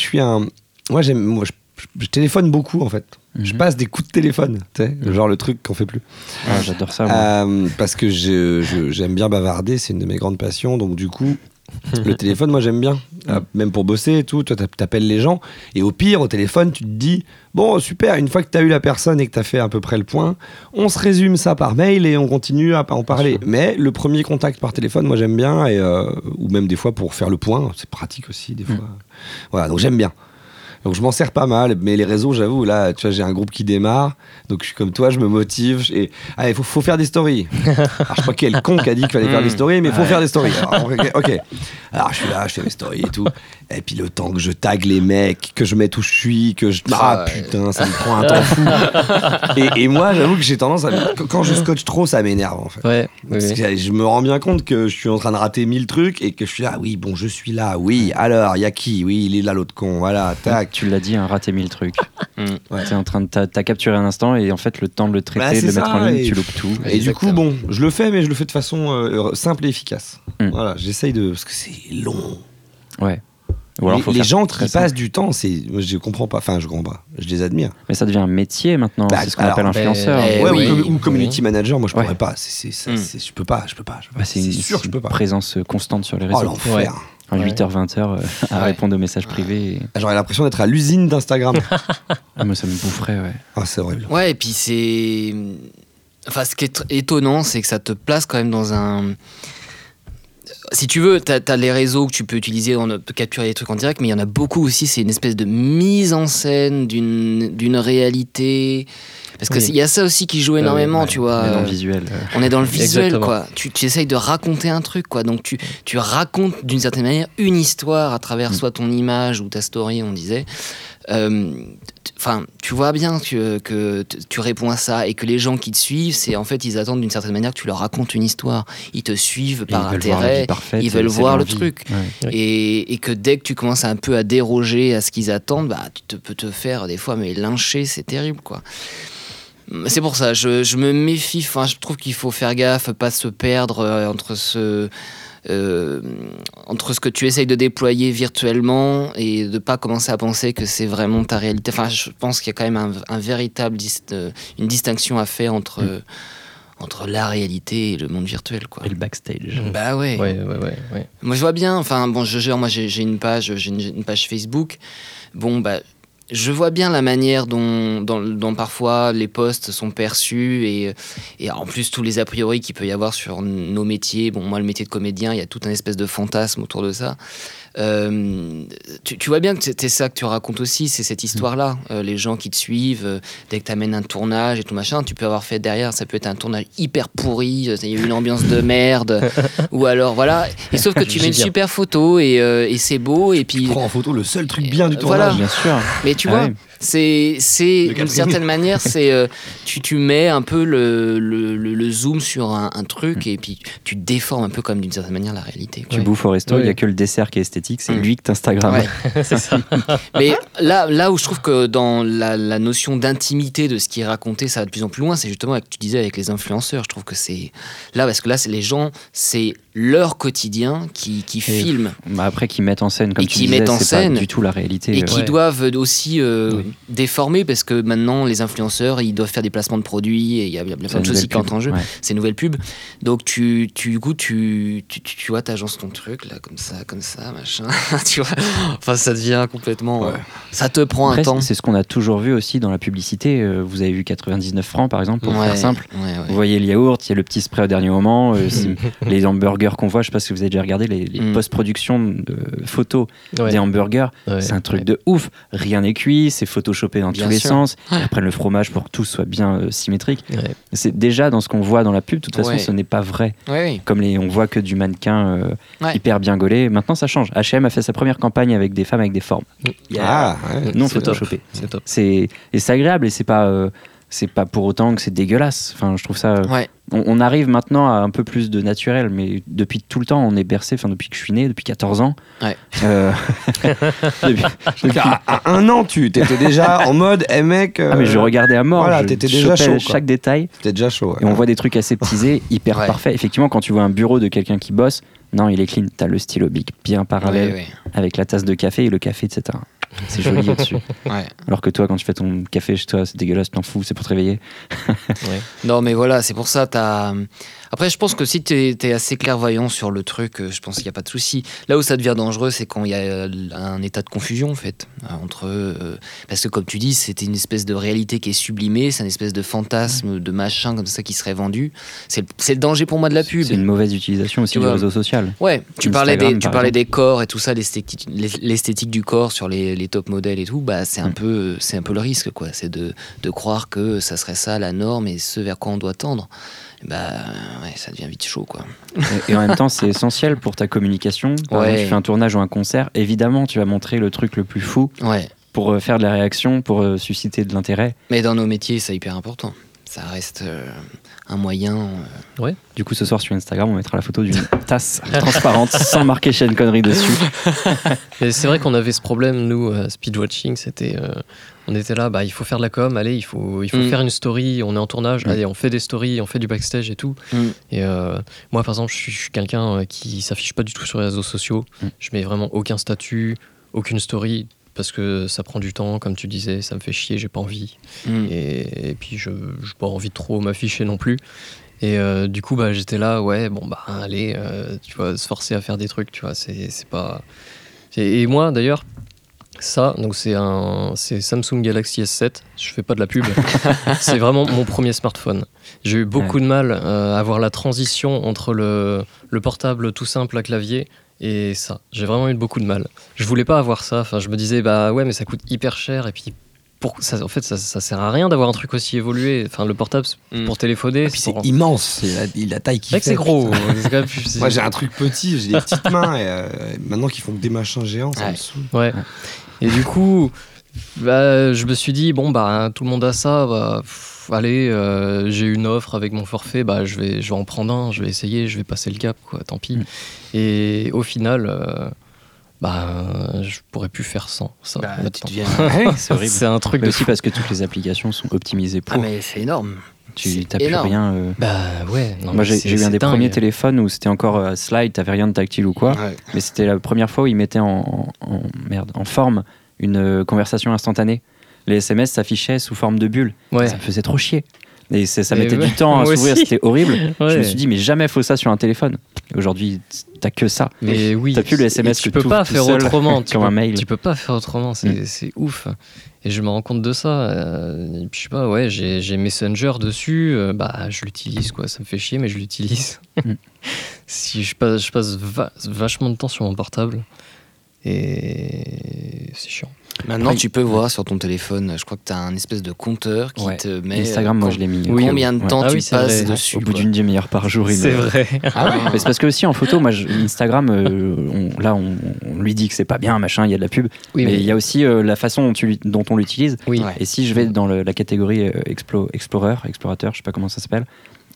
je téléphone beaucoup en fait. Je passe des coups de téléphone, tu sais, genre le truc qu'on fait plus. J'adore ça. Parce que j'aime bien bavarder, c'est une de mes grandes passions, donc du coup, le téléphone, moi j'aime bien. Même pour bosser et tout, toi t'appelles les gens, et au pire, au téléphone, tu te dis, bon super, une fois que t'as eu la personne et que t'as fait à peu près le point, on se résume ça par mail et on continue à en parler. Mais le premier contact par téléphone, moi j'aime bien, ou même des fois pour faire le point, c'est pratique aussi des fois. Voilà, donc j'aime bien. Donc je m'en sers pas mal, mais les réseaux, j'avoue, là, tu vois, j'ai un groupe qui démarre, donc je suis comme toi, je me motive, et allez, faut faire des stories. Alors je sais pas quel con qui a dit qu'il fallait faire des stories, mais faut faire des stories. Alors, ok. Alors je suis là, je fais mes stories et tout, et puis le temps que je tag les mecs, que je mette où je suis, putain, ça me prend un temps fou. Et moi, j'avoue que j'ai tendance à, quand je scotche trop, ça m'énerve en fait. Parce que je me rends bien compte que je suis en train de rater 1000 trucs, et que je suis là, oui, bon, je suis là, oui, alors, il y a qui, oui, il est là l'autre con, voilà, tac. Tu l'as dit, raté 1000 trucs. T'es en train de t'as capturé un instant, et en fait le temps de le traiter, de le mettre en ligne, tu loupes tout. Et du coup, bon, je le fais, mais je le fais de façon simple et efficace. Voilà, j'essaye parce que c'est long. Ouais. Ou alors, les gens qui passent du temps, je comprends pas. Enfin, je comprends pas. Je les admire. Mais ça devient un métier maintenant. C'est ce qu'on appelle influenceur. Ou community manager. Moi, je pourrais pas. Je peux pas. C'est sûr que je peux pas. Présence constante sur les réseaux. Oh l'enfer. 8h, 20h à répondre aux messages privés. J'aurais l'impression d'être à l'usine d'Instagram. Moi, ça me boufferait, c'est horrible. Ouais, et puis c'est. Enfin, ce qui est étonnant, c'est que ça te place quand même dans un. si tu veux, t'as les réseaux que tu peux utiliser, on peut capturer des trucs en direct, mais il y en a beaucoup aussi, c'est une espèce de mise en scène d'une réalité. Parce qu'il y a ça aussi qui joue énormément, tu vois. On est dans le visuel. On est dans le visuel, Exactement. quoi. Tu essayes de raconter un truc, quoi. Donc tu racontes d'une certaine manière une histoire à travers soit ton image ou ta story, on disait. Enfin, tu vois bien que tu réponds à ça et que les gens qui te suivent, c'est en fait, ils attendent d'une certaine manière que tu leur racontes une histoire. Ils te suivent par intérêt, ils veulent voir le truc. Ouais. Et que dès que tu commences un peu à déroger à ce qu'ils attendent, bah, tu peux te faire des fois lyncher, c'est terrible, quoi. C'est pour ça, je me méfie, enfin, je trouve qu'il faut faire gaffe, pas se perdre entre ce que tu essayes de déployer virtuellement et de pas commencer à penser que c'est vraiment ta réalité. Enfin, je pense qu'il y a quand même une distinction à faire entre la réalité et le monde virtuel, quoi. Et le backstage. Bah ouais. Ouais. Moi je vois bien, enfin bon, j'ai une page Facebook. Bon bah je vois bien la manière dont parfois les posts sont perçus et en plus tous les a priori qu'il peut y avoir sur nos métiers. Bon, moi, le métier de comédien, il y a tout un espèce de fantasme autour de ça. Tu vois bien que c'est ça que tu racontes aussi, c'est cette histoire-là. Les gens qui te suivent, dès que tu amènes un tournage et tout machin, tu peux avoir fait derrière, ça peut être un tournage hyper pourri, il y a eu une ambiance de merde, ou alors voilà. Et sauf que tu mets une super photo et c'est beau. Et puis Tu prends en photo le seul truc bien du voilà. tournage. Bien sûr. Mais tu vois, ouais. c'est d'une certaine manière, c'est tu mets un peu le zoom sur un truc et puis tu déformes un peu comme d'une certaine manière la réalité. Tu bouffes au resto, il n'y a que le dessert qui est esthétique, c'est lui que t'Instagram. Ouais, c'est ça. Mais là où je trouve que dans la notion d'intimité de ce qui est raconté, ça va de plus en plus loin, c'est justement ce que tu disais avec les influenceurs. Je trouve que c'est là, parce que là, c'est les gens, c'est leur quotidien qui filment. Bah après, qui mettent en scène, comme Et tu qui disais, mettent en c'est scène. pas du tout la réalité. Et qui Ouais. doivent aussi déformer, parce que maintenant, les influenceurs, ils doivent faire des placements de produits, et il y a plein de choses qui entrent en jeu, ces nouvelles pubs. Donc, du coup, tu vois, t'agences ton truc, là, comme ça, machin. Tu vois, enfin, ça devient complètement... ça te prend Après, un temps. c'est ce qu'on a toujours vu aussi dans la publicité. Vous avez vu 99 francs, par exemple, pour faire simple. Vous voyez le yaourt, il y a le petit spray au dernier moment. Les hamburgers qu'on voit, je sais pas si vous avez déjà regardé, les post-productions de photos des hamburgers, c'est un truc de ouf. Rien n'est cuit, c'est photoshopé dans tous les sens. Ils prennent le fromage pour que tout soit bien symétrique. C'est déjà dans ce qu'on voit dans la pub, de toute façon, ce n'est pas vrai. Comme on voit que du mannequin hyper bien gaulé. Maintenant, ça change. H&M a fait sa première campagne avec des femmes avec des formes. Non photoshopé. C'est top. Et c'est agréable et c'est pas pour autant que c'est dégueulasse. Enfin, je trouve ça. On arrive maintenant à un peu plus de naturel, mais depuis tout le temps, on est bercé. Enfin, depuis que je suis né, depuis 14 ans. Depuis à 1 an, tu étais déjà en mode, mec. mais je regardais à mort. Voilà, t'étais déjà chaud. Chaque détail. T'étais déjà chaud. Et on voit des trucs aseptisés, hyper parfaits. Effectivement, quand tu vois un bureau de quelqu'un qui bosse, non, il est clean. T'as le stylo bic bien parallèle, avec la tasse de café et le café, etc. C'est joli au-dessus. Alors que toi, quand tu fais ton café chez toi, c'est dégueulasse, t'en fous, c'est pour te réveiller. Non, mais voilà, c'est pour ça. Après, je pense que si t'es assez clairvoyant sur le truc, je pense qu'il n'y a pas de souci. Là où ça devient dangereux, c'est quand il y a un état de confusion, en fait, entre parce que comme tu dis, c'était une espèce de réalité qui est sublimée, c'est une espèce de fantasme, de machin comme ça qui serait vendu. C'est le danger pour moi de la pub. C'est une mauvaise utilisation aussi du réseau social. Ouais, tu parlais des corps et tout ça, l'esthétique du corps sur les top modèles et tout, bah c'est un peu le risque, quoi. C'est de croire que ça serait ça la norme et ce vers quoi on doit tendre. Bah ça devient vite chaud, quoi. Et en même temps, c'est essentiel pour ta communication. Par exemple, tu fais un tournage ou un concert, évidemment, tu vas montrer le truc le plus fou pour faire de la réaction, pour susciter de l'intérêt. Mais dans nos métiers, c'est hyper important. Ça reste un moyen. Du coup, ce soir sur Instagram, on mettra la photo d'une tasse transparente sans marquer Sean Connery dessus. Et c'est vrai qu'on avait ce problème, nous, Speedwatching, c'était... on était là, il faut faire de la com, allez, il faut faire une story, on est en tournage, allez, on fait des stories, on fait du backstage et tout. Et moi, par exemple, je suis quelqu'un qui s'affiche pas du tout sur les réseaux sociaux. Je mets vraiment aucun statut, aucune story, parce que ça prend du temps, comme tu disais, ça me fait chier, j'ai pas envie. Et puis, je pas envie de trop m'afficher non plus. Et du coup, j'étais là, allez, tu vois, se forcer à faire des trucs, tu vois, c'est pas... Et moi, d'ailleurs, Ça, donc c'est Samsung Galaxy S7. Je fais pas de la pub. C'est vraiment mon premier smartphone. J'ai eu beaucoup de mal à avoir la transition entre le portable tout simple à clavier et ça. J'ai vraiment eu beaucoup de mal. Je voulais pas avoir ça. Enfin, je me disais bah ouais, mais ça coûte hyper cher et puis en fait, ça sert à rien d'avoir un truc aussi évolué. Enfin, le portable, c'est pour téléphoner. Et puis c'est immense, c'est la taille qui fait. C'est gros. Moi, j'ai un truc petit, j'ai des petites mains et maintenant qu'ils font que des machins géants, ça me saoule. Ouais. Et du coup, je me suis dit, bon, bah, tout le monde a ça, bah, allez, j'ai une offre avec mon forfait, bah, je vais en prendre un, je vais essayer, je vais passer le cap, quoi, tant pis. Et au final, je pourrais plus faire sans ça. Tu deviens... c'est horrible. C'est un truc mais de aussi fou. parce que toutes les applications sont optimisées pour. Ah, mais c'est énorme. Tu t'as plus rien. Ouais. Non, Moi, j'ai eu un des dingue. premiers téléphones où c'était encore slide, t'avais rien de tactile ou quoi. Ouais. Mais c'était la première fois où ils mettaient en forme une conversation instantanée. Les SMS s'affichaient sous forme de bulle. Ouais. Ça me faisait trop chier. Et ça Mais mettait ouais, du temps à moi s'ouvrir, aussi. c'était horrible. Ouais. Je me suis dit, mais jamais faut ça sur un téléphone. Et aujourd'hui, t'as que ça. Mais oui, T'as plus le SMS et tu que peux t'ouvres pas tout faire seul, autrement. comme un mail. Tu peux pas faire autrement, c'est ouf. Et je me rends compte de ça. Et puis, je sais pas, ouais, j'ai Messenger dessus. Je l'utilise, quoi. Ça me fait chier, mais je l'utilise. Si je passe vachement de temps sur mon portable. Et c'est chiant. Maintenant, tu peux voir sur ton téléphone, je crois que tu as un espèce de compteur qui te met. Instagram, moi je l'ai mis. Combien de temps tu c'est passes vrai. dessus. Au bout d'une demi-heure par jour. C'est vrai. Mais c'est parce que aussi en photo, moi, Instagram, on lui dit que c'est pas bien, machin, il y a de la pub. Oui, mais il y a aussi la façon dont on l'utilise. Oui. Et si je vais dans la catégorie explorateur, je sais pas comment ça s'appelle,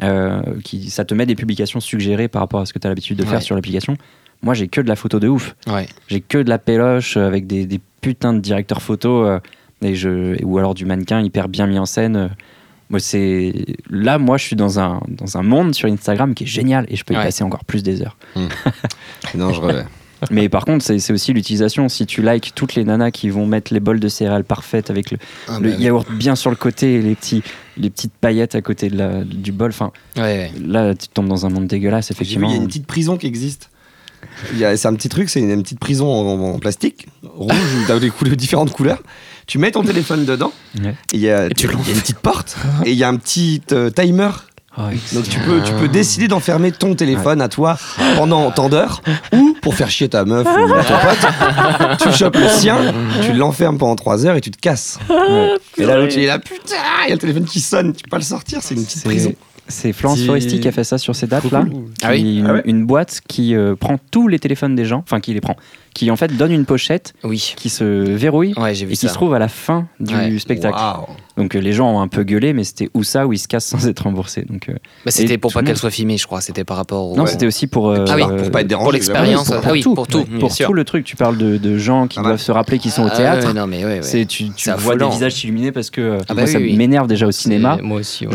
ça te met des publications suggérées par rapport à ce que tu as l'habitude de faire sur l'application. Moi, j'ai que de la photo de ouf. Ouais. J'ai que de la péloche avec des putains de directeurs photo ou alors du mannequin hyper bien mis en scène. Moi, je suis dans un monde sur Instagram qui est génial et je peux y passer encore plus des heures. C'est dangereux. Mais par contre, c'est aussi l'utilisation. Si tu likes toutes les nanas qui vont mettre les bols de céréales parfaites avec le yaourt bien sur le côté et les petites paillettes à côté du bol, là, tu tombes dans un monde dégueulasse, effectivement. Il y a une petite prison qui existe. C'est un petit truc, c'est une petite prison en plastique, rouge, où tu as différentes couleurs. Tu mets ton téléphone dedans, et il y a une petite porte, et il y a un petit timer. Donc tu peux décider d'enfermer ton téléphone à toi pendant tant d'heures, ou pour faire chier ta meuf ou ton pote, tu chopes le sien, tu l'enfermes pendant 3 heures et tu te casses. Et là, l'autre, il est là, putain, il y a le téléphone qui sonne, tu peux pas le sortir, c'est une petite prison. C'est Florence Foresti qui a fait ça sur ces dates-là. Cool. Une boîte qui prend tous les téléphones des gens, enfin qui les prend, qui en fait donne une pochette qui se verrouille j'ai vu et qui se trouve à la fin du spectacle. Wow. Donc les gens ont un peu gueulé, mais c'était où ils se cassent sans être remboursés. Donc, c'était pour pas qu'elle soit filmée, je crois. C'était par rapport au... Non, c'était aussi pour... pour pas être dérangé. Pour l'expérience. Pour tout. Pour tout le truc. Tu parles de gens qui doivent se rappeler qu'ils sont au théâtre. Non, mais Tu vois des visages s'illuminés parce que moi, ça m'énerve déjà au cinéma. Moi aussi,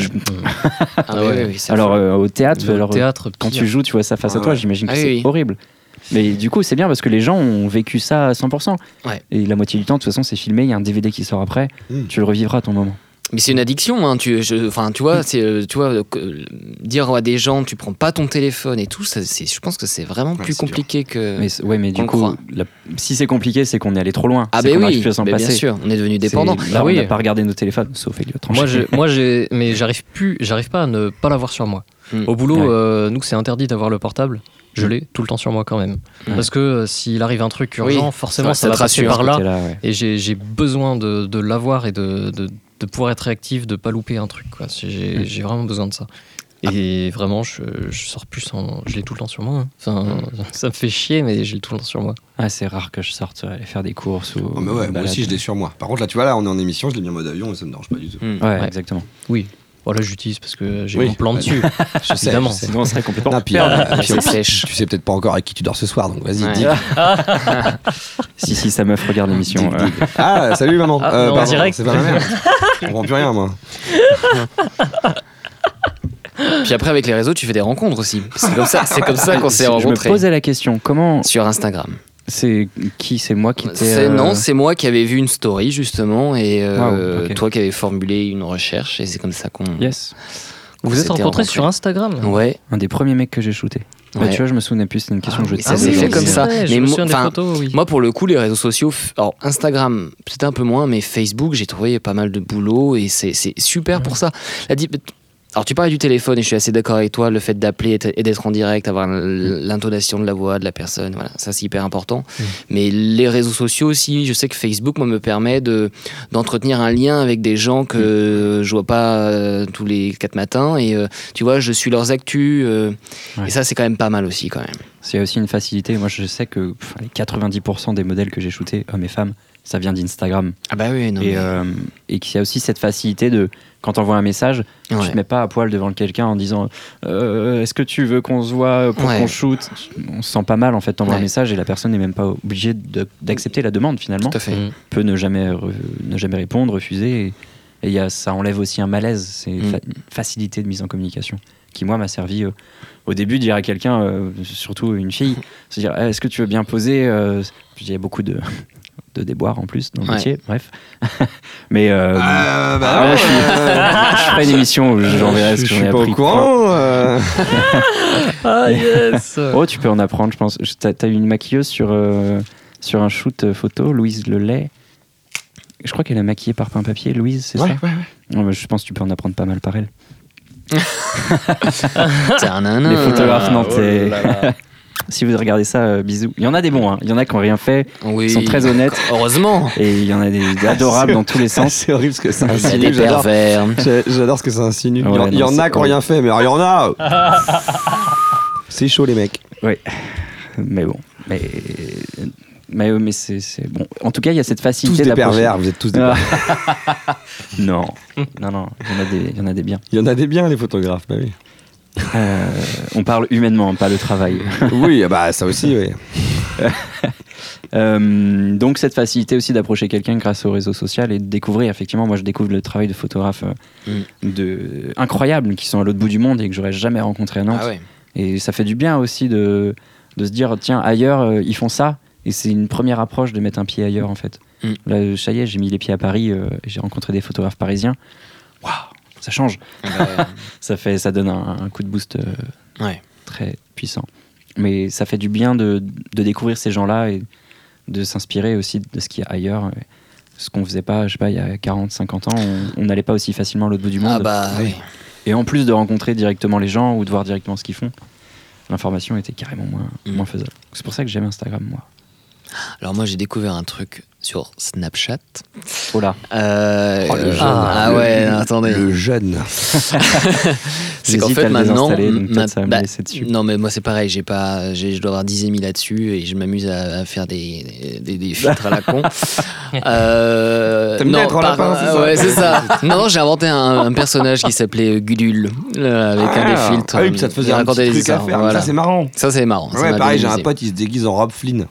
Alors au théâtre, quand pire. tu joues, tu vois ça face à toi, j'imagine que c'est horrible. Mais du coup, c'est bien parce que les gens ont vécu ça à 100%. Et la moitié du temps, de toute façon, c'est filmé, il y a un DVD qui sort après, tu le revivras à ton moment. Mais c'est une addiction, hein. Tu vois, dire à des gens tu prends pas ton téléphone et tout, je pense que c'est vraiment plus compliqué que. Mais du coup, si c'est compliqué, c'est qu'on est allé trop loin. Ah qu'on oui, plus à s'en bien passer. sûr, on est devenu dépendant. Là, on n'a pas regardé nos téléphones, sauf Elliot. Mais j'arrive pas à ne pas l'avoir sur moi. Au boulot, nous c'est interdit d'avoir le portable. Je l'ai tout le temps sur moi quand même. Parce que s'il arrive un truc urgent, forcément ça va passer par là. Et j'ai besoin de l'avoir et de pouvoir être réactif, de pas louper un truc, quoi. J'ai vraiment besoin de ça. Et vraiment, je sors plus je l'ai tout le temps sur moi. Enfin, ça me fait chier, mais j'ai tout le temps sur moi. C'est rare que je sorte aller faire des courses ou. Moi aussi, je l'ai sur moi. Par contre, là, tu vois, là, on est en émission, je l'ai mis en mode avion et ça me dérange pas du tout. Exactement. Oui. Voilà, j'utilise parce que j'ai mon plan dessus. Évidemment. Sinon, on serait complètement. Tu sais peut-être pas encore avec qui tu dors ce soir, donc vas-y, dis. Si, sa meuf regarde l'émission. Ah, salut maman. En direct. C'est pas ma mère. Je comprends plus rien, moi. Puis après, avec les réseaux, tu fais des rencontres aussi. C'est comme ça qu'on s'est rencontrés. Je me posais la question, comment. Sur Instagram. C'est moi qui t'ai... Non, c'est moi qui avais vu une story justement et toi qui avais formulé une recherche et c'est comme ça qu'on... Yes. Vous êtes rencontrés sur Instagram ? Ouais. Un des premiers mecs que j'ai shooté. Tu vois, je me souvenais plus, c'est une question que je te ça s'est fait comme ça. Ouais, mais photos, oui. Moi, pour le coup, les réseaux sociaux, alors Instagram, c'était un peu moins, mais Facebook, j'ai trouvé pas mal de boulot et c'est super pour ça. Alors, tu parlais du téléphone et je suis assez d'accord avec toi, le fait d'appeler et d'être en direct, avoir l'intonation de la voix de la personne, voilà, ça c'est hyper important. Mais les réseaux sociaux aussi, je sais que Facebook, moi, me permet d'entretenir un lien avec des gens que je vois pas tous les 4 matins et tu vois, je suis leurs actus et ça c'est quand même pas mal aussi quand même. C'est aussi une facilité. Moi, je sais que les 90% des modèles que j'ai shootés, hommes et femmes, ça vient d'Instagram. Ah bah oui, non. Et qu'il y a aussi cette facilité de, quand t'envoies un message, tu te mets pas à poil devant quelqu'un en disant est-ce que tu veux qu'on se voit pour qu'on shoot. On se sent pas mal en fait, t'envoies un message et la personne n'est même pas obligée d'accepter la demande finalement. Tout à fait. Peut ne jamais répondre, refuser. Et ça enlève aussi un malaise. C'est une facilité de mise en communication qui, moi, m'a servi au début de dire à quelqu'un, surtout une fille, se dire est-ce que tu veux bien poser. Il y a beaucoup de déboires en plus dans le métier, bref. Mais je ferai une émission où j'enverrai ce que j'en ai appris. Je suis pas au courant. Yes. Oh, tu peux en apprendre, je pense. T'as eu une maquilleuse sur un shoot photo, Louise Lelay. Je crois qu'elle est maquillée par Pain Papier, Louise, c'est ça? Ouais. Non, mais je pense que tu peux en apprendre pas mal par elle. Les photographes nantais. Si vous regardez ça, bisous. Il y en a des bons, il y en a qui n'ont rien fait, qui sont très honnêtes. Heureusement. Et il y en a des adorables dans tous les sens. C'est horrible ce que ça insinue. Il y a des pervers. J'adore ce que ça insinue. Ouais, il y en a qui n'ont rien fait, mais il y en a. C'est chaud les mecs. Oui. Mais bon. Mais c'est bon. En tout cas, il y a cette facilité. Tous des pervers, vous êtes tous des pervers. Non, il y en a des biens. Il y en a des biens, les photographes, bah oui. On parle humainement, pas le travail. Oui, bah ça aussi, oui. Donc cette facilité aussi d'approcher quelqu'un grâce au réseau social et de découvrir, effectivement, moi je découvre le travail de photographes incroyables qui sont à l'autre bout du monde et que j'aurais jamais rencontré à Nantes. Et ça fait du bien aussi de se dire, tiens, ailleurs, ils font ça. Et c'est une première approche de mettre un pied ailleurs, en fait. Là, ça y est, j'ai mis les pieds à Paris et j'ai rencontré des photographes parisiens. Waouh, ça change. Ça donne un coup de boost très puissant. Mais ça fait du bien de découvrir ces gens-là et de s'inspirer aussi de ce qu'il y a ailleurs. Ce qu'on faisait pas, je sais pas, il y a 40, 50 ans, on n'allait pas aussi facilement à l'autre bout du monde. Et en plus de rencontrer directement les gens ou de voir directement ce qu'ils font, l'information était carrément moins faisable. C'est pour ça que j'aime Instagram, moi. Alors moi j'ai découvert un truc sur Snapchat. Oh là. Le jeune. Attendez. Le jeune. C'est qu'en fait maintenant, ça va me laisser dessus. Non mais moi c'est pareil, je dois avoir 10 amis là-dessus et je m'amuse à faire des filtres à la con. T'aimes bien être en lapin, c'est ça? Ouais, c'est ça. Non, j'ai inventé un personnage qui s'appelait Gulule avec un des filtres. Ah oui, puis ça te faisait un petit truc à faire. Voilà. Ça c'est marrant. Ça c'est marrant. Ouais, pareil, j'ai un pote, il se déguise en Rob Flynn.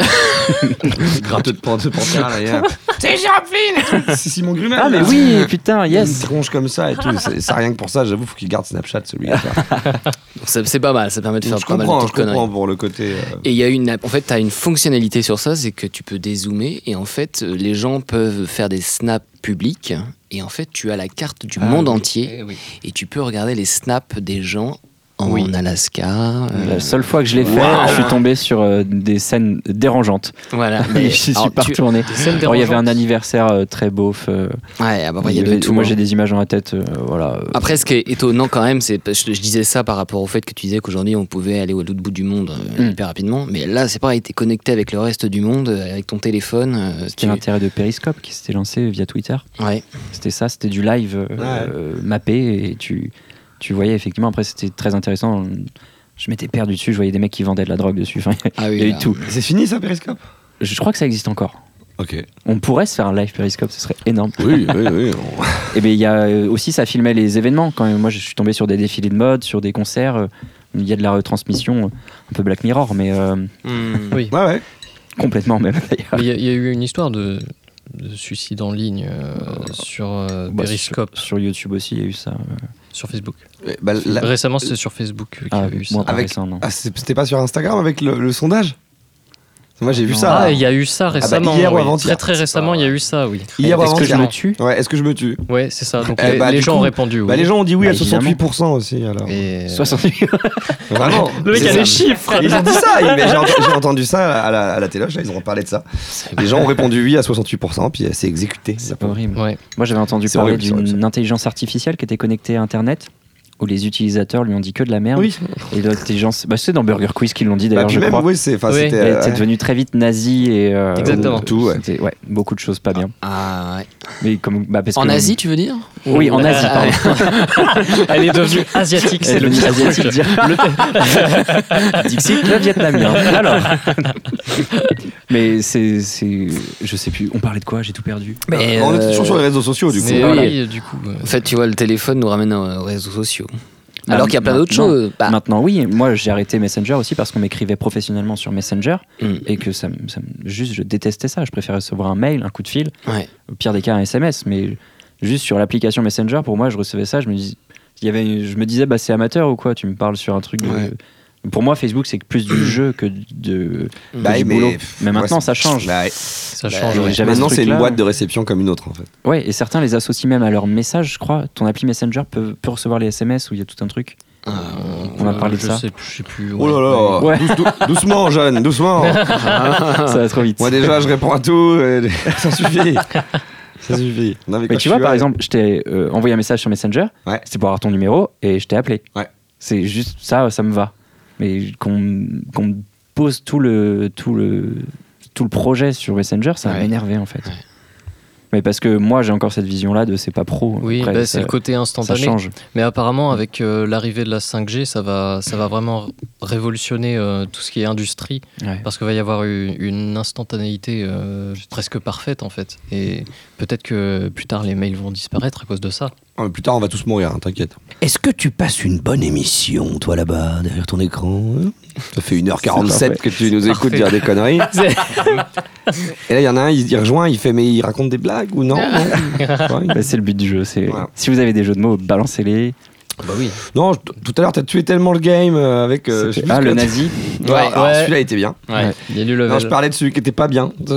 Gratteux de panthère là, c'est Rob Flynn. C'est Simon Grumel. Ah mais oui, putain, yes. Une tronche comme ça et tout. Ça rien que pour ça, j'avoue, faut qu'il garde Snapchat celui-là. C'est pas mal, ça permet de faire pas mal de petites conneries. Je comprends pour le côté. Et il y a en fait, t'as une fonctionnalité sur ça, c'est que tu peux dézoomer et en fait, les gens peuvent faire des snaps publics et en fait, tu as la carte du monde entier et tu peux regarder les snaps des gens. En Alaska. La seule fois que je l'ai fait, je suis tombé sur des scènes dérangeantes. Voilà. Mais je suis pas retourné. Il y avait un anniversaire très beauf. Il y a de tout. Moi, j'ai des images dans la tête. Voilà. Après, ce qui est étonnant quand même, c'est je disais ça par rapport au fait que tu disais qu'aujourd'hui, on pouvait aller à l'autre bout du monde hyper rapidement. Mais là, c'est pareil, t'es connecté avec le reste du monde, avec ton téléphone. C'était l'intérêt de Periscope qui s'était lancé via Twitter. Ouais. C'était ça, c'était du live mappé et tu voyais effectivement, après c'était très intéressant, je m'étais perdu dessus, je voyais des mecs qui vendaient de la drogue dessus, il y a eu tout. C'est fini ça, Periscope? Je crois que ça existe encore. Ok. On pourrait se faire un live Periscope, ce serait énorme. Oui. Et bien il y a aussi, ça filmait les événements, quand moi je suis tombé sur des défilés de mode, sur des concerts, il y a de la retransmission, un peu Black Mirror, mais oui. Ouais. Complètement même d'ailleurs. Il y a eu une histoire de suicide en ligne sur Periscope. Sur YouTube aussi, il y a eu ça. Sur Facebook. Récemment, c'était sur Facebook qu'il y a eu ça. Non. C'était pas sur Instagram avec le sondage? Moi, j'ai vu ça. Ah, il y a eu ça récemment. hier ou oui. avant-hier. Très récemment, il y a eu ça, oui. Hier ou Est-ce que je avant-hier. me tue? Ouais, est-ce que je me tue? Ouais, c'est ça. Donc Eh bah, les du gens coup, ont répondu oui. Les gens ont dit oui Bah, à 68% aussi. Alors. Et... 68. Vraiment. Le mec C'est a ça. les chiffres. Ils ont dit ça. Mais j'ai entendu ça à la téloche. Là, ils ont parlé de ça. Les gens ont répondu oui à 68%, puis c'est exécuté. C'est horrible. Ouais. Moi, j'avais entendu C'est parler horrible, c'est horrible, d'une intelligence artificielle qui était connectée à Internet, où les utilisateurs lui ont dit que de la merde. Oui. Et l'intelligence, c'est dans Burger Quiz qu'ils l'ont dit Bah, d'ailleurs, puis je même, crois. oui, c'était. Elle était devenue très vite nazie et Exactement. Tout, ouais. c'était beaucoup de choses pas bien. Ah, ouais. Mais comme parce En que- Asie, tu veux dire? Oui, en Asie, pardon. Elle est devenue asiatique, c'est Elle est le devenue pire asiatique. truc. Dixit, le vietnamien. Alors. Mais c'est, je sais plus. On parlait de quoi? J'ai tout perdu. Mais, On était toujours sur les réseaux sociaux, du coup. Mais Voilà. oui, du coup. En fait, tu vois, le téléphone nous ramène aux réseaux sociaux. Alors qu'il y a plein d'autres Maintenant- choses. Bah, Maintenant, oui. Moi, j'ai arrêté Messenger aussi parce qu'on m'écrivait professionnellement sur Messenger et que juste, je détestais ça. Je préférais recevoir un mail, un coup de fil, ouais. au pire des cas, un SMS. Mais juste sur l'application Messenger, pour moi, je recevais ça. Je me disais, c'est amateur ou quoi? Tu me parles sur un truc de. Ouais. Pour moi, Facebook, c'est plus du jeu que du mais- boulot. Mais maintenant, ouais, ça change. Bah, ouais. Ça Bah, change. ouais. ouais. J'avais Maintenant, ce c'est une truc-là. boîte de réception comme une autre, en fait. Ouais, et certains les associent même à leur message, je crois. Ton appli Messenger peut recevoir les SMS où il y a tout un truc. On a parlé de ça. Je sais plus. Oh là là, Ouais. doucement, jeune, doucement. Ça va trop vite. Moi, déjà, je réponds à tout. Ça suffit. Ça suffit. Non, Mais quand tu je vois, suis par à- exemple, je t'ai envoyé un message sur Messenger, Ouais. c'était pour avoir ton numéro, et je t'ai appelé. Ouais. C'est juste ça, ça me va. Mais qu'on me pose tout le projet sur Messenger, ça va Ouais. m'énerver en fait. Ouais. Mais parce que moi, j'ai encore cette vision-là de c'est pas pro. Oui, Après, bah, ça- c'est le côté ça instantané. change. Mais apparemment, avec l'arrivée de la 5G, ça va vraiment révolutionner tout ce qui est industrie. Ouais. Parce qu'il va y avoir une instantanéité presque parfaite, en fait. Et peut-être que plus tard, les mails vont disparaître à cause de ça. Ah, mais plus tard, on va tous mourir, hein, t'inquiète. Est-ce que tu passes une bonne émission, toi là-bas, derrière ton écran? Ça fait 1h47 que tu nous écoutes dire des conneries. Et là, il y en a un, il rejoint, il fait, mais il raconte des blagues ou non, Ouais. Bah, c'est le but du jeu. Voilà. Si vous avez des jeux de mots, balancez-les. Bah oui. Non, tout à l'heure, t'as tué tellement le game avec. je sais plus ce le que- nazi. Ouais, alors, Ouais. celui-là était bien. Ouais. Il y a du level. Non, je parlais de celui qui était pas bien. Je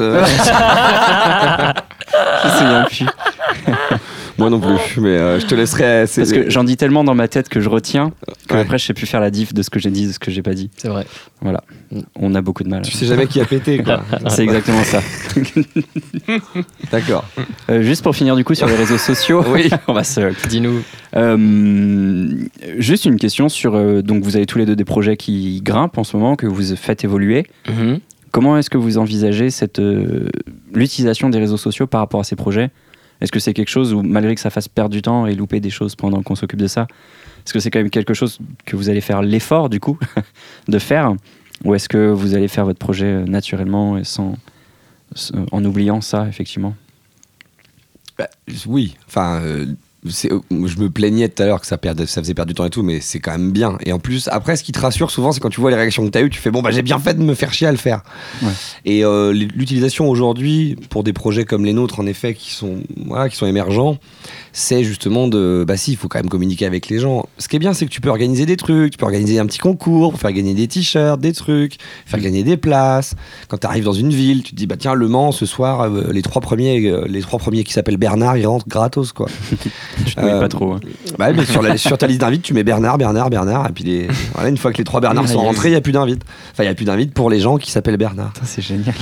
me souviens plus. Moi non plus, mais je te laisserai. Parce que j'en dis tellement dans ma tête que je retiens que Ouais. après je sais plus faire la diff de ce que j'ai dit, de ce que j'ai pas dit. C'est vrai. Voilà. On a beaucoup de mal. Tu sais jamais qui a pété, quoi. C'est exactement ça. D'accord. Juste pour finir du coup sur les réseaux sociaux, Oui. on va se. Dis-nous. Juste une question sur. Donc vous avez tous les deux des projets qui grimpent en ce moment, que vous faites évoluer. Mhm. Comment est-ce que vous envisagez l'utilisation des réseaux sociaux par rapport à ces projets? Est-ce que c'est quelque chose où, malgré que ça fasse perdre du temps et louper des choses pendant qu'on s'occupe de ça, est-ce que c'est quand même quelque chose que vous allez faire l'effort, du coup, de faire? Ou est-ce que vous allez faire votre projet naturellement et en oubliant ça, effectivement? Bah, oui, enfin, je me plaignais tout à l'heure que ça faisait perdre du temps et tout, mais c'est quand même bien. Et en plus, après, ce qui te rassure souvent, c'est quand tu vois les réactions que tu as eues, tu fais bon, bah j'ai bien fait de me faire chier à le faire. Ouais. Et l'utilisation aujourd'hui, pour des projets comme les nôtres, en effet, qui sont émergents, c'est justement il faut quand même communiquer avec les gens. Ce qui est bien, c'est que tu peux organiser des trucs, tu peux organiser un petit concours pour faire gagner des t-shirts, des trucs, faire gagner des places. Quand tu arrives dans une ville, tu te dis, bah tiens, Le Mans, ce soir, les trois premiers qui s'appellent Bernard, ils rentrent gratos, quoi. Je ne pas trop. Hein. Bah, mais sur ta liste d'invites, tu mets Bernard, et puis voilà, une fois que les trois Bernards sont rentrés, il n'y a plus d'invites. Enfin, il n'y a plus d'invites pour les gens qui s'appellent Bernard. Putain, c'est génial.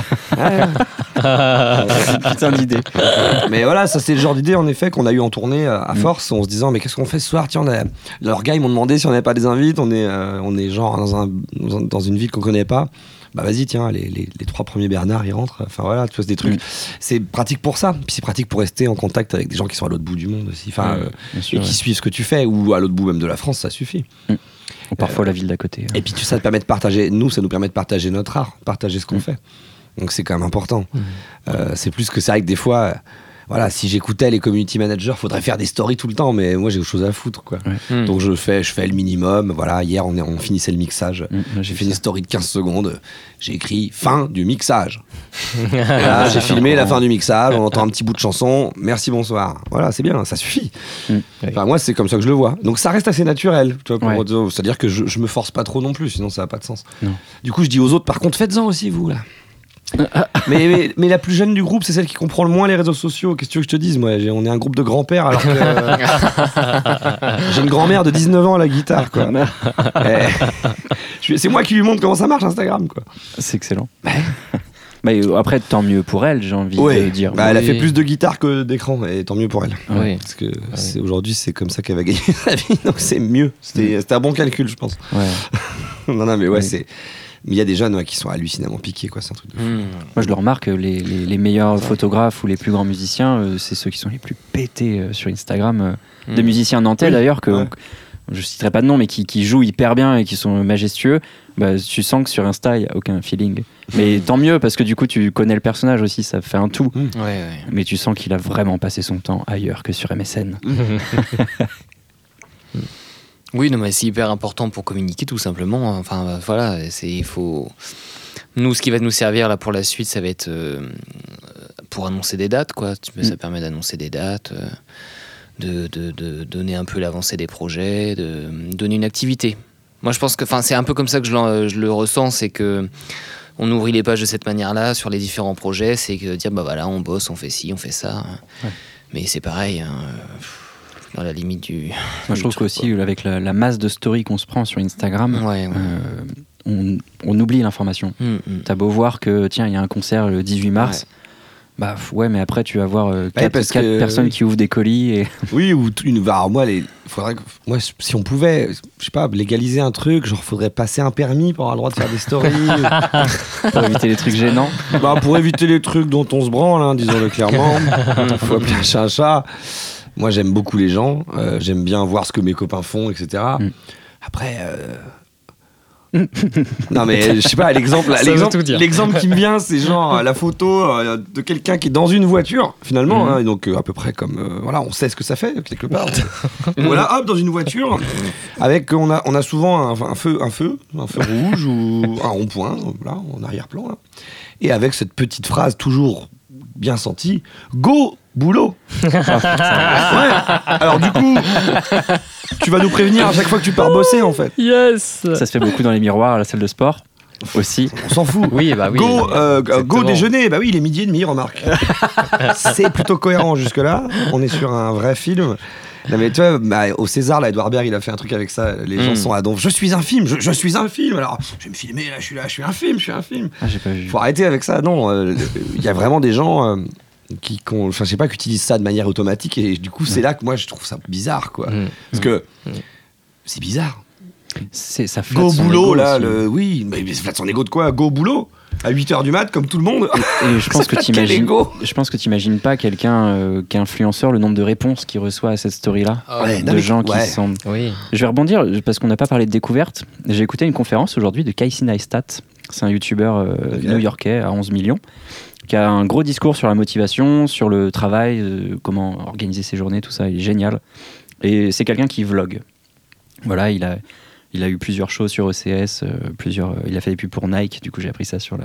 Ouais. Putain d'idée. Mais voilà, ça c'est le genre d'idée en effet qu'on a eu en tournée à force, en se disant mais qu'est-ce qu'on fait ce soir? Tiens, leurs gars ils m'ont demandé si on n'avait pas des invites, on est genre dans une ville qu'on connaît pas. Bah vas-y, tiens, les trois premiers Bernard ils rentrent. Enfin voilà, tu vois, c'est des trucs. C'est pratique pour ça. Puis c'est pratique pour rester en contact avec des gens qui sont à l'autre bout du monde aussi. Enfin, bien sûr, et qui suivent ce que tu fais, ou à l'autre bout même de la France, ça suffit. Ou parfois la ville d'à côté. Et puis ça te permet de partager, ça nous permet de partager notre art, partager ce qu'on fait. Donc c'est quand même important. C'est plus que c'est vrai que des fois, voilà, si j'écoutais les community managers, faudrait faire des stories tout le temps, mais moi j'ai autre chose à foutre, quoi. Ouais. Donc je fais le minimum. Voilà, hier on finissait le mixage. J'ai fait une story de 15 secondes. J'ai écrit fin du mixage. Et là, j'ai filmé la fin du mixage. On entend un petit bout de chanson. Merci, bonsoir. Voilà, c'est bien, ça suffit. Enfin, moi, c'est comme ça que je le vois. Donc ça reste assez naturel. Tu vois, c'est-à-dire que je me force pas trop non plus, sinon ça n'a pas de sens. Non. Du coup, je dis aux autres, par contre, faites-en aussi, vous, là. mais la plus jeune du groupe, c'est celle qui comprend le moins les réseaux sociaux. Qu'est-ce que tu veux que je te dise? Moi, on est un groupe de grands-pères alors que j'ai une grand-mère de 19 ans à la guitare, quoi. C'est moi qui lui montre comment ça marche Instagram, quoi. C'est excellent. Mais après, tant mieux pour elle, j'ai envie de dire. Elle a fait plus de guitare que d'écran, et tant mieux pour elle. Oui. Parce que aujourd'hui, c'est comme ça qu'elle va gagner sa vie, donc c'est mieux. C'était un bon calcul, je pense. Ouais. non, mais c'est... Mais il y a des jeunes qui sont hallucinamment piqués, quoi. C'est un truc de fou. Moi, je le remarque, les meilleurs photographes ou les plus grands musiciens, c'est ceux qui sont les plus pétés sur Instagram. Des musiciens nantais, d'ailleurs, que je citerai pas de nom, mais qui jouent hyper bien et qui sont majestueux. Bah, tu sens que sur Insta, il n'y a aucun feeling. Mais tant mieux, parce que du coup, tu connais le personnage aussi, ça fait un tout. Mais tu sens qu'il a vraiment passé son temps ailleurs que sur MSN. Oui, non, mais c'est hyper important pour communiquer, tout simplement. Enfin, voilà, il faut... Nous, ce qui va nous servir là pour la suite, ça va être pour annoncer des dates, quoi. Ça permet d'annoncer des dates, de donner un peu l'avancée des projets, de donner une activité. Moi, je pense que c'est un peu comme ça que je le ressens, c'est que on ouvrit les pages de cette manière-là sur les différents projets, c'est que dire, bah voilà, on bosse, on fait ci, on fait ça. Ouais. Mais c'est pareil, dans la limite du... Moi, je trouve qu'aussi, avec la masse de stories qu'on se prend sur Instagram, on oublie l'information. T'as beau voir que, tiens, il y a un concert le 18 mars, bah ouais, mais après tu vas voir 4 personnes qui ouvrent des colis et... Oui, ou alors moi, si on pouvait, je sais pas, légaliser un truc, genre faudrait passer un permis pour avoir le droit de faire des stories. Pour éviter les trucs gênants. Bah, pour éviter les trucs dont on se branle, hein, disons-le clairement. Faut appeler un chat un chat. Moi, j'aime beaucoup les gens, j'aime bien voir ce que mes copains font, etc. Après... non mais je sais pas, l'exemple qui me vient, c'est genre la photo de quelqu'un qui est dans une voiture finalement, hein, donc à peu près comme voilà, on sait ce que ça fait quelque part. Voilà, hop, dans une voiture avec on a souvent un feu rouge ou un rond-point là en arrière-plan là, et avec cette petite phrase toujours bien sentie, go boulot. Alors du coup, tu vas nous prévenir à chaque fois que tu pars bosser en fait. Yes. Ça se fait beaucoup dans les miroirs à la salle de sport aussi. On s'en fout. Oui, bah oui. Go déjeuner. Bah oui, il est 12h30, remarque. C'est plutôt cohérent jusque là. On est sur un vrai film. Non mais tu vois, au César, là, Edouard Baird, il a fait un truc avec ça. Les gens sont à donf. Je suis un film, je suis un film. Alors, je vais me filmer, là, je suis un film. Ah, j'ai pas vu. Faut arrêter avec ça. Non, il y a vraiment des gens qui utilisent ça de manière automatique. Et du coup, c'est là que moi, je trouve ça bizarre, quoi. Parce que c'est bizarre. Ça flatte go son boulot, ego là. aussi. Oui, mais ça flatte son ego de quoi? Go boulot à 8h du mat, comme tout le monde. Et je pense que t'imagines pas quelqu'un qui est influenceur, le nombre de réponses qu'il reçoit à cette story-là, gens qui sont... Oui. Je vais rebondir, parce qu'on n'a pas parlé de découverte. J'ai écouté une conférence aujourd'hui de Casey Neistat. C'est un youtubeur new-yorkais à 11 millions, qui a un gros discours sur la motivation, sur le travail, comment organiser ses journées, tout ça. Il est génial. Et c'est quelqu'un qui vlog. Voilà, il a eu plusieurs shows sur ECS, il a fait des pubs pour Nike, du coup j'ai appris ça sur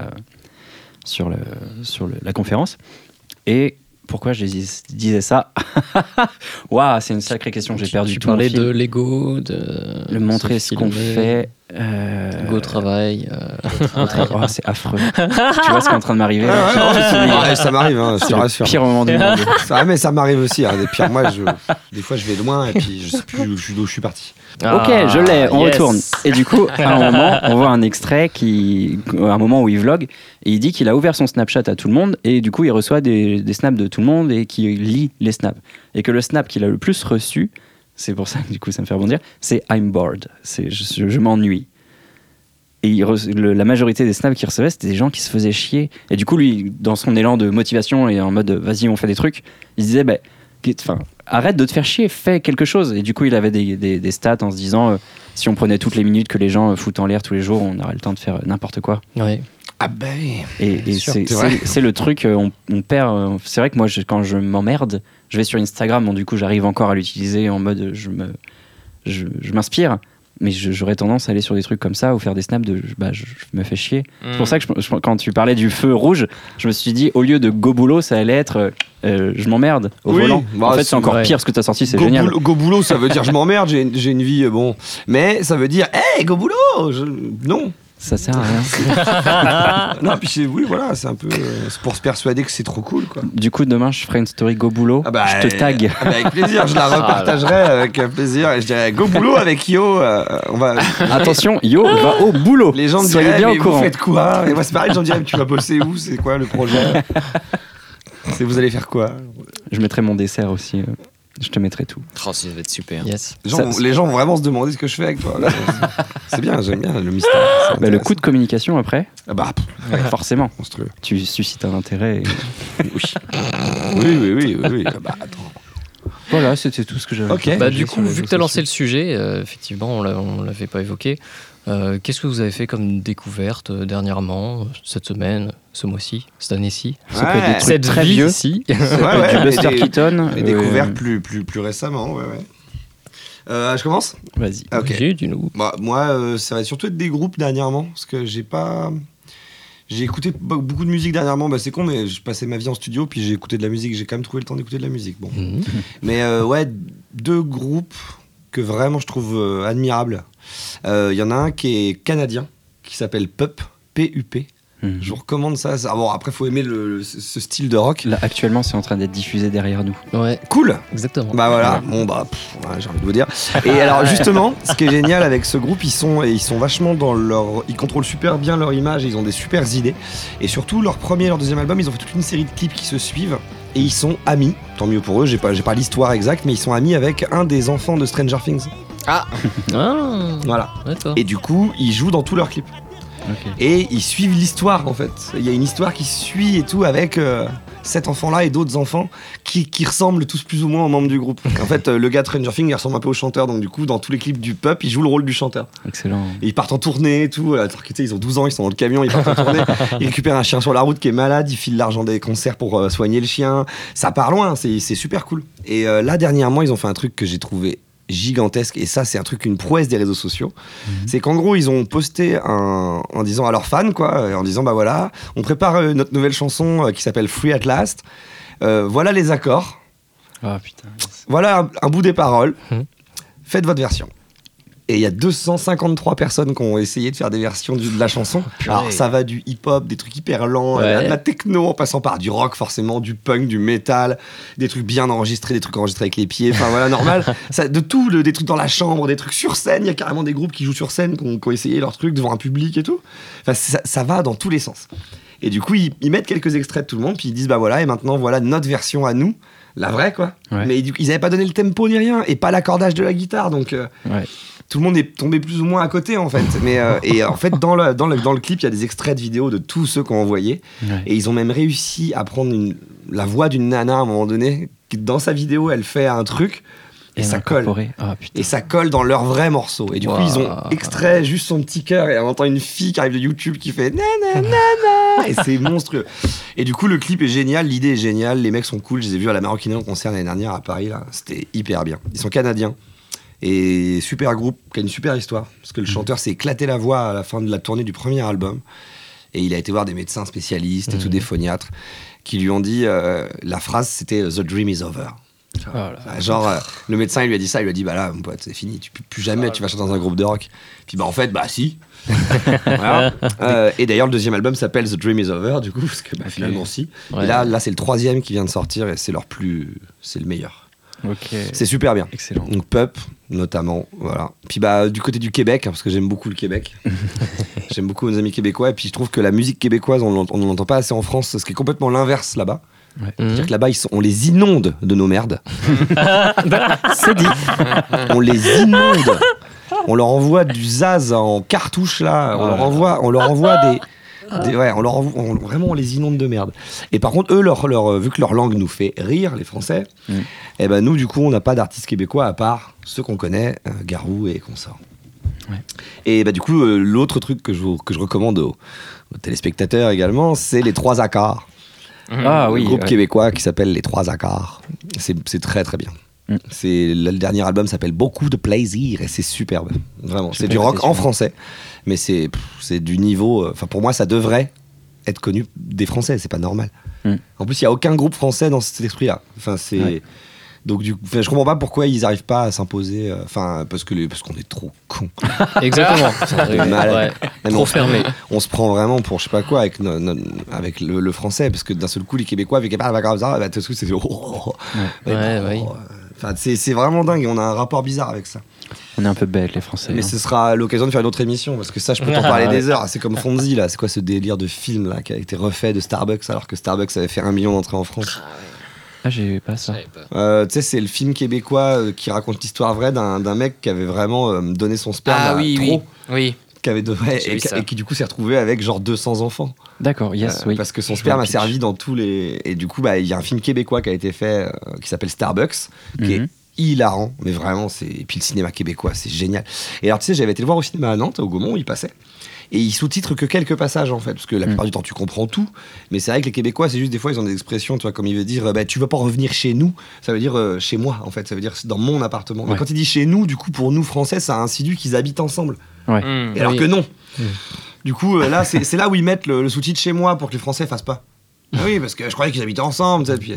la conférence. Et pourquoi je disais ça? Waouh, c'est une sacrée question, j'ai perdu tout. Tu parlais de l'ego, de le montrer ce qu'on fait. Go travail. Oh, c'est affreux. Tu vois ce qui est en train de m'arriver ça m'arrive, hein, je te rassure. Pire moment du monde. Mais ça m'arrive aussi. Hein. Des moi, des fois, je vais loin et puis je sais plus d'où je suis parti. Ok, je l'ai, on retourne. Et du coup, à un moment, on voit un extrait un moment où il vlog, et il dit qu'il a ouvert son Snapchat à tout le monde, et du coup, il reçoit des snaps de tout le monde, et qu'il lit les snaps. Et que le snap qu'il a le plus reçu, c'est pour ça que du coup, ça me fait rebondir, c'est I'm bored, c'est je m'ennuie. Et la majorité des snaps qu'il recevait, c'était des gens qui se faisaient chier. Et du coup, lui, dans son élan de motivation et en mode vas-y, on fait des trucs, il se disait arrête de te faire chier, fais quelque chose. Et du coup, il avait des stats en se disant si on prenait toutes les minutes que les gens foutent en l'air tous les jours, on aurait le temps de faire n'importe quoi. Oui. Ah ben. Et c'est le truc, on perd. C'est vrai que moi, quand je m'emmerde, je vais sur Instagram, bon, du coup, j'arrive encore à l'utiliser en mode je m'inspire. Mais j'aurais tendance à aller sur des trucs comme ça ou faire des snaps de je me fais chier. C'est pour ça que quand tu parlais du feu rouge, je me suis dit au lieu de go boulot, ça allait être je m'emmerde au volant. En fait, c'est encore pire ce que tu as sorti, c'est génial. Go boulot, ça veut dire je m'emmerde, j'ai une vie bon. Mais ça veut dire hey, go boulot non. Ça sert à rien. Non, puis oui, voilà, c'est un peu c'est pour se persuader que c'est trop cool, quoi. Du coup, demain, je ferai une story Go Boulot. Je te tag. Avec plaisir, je la repartagerai avec plaisir. Et je dirais Go Boulot avec Yo. On va... Attention, Yo va au boulot. Les gens me Soyez diraient, bien mais au courant. vous faites quoi? Et moi, c'est pareil, les gens me diraient, tu vas bosser où? C'est quoi le projet? Vous allez faire quoi? Je mettrai mon dessert aussi. Je te mettrai tout. Oh, ça va être super. Yes. Les gens vont vraiment se demander ce que je fais avec toi. Là, c'est bien, j'aime bien le mystère. Le coup de communication après, forcément, monstrueux. tu suscites un intérêt. Oui. Attends. Voilà, c'était tout ce que j'avais. Ok. Bah, du coup, vu que tu as lancé le sujet, effectivement, on l'avait pas évoqué. Qu'est-ce que vous avez fait comme découverte dernièrement, cette semaine, ce mois-ci, cette année-ci? Ça peut être des trucs Cette très vie vieux. ici. Du Buster Keaton. Et découvert plus récemment, ouais. Je commence? Vas-y. Ok. Dis-nous. Bah, moi, ça va surtout être des groupes dernièrement, parce que j'ai écouté beaucoup de musique dernièrement. Bah, c'est con, mais je passais ma vie en studio, puis j'ai écouté de la musique. J'ai quand même trouvé le temps d'écouter de la musique. Bon. Mais ouais, 2 groupes que vraiment je trouve admirables. Il y en a un qui est canadien, qui s'appelle Pup, P-U-P. Je vous recommande ça. Bon, après, il faut aimer ce style de rock. Là, actuellement, c'est en train d'être diffusé derrière nous. Ouais, Cool. exactement. Bah voilà, bon bah j'ai envie de vous dire. Et alors justement, ce qui est génial avec ce groupe, ils sont vachement dans ils contrôlent super bien leur image, et ils ont des super idées. Et surtout leur premier et leur deuxième album, ils ont fait toute une série de clips qui se suivent. Et ils sont amis, tant mieux pour eux, j'ai pas l'histoire exacte, mais ils sont amis avec un des enfants de Stranger Things. Voilà. D'accord. Et du coup, ils jouent dans tous leurs clips. Okay. Et ils suivent l'histoire en fait. Il y a une histoire qui suit et tout avec cet enfant-là et d'autres enfants qui ressemblent tous plus ou moins aux membres du groupe. En fait, le gars de Stranger Things, il ressemble un peu au chanteur, donc du coup, dans tous les clips du Pup, il joue le rôle du chanteur. Excellent. Et ils partent en tournée et tout. Ils ont 12 ans, ils sont dans le camion, ils partent en tournée. Ils récupèrent un chien sur la route qui est malade, ils filent l'argent des concerts pour soigner le chien. Ça part loin, c'est super cool. Et là, dernièrement, ils ont fait un truc que j'ai trouvé gigantesque, et ça c'est un truc, une prouesse des réseaux sociaux. C'est qu'en gros ils ont posté en disant à leurs fans en disant bah voilà, on prépare notre nouvelle chanson qui s'appelle Free at Last, voilà les accords, voilà un bout des paroles, faites votre version. Et il y a 253 personnes qui ont essayé de faire des versions de la chanson. Alors ça va du hip-hop, des trucs hyper lents, de la techno, en passant par du rock forcément, du punk, du métal, des trucs bien enregistrés, des trucs enregistrés avec les pieds, enfin voilà, normal. De tout, des trucs dans la chambre, des trucs sur scène. Il y a carrément des groupes qui jouent sur scène, qui ont essayé leur truc devant un public et tout. Enfin, ça va dans tous les sens. Et du coup, ils mettent quelques extraits de tout le monde, puis ils disent bah voilà, et maintenant voilà notre version à nous, la vraie quoi. Ouais. Mais ils n'avaient pas donné le tempo ni rien, et pas l'accordage de la guitare, donc... Tout le monde est tombé plus ou moins à côté en fait. Mais, et en fait dans le clip il y a des extraits de vidéos de tous ceux qui ont envoyé, et ils ont même réussi à prendre la voix d'une nana à un moment donné, qui dans sa vidéo elle fait un truc et ça colle. Et ça colle dans leur vrai morceau. Et du coup ils ont extrait juste son petit cœur, et on entend une fille qui arrive de YouTube qui fait nanana, et c'est monstrueux. Et du coup le clip est génial, l'idée est géniale, les mecs sont cool. Je les ai vus à la Maroquinerie en concert l'année dernière à Paris là. C'était hyper bien. Ils sont canadiens. Et super groupe, qui a une super histoire. Parce que le chanteur s'est éclaté la voix à la fin de la tournée du premier album. Et il a été voir des médecins spécialistes et tout, des phoniatres, qui lui ont dit, la phrase c'était « The dream is over ». Le médecin il lui a dit ça, il lui a dit bah là mon pote c'est fini, plus jamais tu vas chanter dans un groupe de rock. Puis bah en fait bah si. Voilà. Et d'ailleurs le deuxième album s'appelle The Dream is Over du coup, parce que finalement si. Et là c'est le 3e qui vient de sortir, et c'est le meilleur. C'est super bien. Excellent. Donc Pup notamment, voilà. Puis bah du côté du Québec, parce que j'aime beaucoup le Québec. J'aime beaucoup nos amis québécois, et puis je trouve que la musique québécoise on n'en entend pas assez en France, ce qui est complètement l'inverse là-bas. C'est-à-dire que là-bas on les inonde de nos merdes. C'est dit. On les inonde. On leur envoie du zaz en cartouche là. On leur envoie des vraiment on les inonde de merde. Et par contre eux vu que leur langue nous fait rire les Français, et ben nous du coup on n'a pas d'artistes québécois à part ceux qu'on connaît, Garou et consorts. Et bah du coup l'autre truc que je recommande aux téléspectateurs également, c'est les 3 accords. Le groupe québécois qui s'appelle les 3 accords. C'est très très bien. Le dernier album s'appelle Beaucoup de plaisir, et c'est superbe, vraiment. C'est du rock en français, mais c'est du niveau, enfin pour moi ça devrait être connu des Français, c'est pas normal. En plus il y a aucun groupe français dans cet esprit là, enfin Donc je comprends pas pourquoi ils arrivent pas à s'imposer. Parce qu'on est trop cons. Exactement. Trop fermé. On se prend vraiment pour je sais pas quoi avec le français, parce que d'un seul coup les Québécois avec pas comme ça, tout de suite c'est c'est vraiment dingue. On a un rapport bizarre avec ça. On est un peu bêtes les Français. Mais ce sera l'occasion de faire une autre émission, parce que ça je peux t'en parler des heures. C'est comme Fonzie là. C'est quoi ce délire de film là qui a été refait de Starbucks alors que Starbucks avait fait 1 million d'entrées en France? Ah, j'ai pas ça. Tu sais, c'est le film québécois qui raconte l'histoire vraie d'un mec qui avait vraiment donné son sperme oui. Qui avait et qui du coup s'est retrouvé avec genre 200 enfants. D'accord, yes, oui. Parce que son sperme a servi dans tous les... Et du coup, il y a un film québécois qui a été fait qui s'appelle Starbucks, qui est hilarant, mais vraiment, et puis le cinéma québécois, c'est génial. Et alors, tu sais, j'avais été le voir au cinéma à Nantes, au Gaumont, où il passait. Et ils sous-titrent que quelques passages, en fait, parce que la plupart du temps, tu comprends tout. Mais c'est vrai que les Québécois, c'est juste des fois, ils ont des expressions, tu vois, comme il veut dire, tu veux pas revenir chez nous, ça veut dire chez moi, en fait, ça veut dire dans mon appartement. Mais quand il dit chez nous, du coup, pour nous, Français, ça insinue qu'ils habitent ensemble. Ouais. Et alors que non. Du coup, là, c'est là où ils mettent le sous-titre chez moi pour que les Français fassent pas. Oui, parce que je croyais qu'ils habitaient ensemble. Puis,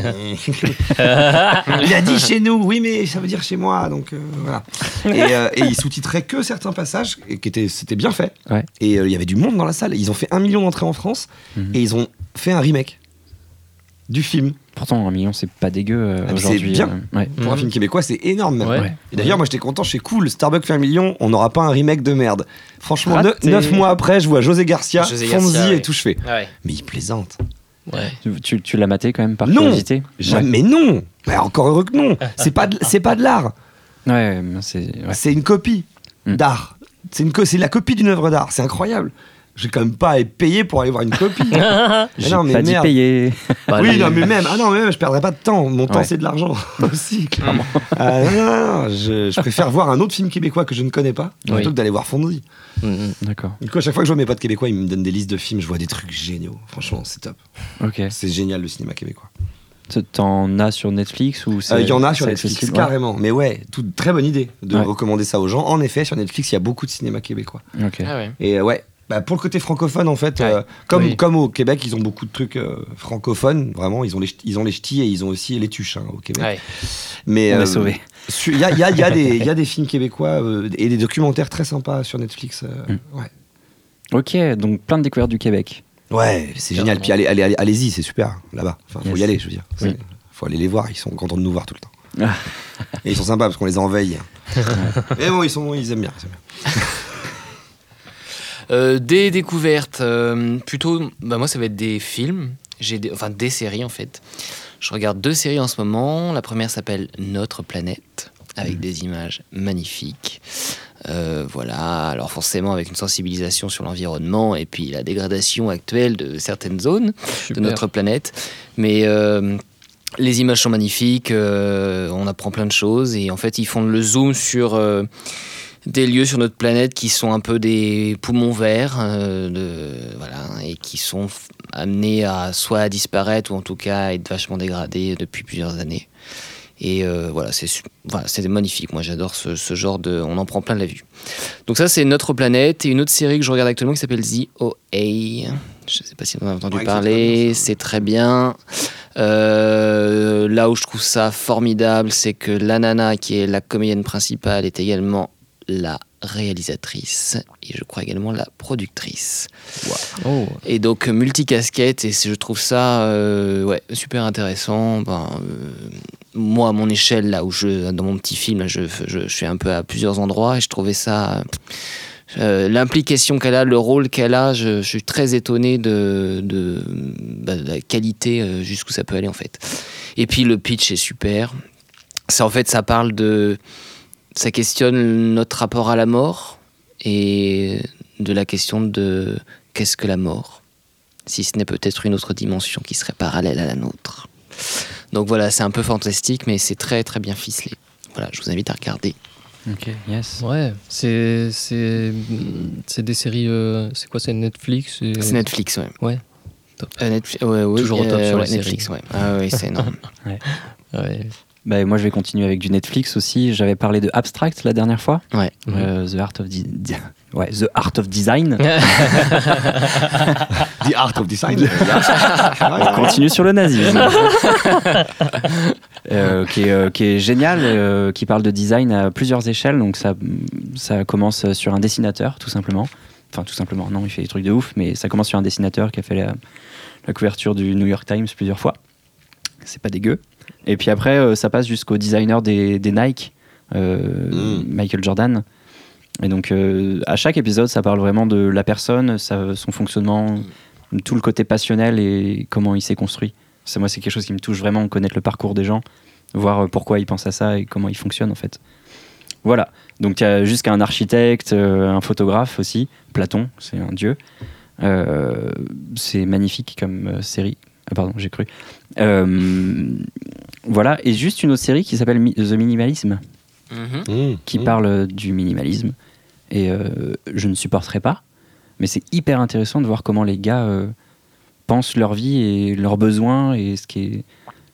il a dit chez nous, oui, mais ça veut dire chez moi. Donc voilà. Et ils sous-titraient que certains passages, c'était bien fait. Ouais. Et il y avait du monde dans la salle. Ils ont fait 1 million d'entrées en France et ils ont fait un remake du film. Pourtant, 1 million, c'est pas dégueu aujourd'hui. C'est bien. Pour un film québécois, c'est énorme même. Ouais. Et d'ailleurs, moi j'étais content, je suis cool. Starbucks fait 1 million, on n'aura pas un remake de merde. Franchement, 9 mois après, je vois José Garcia, Fonzie et tout, je fais. Ouais. Mais il plaisante. Ouais. Tu l'as maté quand même par Non, curiosité? Mais non. Mais encore heureux que non. C'est pas de l'art. Ouais, C'est une copie d'art. C'est la copie d'une œuvre d'art. C'est incroyable. Je vais quand même pas être payé pour aller voir une copie. J'ai pas dit payer. Oui, non, mais même, je perdrais pas de temps. Mon temps, c'est de l'argent aussi, clairement. Non, je préfère voir un autre film québécois que je ne connais pas plutôt que d'aller voir Fonzie. D'accord. Du coup, à chaque fois que je vois mes potes québécois, ils me donnent des listes de films, je vois des trucs géniaux. Franchement, c'est top. Ok. C'est génial le cinéma québécois. T'en as sur Netflix ou il y en a sur Netflix, carrément. Mais très bonne idée de recommander ça aux gens. En effet, sur Netflix, il y a beaucoup de cinéma québécois. Ok. Et pour le côté francophone, en fait, comme au Québec, ils ont beaucoup de trucs francophones. Vraiment, ils ont les ch'tis et ils ont aussi les tuches au Québec. Ouais. Mais on est sauvés. Il y a des films québécois et des documentaires très sympas sur Netflix. Ouais. Ok, donc plein de découvertes du Québec. Ouais, c'est génial. Puis allez-y, c'est super là-bas. Enfin, faut y aller, je veux dire. Faut aller les voir. Ils sont contents de nous voir tout le temps. Et ils sont sympas parce qu'on les enveille. Mais bon, ils aiment bien. Des découvertes, plutôt, moi ça va être des films, des séries en fait. Je regarde 2 séries en ce moment. La première s'appelle Notre Planète, avec des images magnifiques. Voilà, alors forcément avec une sensibilisation sur l'environnement et puis la dégradation actuelle de certaines zones de notre planète. Mais les images sont magnifiques, on apprend plein de choses et en fait ils font le zoom sur... des lieux sur notre planète qui sont un peu des poumons verts, et qui sont amenés soit à disparaître ou en tout cas à être vachement dégradés depuis plusieurs années. Et c'est magnifique. Moi, j'adore ce genre de... On en prend plein la vue. Donc ça, c'est Notre Planète. Et une autre série que je regarde actuellement qui s'appelle The OA. Je ne sais pas si vous en avez entendu parler. C'est très bien. Là où je trouve ça formidable, c'est que la nana, qui est la comédienne principale, est également la réalisatrice et je crois également la productrice. Wow. Et donc multicasquette, et je trouve ça super intéressant. Moi, à mon échelle, là où dans mon petit film, je suis un peu à plusieurs endroits et je trouvais ça... l'implication qu'elle a, le rôle qu'elle a, je suis très étonné de la qualité jusqu'où ça peut aller en fait. Et puis le pitch est super. Ça parle de... Ça questionne notre rapport à la mort et de la question de qu'est-ce que la mort, si ce n'est peut-être une autre dimension qui serait parallèle à la nôtre. Donc voilà, c'est un peu fantastique, mais c'est très très bien ficelé. Voilà, je vous invite à regarder. Ok, yes. Ouais, c'est des séries. C'est quoi, c'est Netflix C'est Netflix, ouais. Ouais. Top. Toujours au top sur les Netflix, séries. ouais. Ah oui, c'est énorme. Ouais. Moi, je vais continuer avec du Netflix aussi. J'avais parlé de Abstract la dernière fois. Ouais. The Art of Ouais, The Art of Design. The Art of Design. On continue sur le nazisme. Qui est génial, qui parle de design à plusieurs échelles. Donc ça commence sur un dessinateur, tout simplement. Enfin, tout simplement, non, il fait des trucs de ouf, mais ça commence sur un dessinateur qui a fait la couverture du New York Times plusieurs fois. C'est pas dégueu. Et puis après, ça passe jusqu'au designer des Nike, Michael Jordan. Et donc, à chaque épisode, ça parle vraiment de la personne, son fonctionnement, tout le côté passionnel et comment il s'est construit. Moi, c'est quelque chose qui me touche vraiment, connaître le parcours des gens, voir pourquoi ils pensent à ça et comment ils fonctionnent, en fait. Voilà. Donc, il y a jusqu'à un architecte, un photographe aussi. Platon, c'est un dieu. C'est magnifique comme série. Ah, pardon, j'ai cru. Voilà. Et juste une autre série qui s'appelle The Minimalism, qui parle du minimalisme. Et je ne supporterai pas. Mais c'est hyper intéressant de voir comment les gars pensent leur vie et leurs besoins et ce qui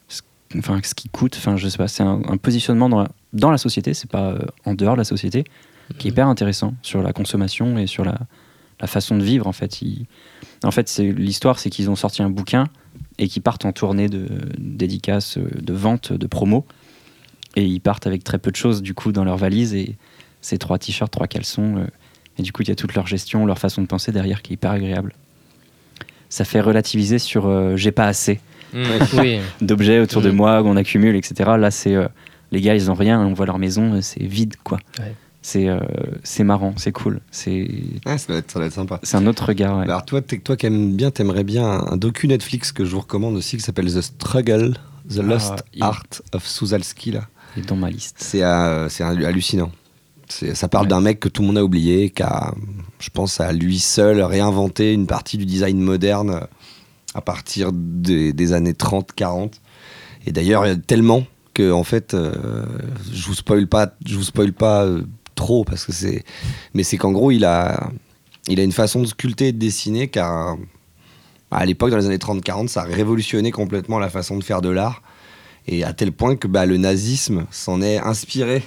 coûte. Enfin, je sais pas. C'est un positionnement dans la société. C'est pas en dehors de la société, qui est hyper intéressant sur la consommation et sur la façon de vivre. En fait, l'histoire, c'est qu'ils ont sorti un bouquin et qu'ils partent en tournée de dédicaces, de vente, de promo. Et ils partent avec très peu de choses, du coup, dans leur valise. Et c'est 3 t-shirts, 3 caleçons. Et du coup, il y a toute leur gestion, leur façon de penser derrière qui est hyper agréable. Ça fait relativiser sur j'ai pas assez d'objets autour de moi, qu'on accumule, etc. Là, c'est les gars, ils ont rien, on voit leur maison, c'est vide, quoi. Ouais. C'est marrant, c'est cool. Ça doit être sympa. C'est un autre regard. Ouais. Alors toi qui aimes bien, t'aimerais bien un docu Netflix que je vous recommande aussi, qui s'appelle The Struggle, The Lost Art of Suwalski, là. Il est dans ma liste. C'est hallucinant. Ça parle d'un mec que tout le monde a oublié, qui a, je pense, à lui seul réinventé une partie du design moderne à partir des années 30-40. Et d'ailleurs, il y a tellement que, en fait, je vous spoil pas trop, parce que mais c'est qu'en gros, il a une façon de sculpter et de dessiner, car à l'époque, dans les années 30-40, ça a révolutionné complètement la façon de faire de l'art. Et à tel point que le nazisme s'en est inspiré.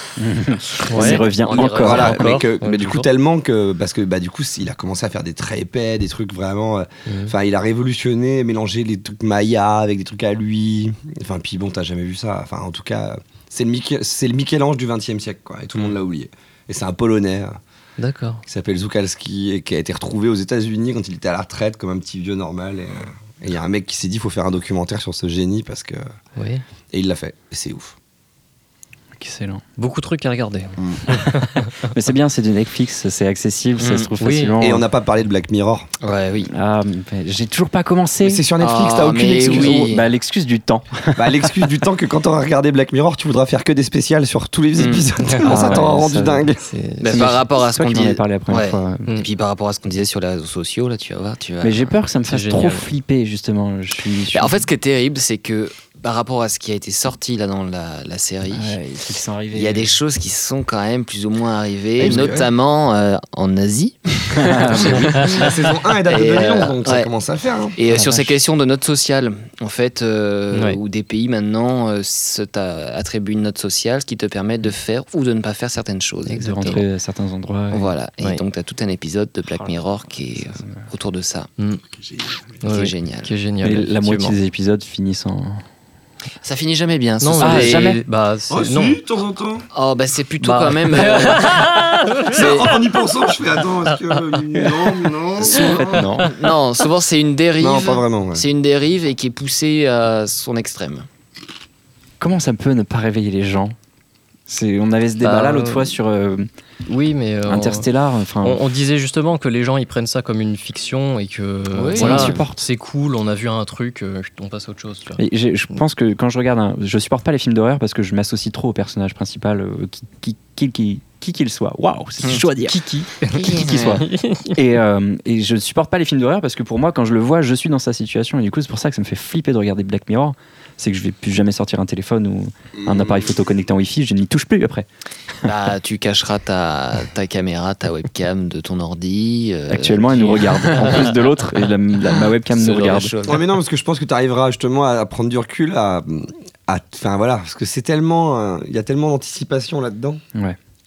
On y revient encore. Voilà, mais du coup, tellement que... Parce que du coup, il a commencé à faire des traits épais, des trucs vraiment... Enfin, il a révolutionné, mélangé les trucs Maya avec des trucs à lui. Enfin, puis bon, t'as jamais vu ça. Enfin, en tout cas, c'est le Michel-Ange du XXe siècle, quoi. Et tout le monde l'a oublié. Et c'est un Polonais. D'accord. Qui s'appelle Suwalski et qui a été retrouvé aux États-Unis quand il était à la retraite comme un petit vieux normal. Et il y a un mec qui s'est dit, il faut faire un documentaire sur ce génie parce que... Oui. Et il l'a fait. Et c'est ouf. Excellent. Beaucoup de trucs à regarder. Mais c'est bien, c'est du Netflix, c'est accessible, ça se trouve facilement. Et on n'a pas parlé de Black Mirror. Ouais, oui. Ah, j'ai toujours pas commencé. Mais c'est sur Netflix, t'as aucune excuse. Oui. L'excuse du temps. L'excuse du temps que quand on va regarder Black Mirror, tu voudras faire que des spéciales sur tous les épisodes. Ça t'aura rendu dingue. Par rapport à ce qu'on disait. Parlé la première fois. Et puis par rapport à ce qu'on disait sur les réseaux sociaux, là, tu vas voir. Mais j'ai peur que ça me fasse trop flipper, justement. En fait, ce qui est terrible, c'est que par rapport à ce qui a été sorti là dans la série, il y a des choses qui sont quand même plus ou moins arrivées, notamment en Asie. La saison 1 est date de 2011, donc ça commence à le faire. Hein. Et sur ces questions de note sociale, en fait, où des pays maintenant attribuent une note sociale, ce qui te permet de faire ou de ne pas faire certaines choses. De rentrer à certains endroits. Voilà. Et donc, tu as tout un épisode de Black Mirror qui est autour de ça. Qui est génial. Qui est génial. Et la moitié des épisodes finissent en... Ça finit jamais bien. Non, jamais. Non. De temps en temps. Oh, c'est plutôt quand même. En y pensant, je fais attends, est-ce que non, souvent c'est une dérive. Non, pas vraiment. Ouais. C'est une dérive et qui est poussée à son extrême. Comment ça peut ne pas réveiller les gens ? On avait ce débat-là l'autre fois sur oui, mais Interstellar. On disait justement que les gens ils prennent ça comme une fiction et que c'est cool, on a vu un truc, on passe à autre chose. Tu vois. Je pense que quand je regarde, je supporte pas les films d'horreur parce que je m'associe trop au personnage principal, qui qu'il soit. Waouh, c'est chaud à dire. Qui qu'il soit. Et je supporte pas les films d'horreur parce que pour moi, quand je le vois, je suis dans sa situation et du coup, c'est pour ça que ça me fait flipper de regarder Black Mirror. C'est que je vais plus jamais sortir un téléphone ou un appareil photo connecté en Wi-Fi, je n'y touche plus après. Tu cacheras ta caméra, ta webcam de ton ordi. Actuellement, elle nous regarde. En plus de l'autre, et ma webcam nous regarde. Ouais, mais non, parce que je pense que tu arriveras justement à prendre du recul, enfin voilà, parce que c'est tellement, il y a tellement d'anticipation là-dedans. Ouais.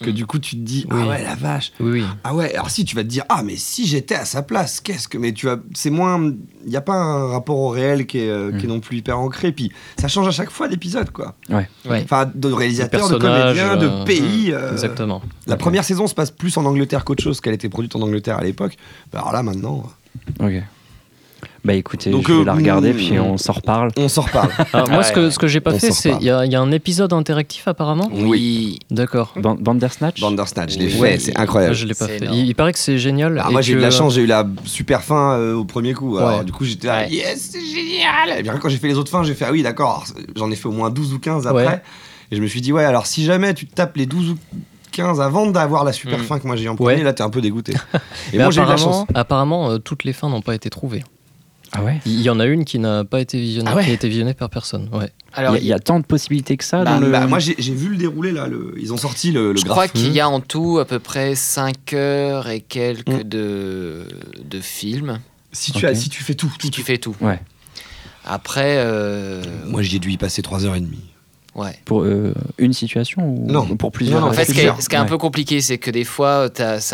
que du coup tu te dis Oui. ah ouais la vache. Oui. Ah ouais, alors si tu vas te dire ah mais si j'étais à sa place, mais c'est moins, il y a pas un rapport au réel qui est non plus hyper ancré, puis ça change à chaque fois d'épisode quoi. Ouais. Enfin de réalisateurs, de personnages, comédiens, de pays. Exactement. La première saison se passe plus en Angleterre qu'autre chose, qu'elle était produite en Angleterre à l'époque. Bah, alors là maintenant. Ok. Bah écoutez, Donc, je vais la regarder puis on s'en reparle. On s'en reparle. Alors, moi, ce que j'ai pas On fait, s'en c'est reparle. il y a un épisode interactif apparemment. Oui. D'accord. Bandersnatch. Bandersnatch, je l'ai Ouais. fait, c'est incroyable. Je l'ai pas C'est fait. énorme. Il paraît que c'est génial. Alors et moi j'ai eu de la que- chance, j'ai eu la super fin au premier coup. Alors Ouais. du coup j'étais là, Ouais. yes, c'est génial. Et bien quand j'ai fait les autres fins, j'ai fait ah oui d'accord, alors, j'en ai fait au moins 12 ou 15 après. Ouais. Et je me suis dit ouais, alors si jamais tu te tapes les 12 ou 15 avant d'avoir la super fin que moi j'ai en premier, Ouais. là t'es un peu dégoûté. Et Mais moi j'ai eu de la chance. apparemment, toutes les fins n'ont pas été trouvées. Ah ouais. Il y en a une qui n'a pas été visionnée, Ah ouais. qui a été visionnée par personne. Ouais. Alors, Il y a tant de possibilités que ça Bah, dans le. bah, moi j'ai vu le déroulé là, ils ont sorti le je graphe. crois qu'il y a en tout à peu près 5 heures et quelques Mm. de films. Si tu Ok. si tu fais tout. Si tu fais tout. Ouais. Après, Moi j'ai dû y passer 3h30. ouais. Pour une situation ou Non. pour plusieurs. Non, En fait, ce qui plusieurs. est un Ouais. peu compliqué, c'est que des fois,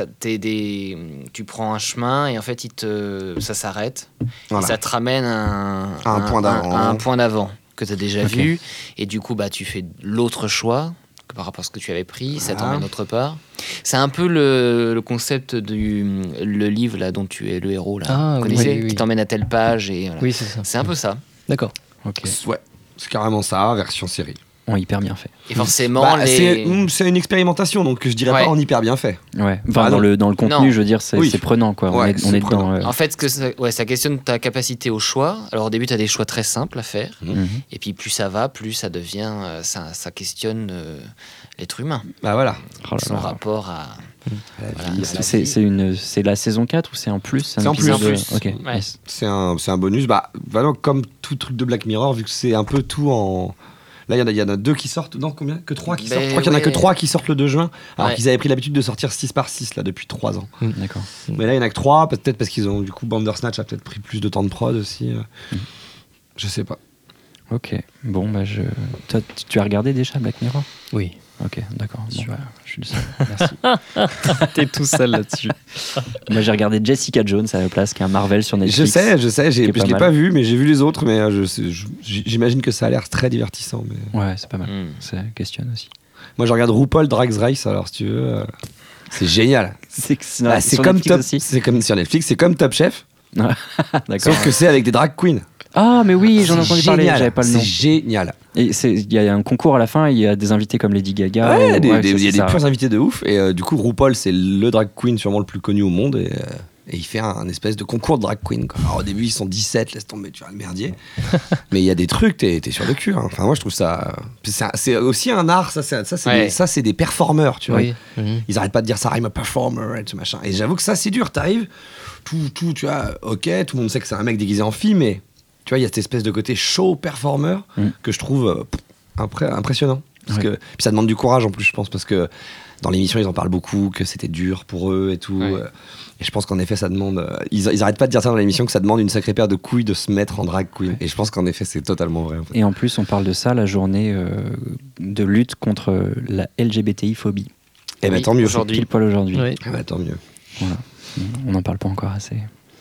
tu prends un chemin et en fait, ça s'arrête. Voilà. Et ça te ramène À un point d'avant. à un point d'avant que tu as déjà Ok. vu. Et du coup, bah, tu fais l'autre choix que par rapport à ce que tu avais pris. Ça Voilà. t'emmène autre part. C'est un peu le concept le livre là, dont tu es le héros. Là. Ah, Vous connaissez oui, oui. Qui t'emmène à telle page. Et, voilà. Oui, c'est ça. C'est un peu ça. D'accord. Ok. Ouais, c'est carrément ça, version série. On hyper bien fait. Et forcément, Bah, les... c'est une expérimentation, donc je dirais Ouais. pas en hyper bien fait. Ouais. Enfin Ah, dans non. le contenu, Non. je veux dire, c'est Oui. c'est prenant quoi. Ouais, on c'est est prenant. dedans. En fait, ça questionne ta capacité au choix. Alors au début, tu as des choix très simples à faire. Mhm. Et puis plus ça va, plus ça devient... ça questionne l'être humain. Bah voilà. Oh là Son là. rapport à... Voilà, vie, à la C'est la saison 4 ou c'est en plus? C'est en plus. épisode- C'est en plus. Ok. Ouais. Yes. C'est un bonus. Bah, vraiment, comme tout truc de Black Mirror, vu que c'est un peu tout en. Là, il y en a 2 qui sortent. Non, combien? Que 3 qui sortent? Je crois qu'il y en a que 3 qui sortent le 2 juin. Alors Ouais. qu'ils avaient pris l'habitude de sortir 6 par 6 là, depuis 3 ans. D'accord. Mais là, il y en a que 3, peut-être parce qu'ils ont. Du coup, Bandersnatch a peut-être pris plus de temps de prod aussi. Je sais pas. Ok. Bon, bah toi, tu as regardé déjà Black Mirror? Oui. Ok, d'accord. Bon, bah, je suis le seul. Merci. T'es tout seul là-dessus. Moi, j'ai regardé Jessica Jones à la place, qui est un Marvel sur Netflix. Je sais, je qui est l'ai pas pas mal. vu, mais j'ai vu les autres, mais j'imagine que ça a l'air très divertissant. Mais... Ouais, c'est pas mal. Hmm. Ça questionne aussi. Moi, je regarde RuPaul Drag Race, alors si tu veux. C'est génial. C'est Bah, c'est comme Top, aussi. c'est comme sur Netflix, c'est comme Top Chef, D'accord. sauf que c'est avec des drag queens. Ah, mais oui, j'en ai C'est entendu parler, génial, j'avais pas le nom. C'est génial. Et il y a un concours à la fin, il y a des invités comme Lady Gaga. Ouais, ou- il y a c'est des ça. purs invités de ouf. Et du coup, RuPaul, c'est le drag queen sûrement le plus connu au monde. Et il fait un espèce de concours de drag queen. Quoi. Alors au début, ils sont 17, laisse tomber, tu vois le merdier. Mais il y a des trucs, t'es sur le cul. Hein. Enfin, moi, je trouve ça. C'est aussi un art, Ouais. c'est des performeurs, tu vois. Oui. Mhm. Ils arrêtent pas de dire ça, I'm a performer et tout machin. Et j'avoue que ça, c'est dur. T'arrives, tout, tu vois, ok, tout le monde sait que c'est un mec déguisé en fille, mais tu vois, il y a cette espèce de côté show performer que je trouve impressionnant. Parce que, puis ça demande du courage en plus, je pense, parce que dans l'émission, ils en parlent beaucoup, que c'était dur pour eux et tout. Ouais. Et je pense qu'en effet, ça demande. Ils arrêtent pas de dire ça dans l'émission, que ça demande une sacrée paire de couilles de se mettre en drag queen. Et je pense qu'en effet, c'est totalement vrai. En fait. Et en plus, on parle de ça, la journée de lutte contre la LGBTI-phobie. Eh ben Oui, tant mieux. aujourd'hui. Pile poil aujourd'hui. Oui. Eh ben, tant mieux. Voilà. On n'en parle pas encore assez.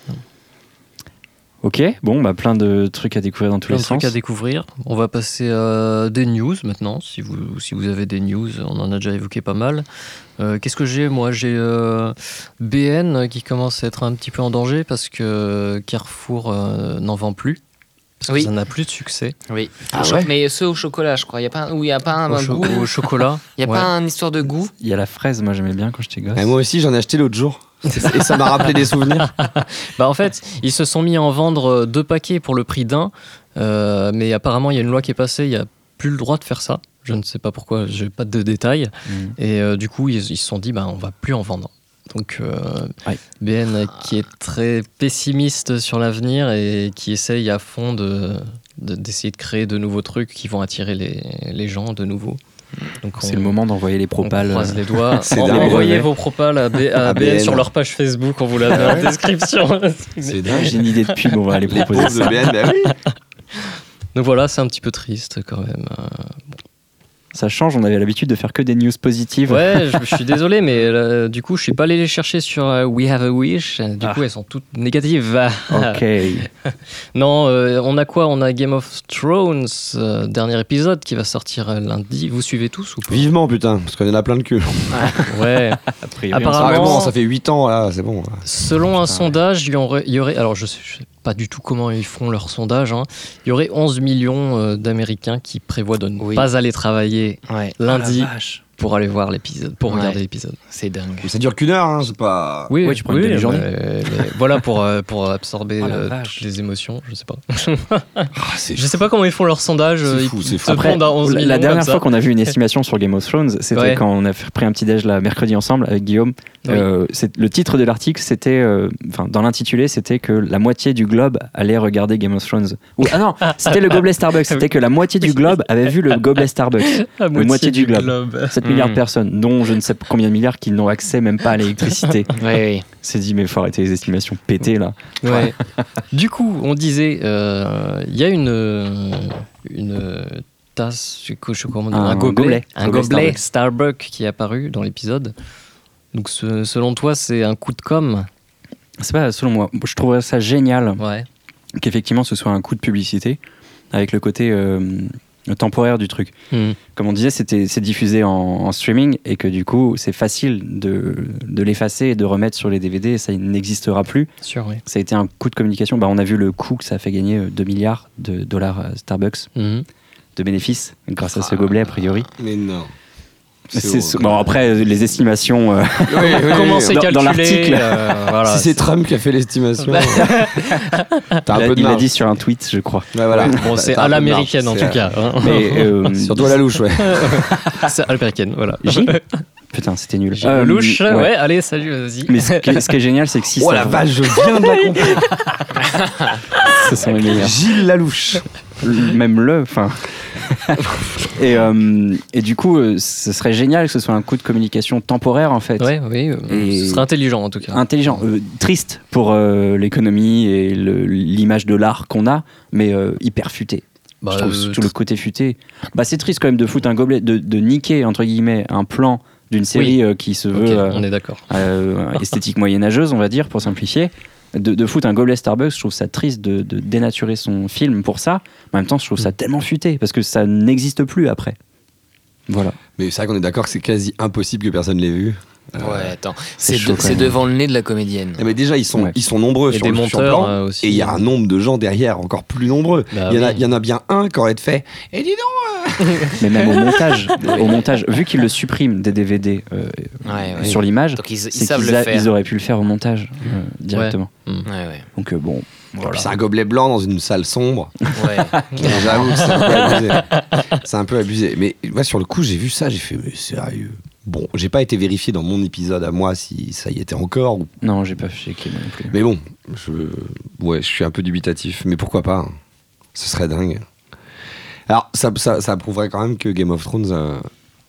Ok, bon, bah plein de trucs à découvrir dans tous Plein les de trucs sens. à découvrir. On va passer à des news maintenant. Si vous avez des news, on en a déjà évoqué pas mal. Qu'est-ce que j'ai? Moi, j'ai BN qui commence à être un petit peu en danger parce que Carrefour n'en vend plus. Parce Oui. que ça n'a plus de succès. Oui. Ah ouais. Mais ceux au chocolat, je crois. Il n'y a pas un goût. Au chocolat. Il n'y a Ouais. pas une histoire de goût. Il y a la fraise, moi j'aimais bien quand j'étais gosse. Et moi aussi, j'en ai acheté l'autre jour. Et ça m'a rappelé des souvenirs. Bah en fait, ils se sont mis à en vendre 2 paquets pour le prix d'un. Mais apparemment, il y a une loi qui est passée. Il n'y a plus le droit de faire ça. Je ne sais pas pourquoi. J'ai pas de détails. Et du coup, ils se sont dit, bah, on va plus en vendre. Donc, Ouais. BN qui est très pessimiste sur l'avenir et qui essaye à fond d'essayer de créer de nouveaux trucs qui vont attirer les gens de nouveau. Donc C'est le moment d'envoyer les on propales. croise les doigts. C'est dingue. Envoyez vos propales à À BN sur BN. leur page Facebook. On vous la met en description. C'est J'ai une idée de pub, on va aller Les proposer pauvres de ça. BN, bah oui. Donc voilà, c'est un petit peu triste quand même. Bon. Ça change, on avait l'habitude de faire que des news positives. Ouais, je suis désolé, mais du coup, je suis pas allé les chercher sur We Have a Wish. Du coup, elles sont toutes négatives. Ok. Non, on a quoi? On a Game of Thrones, dernier épisode qui va sortir lundi. Vous suivez tous ou pas? Vivement, putain, parce qu'on en a plein de cul. Ouais. A priori, Apparemment, ça fait 8 ans, là, c'est bon. selon un sondage, il y aurait. Alors, je sais pas du tout comment ils font leur sondage. Hein. Il y aurait 11 millions d'Américains qui prévoient de ne pas aller travailler lundi pour aller voir l'épisode, pour regarder l'épisode. C'est dingue. Mais ça dure qu'une heure, hein, c'est pas. Oui, tu prends une demi-journée. mais voilà, pour absorber toutes les émotions, je sais pas. Je sais pas comment ils font leur sondage. C'est fou, c'est fou. Après, la dernière fois qu'on a vu une estimation sur Game of Thrones, c'était quand on a pris un petit déj là mercredi ensemble avec Guillaume. Le titre de l'article, c'était, dans l'intitulé, c'était que la moitié du globe allait regarder Game of Thrones. Non, c'était le gobelet Starbucks. C'était que la moitié du globe avait vu le gobelet Starbucks. La moitié du globe. 7 milliards de personnes, dont je ne sais combien de milliards qui n'ont accès même pas à l'électricité. C'est dit, mais il faut arrêter les estimations pétées là. Ouais. Du coup, on disait, il y a une tasse, un gobelet Starbucks qui est apparu dans l'épisode. Donc, selon toi, c'est un coup de com'? C'est pas selon moi. Je trouverais ça génial qu'effectivement ce soit un coup de publicité avec le côté temporaire du truc. Comme on disait, c'est diffusé en streaming et que du coup, c'est facile de l'effacer et de remettre sur les DVD et ça n'existera plus. Sûr, oui. Ça a été un coup de communication. On a vu le coût que ça a fait gagner 2 milliards de dollars à Starbucks de bénéfices grâce à ce gobelet, a priori. Mais non. Après, les estimations comment c'est calculé dans l'article. Voilà, si c'est Trump qui a fait l'estimation, t'as un peu de il l'a marge. dit sur un tweet, je crois. Ouais, voilà. Bon, c'est à l'américaine en tout cas. Mais surtout à la louche, ouais. C'est à l'américaine, voilà. Putain, c'était nul. Louche, ouais, allez, salut, vas-y. Mais ce qui est génial, c'est que si oh la vache, je viens de la comprendre. Ce sont les meilleurs. Gilles Lalouche. Même et du coup, ce serait génial que ce soit un coup de communication temporaire en fait. Oui, ce serait intelligent en tout cas. Intelligent, triste pour l'économie et l'image de l'art qu'on a, mais hyper futé. Je trouve tout le côté futé. C'est triste quand même de foutre un gobelet, de niquer entre guillemets un plan d'une série qui se veut on est d'accord. esthétique moyenâgeuse, on va dire, pour simplifier. De foutre un gobelet Starbucks, je trouve ça triste de dénaturer son film pour ça. En même temps, je trouve ça tellement futé parce que ça n'existe plus après. Voilà. Mais c'est vrai qu'on est d'accord que c'est quasi impossible que personne l'ait vu. Attends, c'est devant le nez de la comédienne. Mais déjà, ils sont nombreux sur le plan aussi, et il y a un nombre de gens derrière encore plus nombreux. Il y en a bien un qui aurait fait. Et dis donc. Mais même au montage, vu qu'ils le suppriment des DVD sur l'image, donc ils savent le faire. Ils auraient pu le faire au montage directement. Donc bon. Voilà. C'est un gobelet blanc dans une salle sombre. J'avoue que c'est un peu abusé. Mais sur le coup, j'ai vu ça, j'ai fait mais sérieux. Bon, j'ai pas été vérifié dans mon épisode à moi si ça y était encore. Non, j'ai pas checké non plus. Mais bon, je suis un peu dubitatif. Mais pourquoi pas hein. Ce serait dingue. Alors, ça prouverait quand même que Game of Thrones...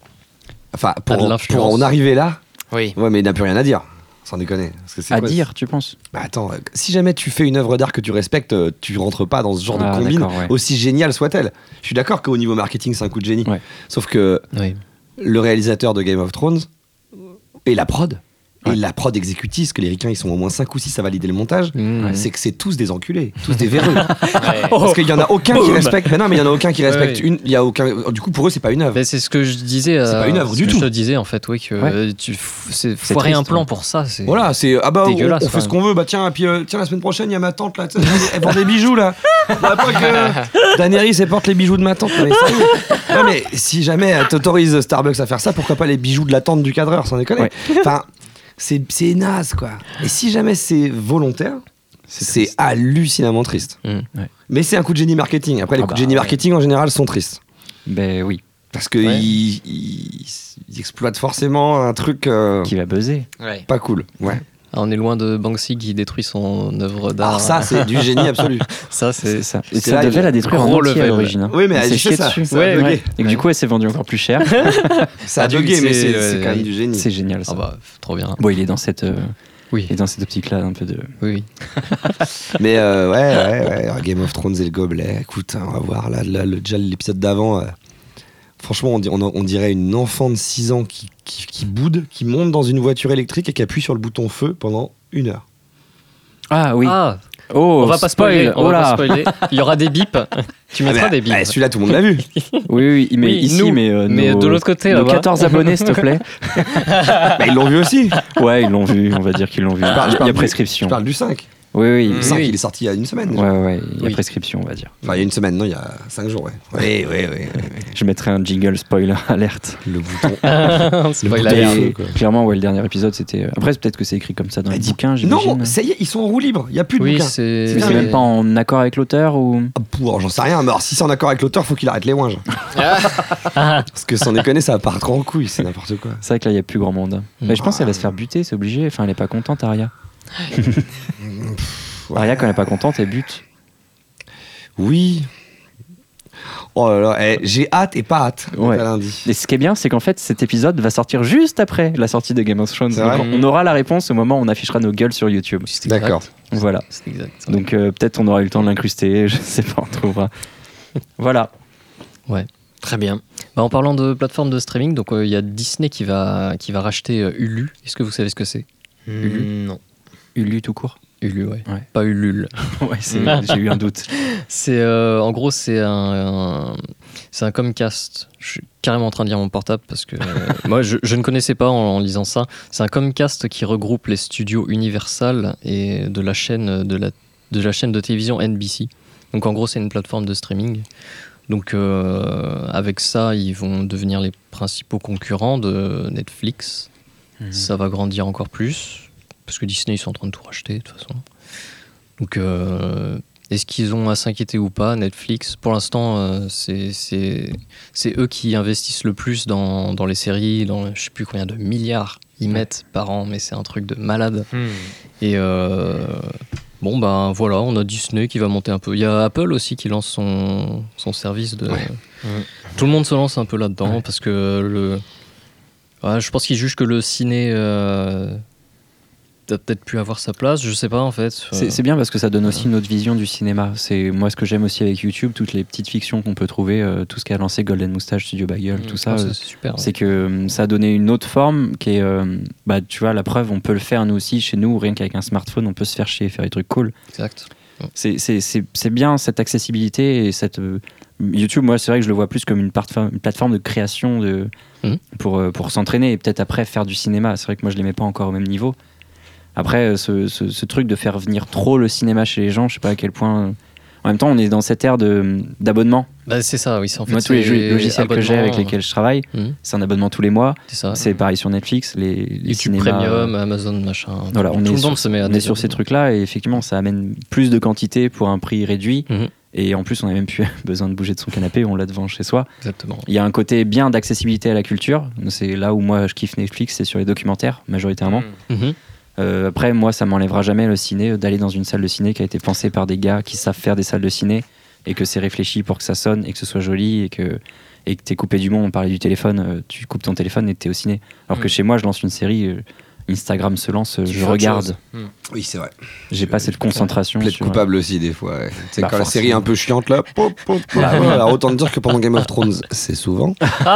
pour en arriver là, mais il n'a plus rien à dire. Sans déconner. Parce que dire, tu penses? Attends, si jamais tu fais une œuvre d'art que tu respectes, tu rentres pas dans ce genre de combine, aussi géniale soit-elle. Je suis d'accord qu'au niveau marketing, c'est un coup de génie. Sauf que le réalisateur de Game of Thrones et la prod, et la prod exécutive, parce que les ricains ils sont au moins 5 ou 6 à valider le montage, c'est que c'est tous des enculés, tous des véreux. Parce qu'il y en a aucun qui respecte. Mais non, mais il y en a aucun qui respecte une. Il y a aucun. Du coup, pour eux, c'est pas une œuvre. Mais c'est ce que je disais. C'est pas une œuvre du tout. Je te disais en fait, que c'est foirer un plan pour ça. Voilà, c'est dégueulasse. On fait ce qu'on veut. Tiens, puis la semaine prochaine, il y a ma tante là. Elle vend des bijoux là. Pas que Daenerys elle porte les bijoux de ma tante. Non mais si jamais elle t'autorise Starbucks à faire ça, pourquoi pas les bijoux de la tante du cadreur, sans déconner. Enfin. C'est naze quoi. Et si jamais c'est volontaire, c'est hallucinamment triste. Mais c'est un coup de génie marketing. Après, les coups de génie marketing en général sont tristes. Ben oui. Parce qu'ils exploitent forcément un truc qui va buzzer. Pas cool. On est loin de Banksy qui détruit son œuvre d'art. Alors ça, c'est du génie absolu. Ça, c'est ça. Et ça devait la détruire en entier à l'origine. Oui, mais elle s'est fait ça. Et du coup, elle s'est vendue encore plus cher. Ça a bugué, mais c'est quand même du génie. C'est génial, ça. Trop bien. Bon, il est dans cette... Et dans cette optique-là, un peu de... Oui. Mais Game of Thrones et le gobelet, écoute, on va voir, là déjà l'épisode d'avant... Franchement, on dirait une enfant de 6 ans qui boude, qui monte dans une voiture électrique et qui appuie sur le bouton feu pendant 1 heure. Ah oui. Ah, Oh, on va pas spoiler. Il y aura des bips. Tu mettras des bips. Celui-là, tout le monde l'a vu. Oui, mais Oui, ici, nous, mais de l'autre côté, nos là-bas. 14 abonnés, s'il te plaît. Ils l'ont vu aussi. Ouais, ils l'ont vu, on va dire qu'ils l'ont vu. Il y a prescription. Je parle du 5. Oui. Le 5, il est sorti il y a 1 semaine. Déjà. Ouais, il y a prescription, on va dire. Enfin, il y a 1 semaine, non, il y a 5 jours, ouais. Oui. Je mettrai un jingle spoiler alerte. Le bouton. Et clairement, le dernier épisode, c'était. Après, c'est peut-être que c'est écrit comme ça dans les bouquins, j'imagine. Non, ça y est, ils sont en roue libre. Il n'y a plus de bouquins. C'est même pas en accord avec l'auteur ou. J'en sais rien, mais alors, si c'est en accord avec l'auteur, faut qu'il arrête les ouinges. Parce que sans déconner, ça va partir en couille, c'est n'importe quoi. C'est vrai que là, il n'y a plus grand monde. Mais je pense qu'elle va se faire buter, c'est obligé. Enfin, elle est pas contente, Arya. Arya, quand elle est pas contente, elle bute. Oui. Oh là là, j'ai hâte et pas hâte. Ouais. Lundi. Et ce qui est bien, c'est qu'en fait, cet épisode va sortir juste après la sortie de Game of Thrones. Donc, on aura la réponse au moment où on affichera nos gueules sur YouTube. D'accord. Voilà. C'est exact. Donc peut-être on aura eu le temps de l'incruster, je sais pas, on trouvera. Voilà. Ouais. Très bien. En parlant de plateforme de streaming, donc il y a Disney qui va racheter Hulu. Est-ce que vous savez ce que c'est? Hulu? Non. Hulu tout court. Hulu, ouais. Ouais. Pas Ulule. Ouais, j'ai eu un doute. C'est en gros c'est un Comcast. Je suis carrément en train de lire mon portable parce que moi je ne connaissais pas en lisant ça. C'est un Comcast qui regroupe les studios Universal et de la chaîne de chaîne de télévision NBC. Donc en gros c'est une plateforme de streaming. Donc avec ça ils vont devenir les principaux concurrents de Netflix. Ça va grandir encore plus. Parce que Disney, ils sont en train de tout racheter, de toute façon. Donc, est-ce qu'ils ont à s'inquiéter ou pas, Netflix? Pour l'instant, c'est eux qui investissent le plus dans les séries, dans je sais plus combien de milliards ils mettent par an, mais c'est un truc de malade. Et voilà, on a Disney qui va monter un peu. Il y a Apple aussi qui lance son service de... Ouais. Tout le monde se lance un peu là-dedans, parce que je pense qu'ils jugent que le ciné... doit peut-être plus avoir sa place, je sais pas en fait. C'est bien parce que ça donne aussi une autre vision du cinéma. C'est moi ce que j'aime aussi avec YouTube, toutes les petites fictions qu'on peut trouver, tout ce qu'a lancé Golden Moustache, Studio Bagel, tout ça. C'est super. C'est que ça a donné une autre forme qui est, tu vois, la preuve, on peut le faire nous aussi chez nous, rien qu'avec un smartphone, on peut se faire chier et faire des trucs cool. Exact. C'est bien cette accessibilité et cette YouTube. Moi, c'est vrai que je le vois plus comme une plateforme de création pour s'entraîner et peut-être après faire du cinéma. C'est vrai que moi, je l'aimais pas encore au même niveau. Après, ce truc de faire venir trop le cinéma chez les gens, je sais pas à quel point. En même temps, on est dans cette ère d'abonnement. C'est ça, oui. En fait, moi, tous les logiciels que j'ai avec lesquels je travaille, c'est un abonnement tous les mois. C'est ça. C'est pareil sur Netflix, les YouTube cinémas, Premium, Amazon, machin. Voilà, on est sur ces trucs. trucs-là et effectivement, ça amène plus de quantité pour un prix réduit. Et en plus, on n'a même plus besoin de bouger de son canapé, on l'a devant chez soi. Exactement. Il y a un côté bien d'accessibilité à la culture. C'est là où moi je kiffe Netflix, c'est sur les documentaires majoritairement. Après, moi, ça m'enlèvera jamais le ciné, d'aller dans une salle de ciné qui a été pensée par des gars qui savent faire des salles de ciné et que c'est réfléchi pour que ça sonne et que ce soit joli et que t'es coupé du monde. On parlait du téléphone, tu coupes ton téléphone et t'es au ciné. Alors que chez moi, je lance une série, Instagram se lance, je regarde. Oui, c'est vrai. J'ai pas cette concentration. Peut-être coupable aussi des fois. Ouais. C'est quand la série est un peu chiante là. Voilà, autant te dire que pendant Game of Thrones, c'est souvent.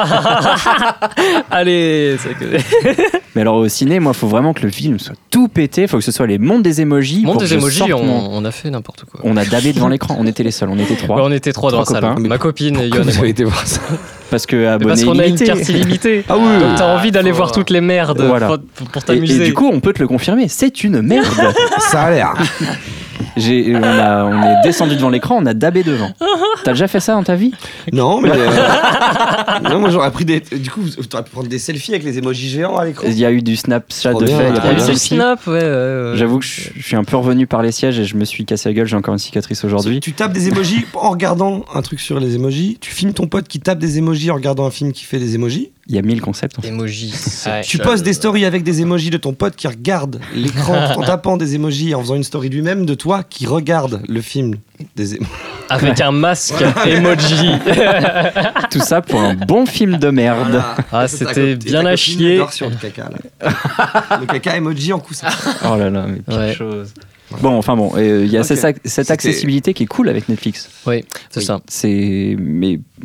Allez, Mais alors au ciné, moi, faut vraiment que le film soit tout pété. Faut que ce soit les mondes des emojis. Monde des emojis, on a fait n'importe quoi. On a dabé devant l'écran. On était les seuls. On était 3. Ouais, on était 3 dans la salle. Ma copine et Yoann. Vous avez été voir ça? Parce qu'on a une carte illimitée. Ah oui. Donc t'as envie d'aller voir toutes les merdes pour t'amuser. Et du coup, on peut te le confirmer. C'est une merde. Ça a l'air. On est descendu devant l'écran, on a dabé devant. T'as déjà fait ça dans ta vie? Non, mais non, moi j'aurais pris du coup, t'aurais pu prendre des selfies avec les emojis géants à l'écran. Il y a eu du Snapchat de fait. Il y a eu du Snap, ouais. J'avoue que je suis un peu revenu par les sièges et je me suis cassé la gueule. J'ai encore une cicatrice aujourd'hui. Tu tapes des emojis en regardant un truc sur les emojis. Tu filmes ton pote qui tape des emojis en regardant un film qui fait des emojis. Il y a 1000 concepts. Emojis. Tu postes des stories avec des emojis de ton pote qui regarde l'écran en tapant des emojis et en faisant une story lui-même de toi qui regarde le film des emojis. Avec un masque emoji. Tout ça pour un bon film de merde. Voilà. Ah, c'était bien à chier. Sur le caca, là. Le caca emoji en coussin. Oh là là, mais pire chose. Bon, il y a cette accessibilité qui est cool avec Netflix. Oui, c'est ça. Mais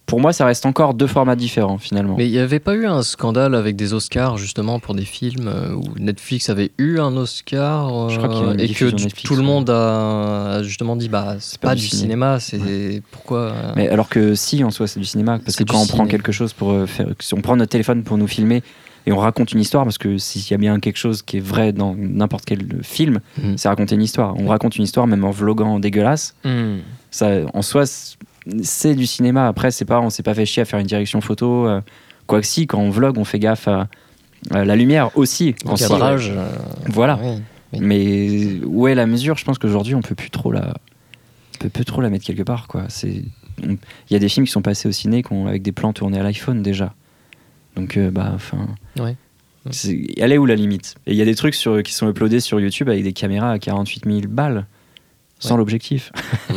pour moi, ça reste encore 2 formats différents finalement. Mais il n'y avait pas eu un scandale avec des Oscars justement pour des films où Netflix avait eu un Oscar Je crois qu'il y a une et que diffusion Netflix, tout le monde a justement dit c'est pas du cinéma, c'est pourquoi Mais alors que si en soi c'est du cinéma, parce que quand on prend quelque chose pour faire, si on prend notre téléphone pour nous filmer et on raconte une histoire, parce que s'il y a bien quelque chose qui est vrai dans n'importe quel film, c'est raconter une histoire. On raconte une histoire même en vloguant dégueulasse. Ça, en soi, c'est du cinéma. Après, on s'est pas fait chier à faire une direction photo. Quoique si, quand on vlog, on fait gaffe à la lumière aussi. En cadrage. Voilà. Oui. Mais où est la mesure ? Je pense qu'aujourd'hui, on peut plus trop la mettre quelque part, quoi. Il y a des films qui sont passés au ciné avec des plans tournés à l'iPhone déjà. Donc, Ouais. Elle est où la limite ? Et il y a des trucs qui sont uploadés sur YouTube avec des caméras à 48 000 balles sans l'objectif.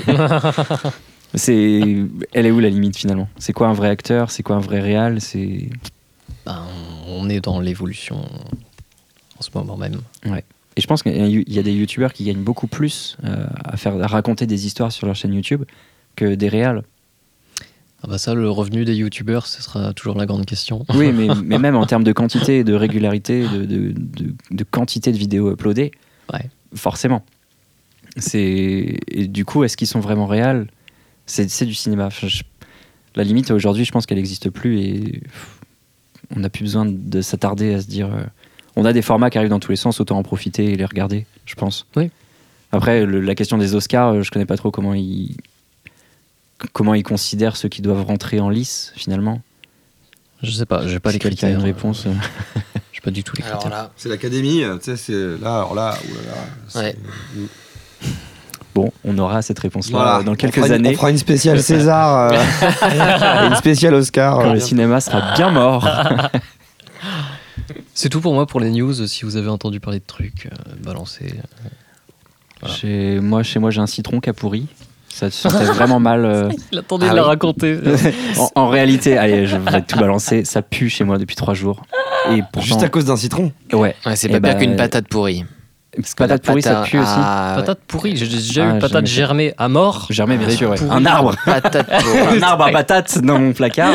Elle est où la limite finalement ? C'est quoi un vrai acteur ? C'est quoi un vrai réal ? On est dans l'évolution en ce moment même. Ouais. Et je pense qu'il y a des youtubeurs qui gagnent beaucoup plus à raconter des histoires sur leur chaîne YouTube que des réals. Ça, le revenu des youtubeurs, ce sera toujours la grande question. Oui, mais même en termes de quantité, de régularité, de quantité de vidéos uploadées, forcément. Et du coup, est-ce qu'ils sont vraiment réals ? C'est du cinéma. La limite, aujourd'hui, je pense qu'elle n'existe plus et on n'a plus besoin de s'attarder à se dire... on a des formats qui arrivent dans tous les sens, autant en profiter et les regarder, je pense. Oui. Après, la question des Oscars, je connais pas trop comment ils considèrent ceux qui doivent rentrer en lice, finalement. Je sais pas, j'ai pas les critères. Quelqu'un a une réponse J'ai pas du tout les critères. Alors là, c'est l'Académie, tu sais, c'est là, alors là, ouais. Bon, on aura cette réponse-là dans quelques années. On fera une spéciale César, et une spéciale Oscar. Quand le cinéma sera bien mort. C'est tout pour moi pour les news. Si vous avez entendu parler de trucs, balancez. Voilà. Chez moi, j'ai un citron qui a pourri. Ça sentait vraiment mal. Il attendait de la raconter. En réalité, allez, je vais tout balancer. Ça pue chez moi depuis 3 jours. Et pourtant, juste à cause d'un citron. Ouais. C'est pas pire qu'une patate pourrie. Patate pourrie, ça pue aussi. Patate pourrie, j'ai déjà eu patate germée à mort. Germée, bien sûr, ouais. Un arbre. Un arbre à patates dans mon placard.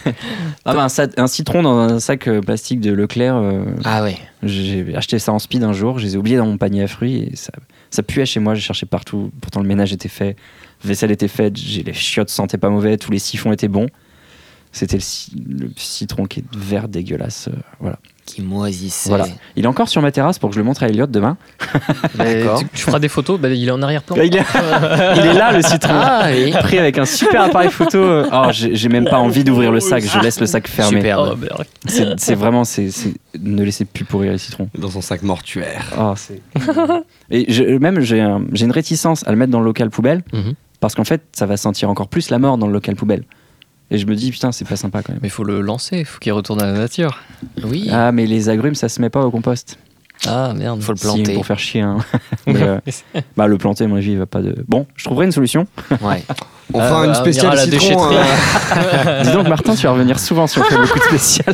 Un citron dans un sac plastique de Leclerc. Ah ouais. J'ai acheté ça en speed un jour, je les ai oubliés dans mon panier à fruits et ça puait chez moi, j'ai cherché partout. Pourtant, le ménage était fait, la vaisselle était faite, les chiottes sentaient pas mauvais, tous les siphons étaient bons. C'était le citron qui est vert dégueulasse. Voilà. Qui moisissait. Voilà. Il est encore sur ma terrasse pour que je le montre à Elliot demain. D'accord. Tu feras des photos, il est en arrière-plan. Il est là, le citron. Oui. Pris avec un super appareil photo. J'ai même pas envie d'ouvrir le sac, je laisse le sac fermé. Superbe. C'est vraiment, ne laissez plus pourrir les citrons. Dans son sac mortuaire. Et j'ai une réticence à le mettre dans le local poubelle, parce qu'en fait, ça va sentir encore plus la mort dans le local poubelle. Et je me dis, putain, c'est pas sympa quand même. Mais il faut le lancer, il faut qu'il retourne à la nature. Oui. Ah, mais les agrumes, ça se met pas au compost. Ah, merde. Faut le planter. Pour faire chier. Hein. Mais, le planter, à mon avis, il va pas de... Bon, je trouverai une solution. Ouais. On fera une spéciale citron. Dis donc, Martin, tu vas revenir souvent si on fait beaucoup de spéciales.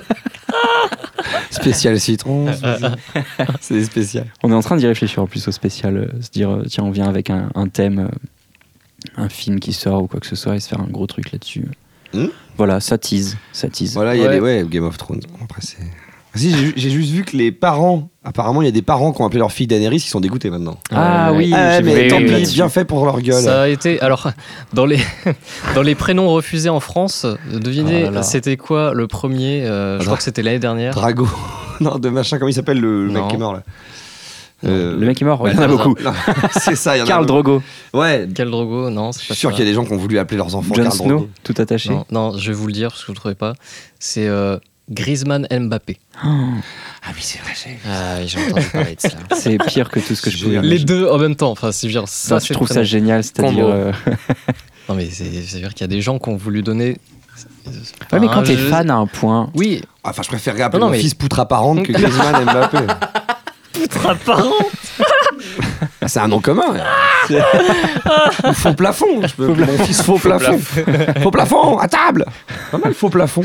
Spécial citron. C'est des spéciales. On est en train d'y réfléchir en plus au spécial. Se dire, tiens, on vient avec un thème, un film qui sort ou quoi que ce soit et se faire un gros truc là-dessus. Voilà, ça tease. Voilà, il y a Game of Thrones. Après, si, j'ai juste vu que les parents, apparemment, il y a des parents qui ont appelé leur fille Daenerys, ils sont dégoûtés maintenant. Oui, mais tant pis, bien fait pour leur gueule. Ça a été. Alors, dans les prénoms refusés en France, devinez, c'était quoi le premier je crois que c'était l'année dernière. Drago. Non, de machin, comment il s'appelle le mec qui est mort là. Le mec est mort, il y en a beaucoup. C'est ça, il y en a Khal Drogo. Ouais. Khal Drogo, non, c'est pas ça. Je suis sûr qu'il y a des gens qui ont voulu appeler leurs enfants Jon Khal Snow, Drogo. tout attaché. Non, je vais vous le dire parce que vous ne le trouvez pas. C'est Griezmann Mbappé. Ah oui, c'est vrai, j'ai entendu parler de ça. C'est pire que tout ce que je pouvais Les deux en même temps. Enfin, c'est bien. Ça, je trouve ça génial, c'est-à-dire. Non, mais c'est-à-dire qu'il y a des gens qui ont voulu donner. Ouais, mais quand t'es fan à un point. Oui. Enfin, je préférerais appeler mon fils Poutra Parente que Griezmann Mbappé. Poutra Parente. C'est un nom commun. Ou faux plafond. Je peux mon fils faux plafond. Faux plafond, à table. Pas mal faux plafond.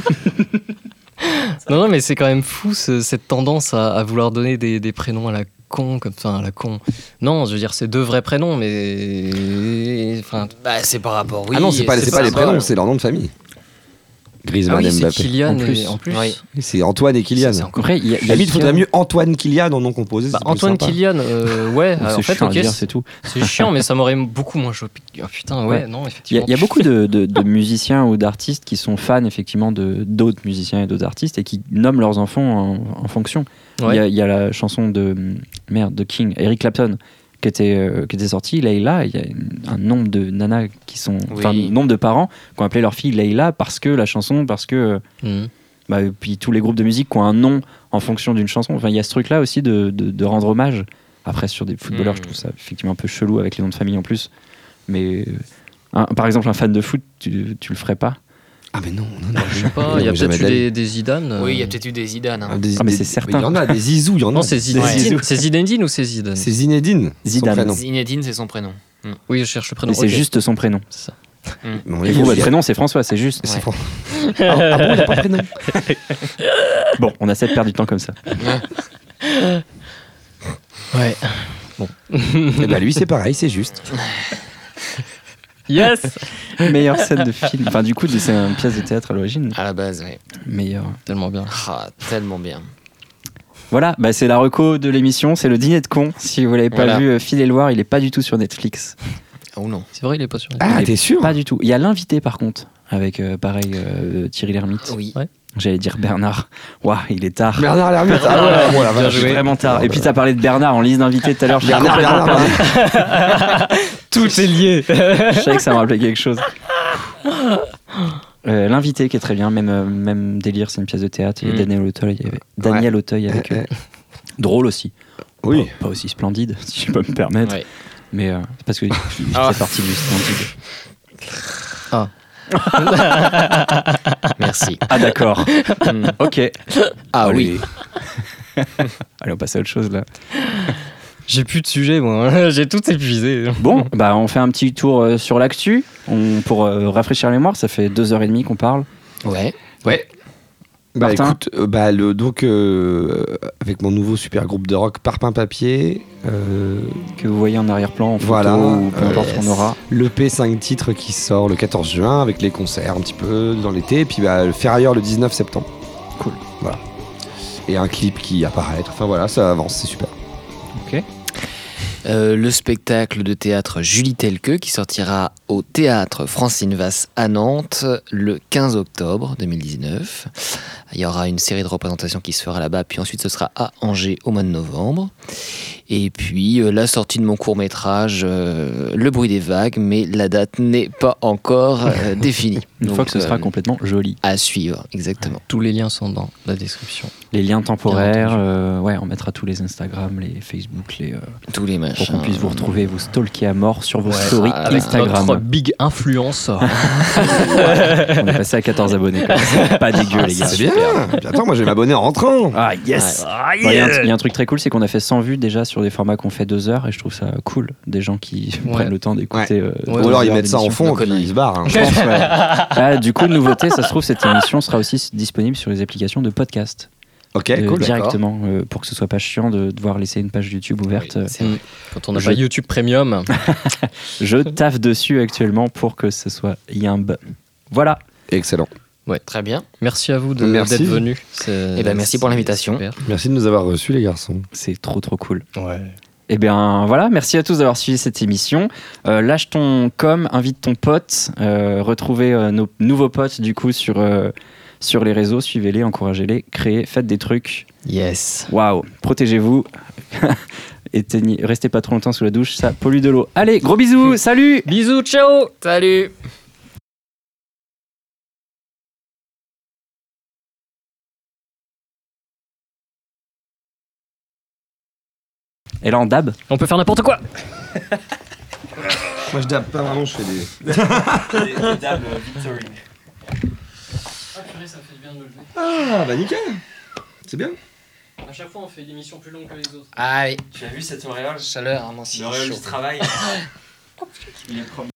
Non, mais c'est quand même fou cette tendance à vouloir donner des prénoms à la con, comme ça, à la con. Non, je veux dire, c'est 2 vrais prénoms, mais. Enfin. C'est par rapport, oui. Ah non, c'est pas les prénoms, c'est leur nom de famille. Griezmann, c'est Mbappé. Kylian En plus. Oui. C'est Antoine et Kylian. Après, il y a Limite, il faudrait mieux Antoine Kylian en nom composé. c'est plus Antoine sympa. Kylian, ouais, C'est en fait, chiant à ok, dire, c'est tout. c'est chiant, mais ça m'aurait beaucoup moins choqué. Oh, putain, ouais, Ouais. non, Il effectivement. y a beaucoup de musiciens ou d'artistes qui sont fans effectivement d'autres musiciens et d'autres artistes et qui nomment leurs enfants en fonction. Ouais. Il y a la chanson de King, Eric Clapton, qui était sortie, Layla. Il y a un nombre de nanas un nombre de parents qui ont appelé leur fille Layla parce que la chanson, parce que Mhm. puis tous les groupes de musique qui ont un nom en fonction d'une chanson. Enfin, il y a ce truc-là aussi de rendre hommage. Après, sur des footballeurs, je trouve ça effectivement un peu chelou avec les noms de famille en plus. Mais par exemple, un fan de foot, tu le ferais pas. Ah, mais non. Je sais pas, il y a peut-être eu des Zidane. Oui, il y a peut-être eu des Zidane. Hein. Mais c'est certain. Il y en a, des Zizou, il y en a. Non, c'est Zidane. Zizou. C'est Zinedine ou c'est Zidane? C'est Zinedine. Zidane. Son prénom. Zinedine, c'est son prénom. Oui, je cherche le prénom. Mais c'est Ok. juste son prénom. C'est ça. Bon, Et vous, votre prénom, c'est François, c'est juste. C'est Ouais. fort. Ah bon, il n'y a pas de prénom. Bon, on a 7 perdre du temps comme ça. Ouais. Et bah lui, c'est pareil, c'est juste. Yes. Meilleure scène de film. Enfin, du coup, c'est une pièce de théâtre à l'origine. À la base, oui. Meilleure. Tellement bien. Ah, tellement bien. Voilà, c'est la reco de l'émission, c'est le dîner de con. Si vous l'avez pas Voilà. vu, filez le voir, il est pas du tout sur Netflix. Oh non. C'est vrai, il est pas sur. Ah, Il t'es est sûr? Pas du tout. Il y a l'invité par contre, avec pareil Thierry Lhermitte. Oui. Ouais. J'allais dire Bernard. Waouh, il est tard. Bernard Lhermitte. Ah ouais, bon, la Bien vache. joué. Vraiment tard. Et puis t'as parlé de Bernard en liste d'invités tout à l'heure. Je suis complètement perdu. Tout est lié. Je savais que ça me rappelait quelque chose. L'invité qui est très bien, même délire, c'est une pièce de théâtre. Il y a Daniel Auteuil avec drôle aussi. Oui. Pas aussi splendide, si je peux me permettre. Ouais. Mais c'est parce que il fait partie du splendide. Merci. Ah d'accord. Ok. Ah Allez. oui. Allez, on passe à autre chose là. J'ai plus de sujet, moi. J'ai tout épuisé. Bon, on fait un petit tour sur l'actu. Pour rafraîchir la mémoire, ça fait 2h30 qu'on parle. Ouais. Ouais. Bah Martin. écoute, avec mon nouveau super groupe de rock Parpaing Papier, Que vous voyez en arrière-plan, en photo, Voilà, ou peu importe yes. qu'on aura. l'EP 5 titres qui sort le 14 juin avec les concerts un petit peu dans l'été, et puis le Ferrailleur le 19 septembre. Cool. Voilà. Et un clip qui apparaît. Enfin voilà, ça avance, c'est super. Ok. Le spectacle de théâtre Julie Telqueux qui sortira au théâtre Francine Vasse à Nantes le 15 octobre 2019. Il y aura une série de représentations qui se fera là-bas, puis ensuite ce sera à Angers au mois de novembre. Et puis la sortie de mon court-métrage Le bruit des vagues, mais la date n'est pas encore définie. Une Donc, fois que ce sera complètement joli. à suivre, exactement. Tous les liens sont dans la description. Les liens temporaires, Bien on mettra tous les Instagram, les Facebook, Tous les pour machins. qu'on puisse vous retrouver, vous stalker à mort sur vos Ouais, stories avec Instagram. notre big influence. On est passé à 14 abonnés. Quand même. C'est pas dégueu, les gars. C'est bien. Puis attends, moi je vais m'abonner en rentrant. Ah yes. Il y a un truc très cool, c'est qu'on a fait 100 vues déjà sur des formats qu'on fait 2 heures et je trouve ça cool. Des gens qui prennent le temps d'écouter. Ou alors ils mettent ça en fond de et puis conneries. ils se barrent. hein. Je pense, ouais. Ah, du coup, nouveauté, ça se trouve, cette émission sera aussi disponible sur les applications de podcast. Ok, cool. Directement, pour que ce soit pas chiant de devoir laisser une page YouTube ouverte. Oui, c'est vrai. Quand on n'a pas YouTube Premium. Je taffe dessus actuellement pour que ce soit yimb. Voilà. Excellent. Très bien. Merci à vous Merci. d'être venus. Eh ben, merci pour l'invitation. Merci de nous avoir reçus, les garçons. C'est trop cool. Ouais. Eh bien voilà, merci à tous d'avoir suivi cette émission. Lâche ton com, invite ton pote, retrouvez nos nouveaux potes du coup sur les réseaux, suivez-les, encouragez-les, créez, faites des trucs. Yes. Waouh, protégez-vous. Restez pas trop longtemps sous la douche, ça pollue de l'eau. Allez, gros bisous, salut. Bisous, ciao. Salut. Et là en dab. On peut faire n'importe quoi. Moi je dab pas vraiment, je fais des. dab Victory. Ça fait bien de me lever. Ah bah nickel. C'est bien. À chaque fois, on fait des missions plus longues que les autres. Ah oui. Tu as vu cette auréole? Chaleur, hein, moi aussi. L'auréole du travail. Il est propre.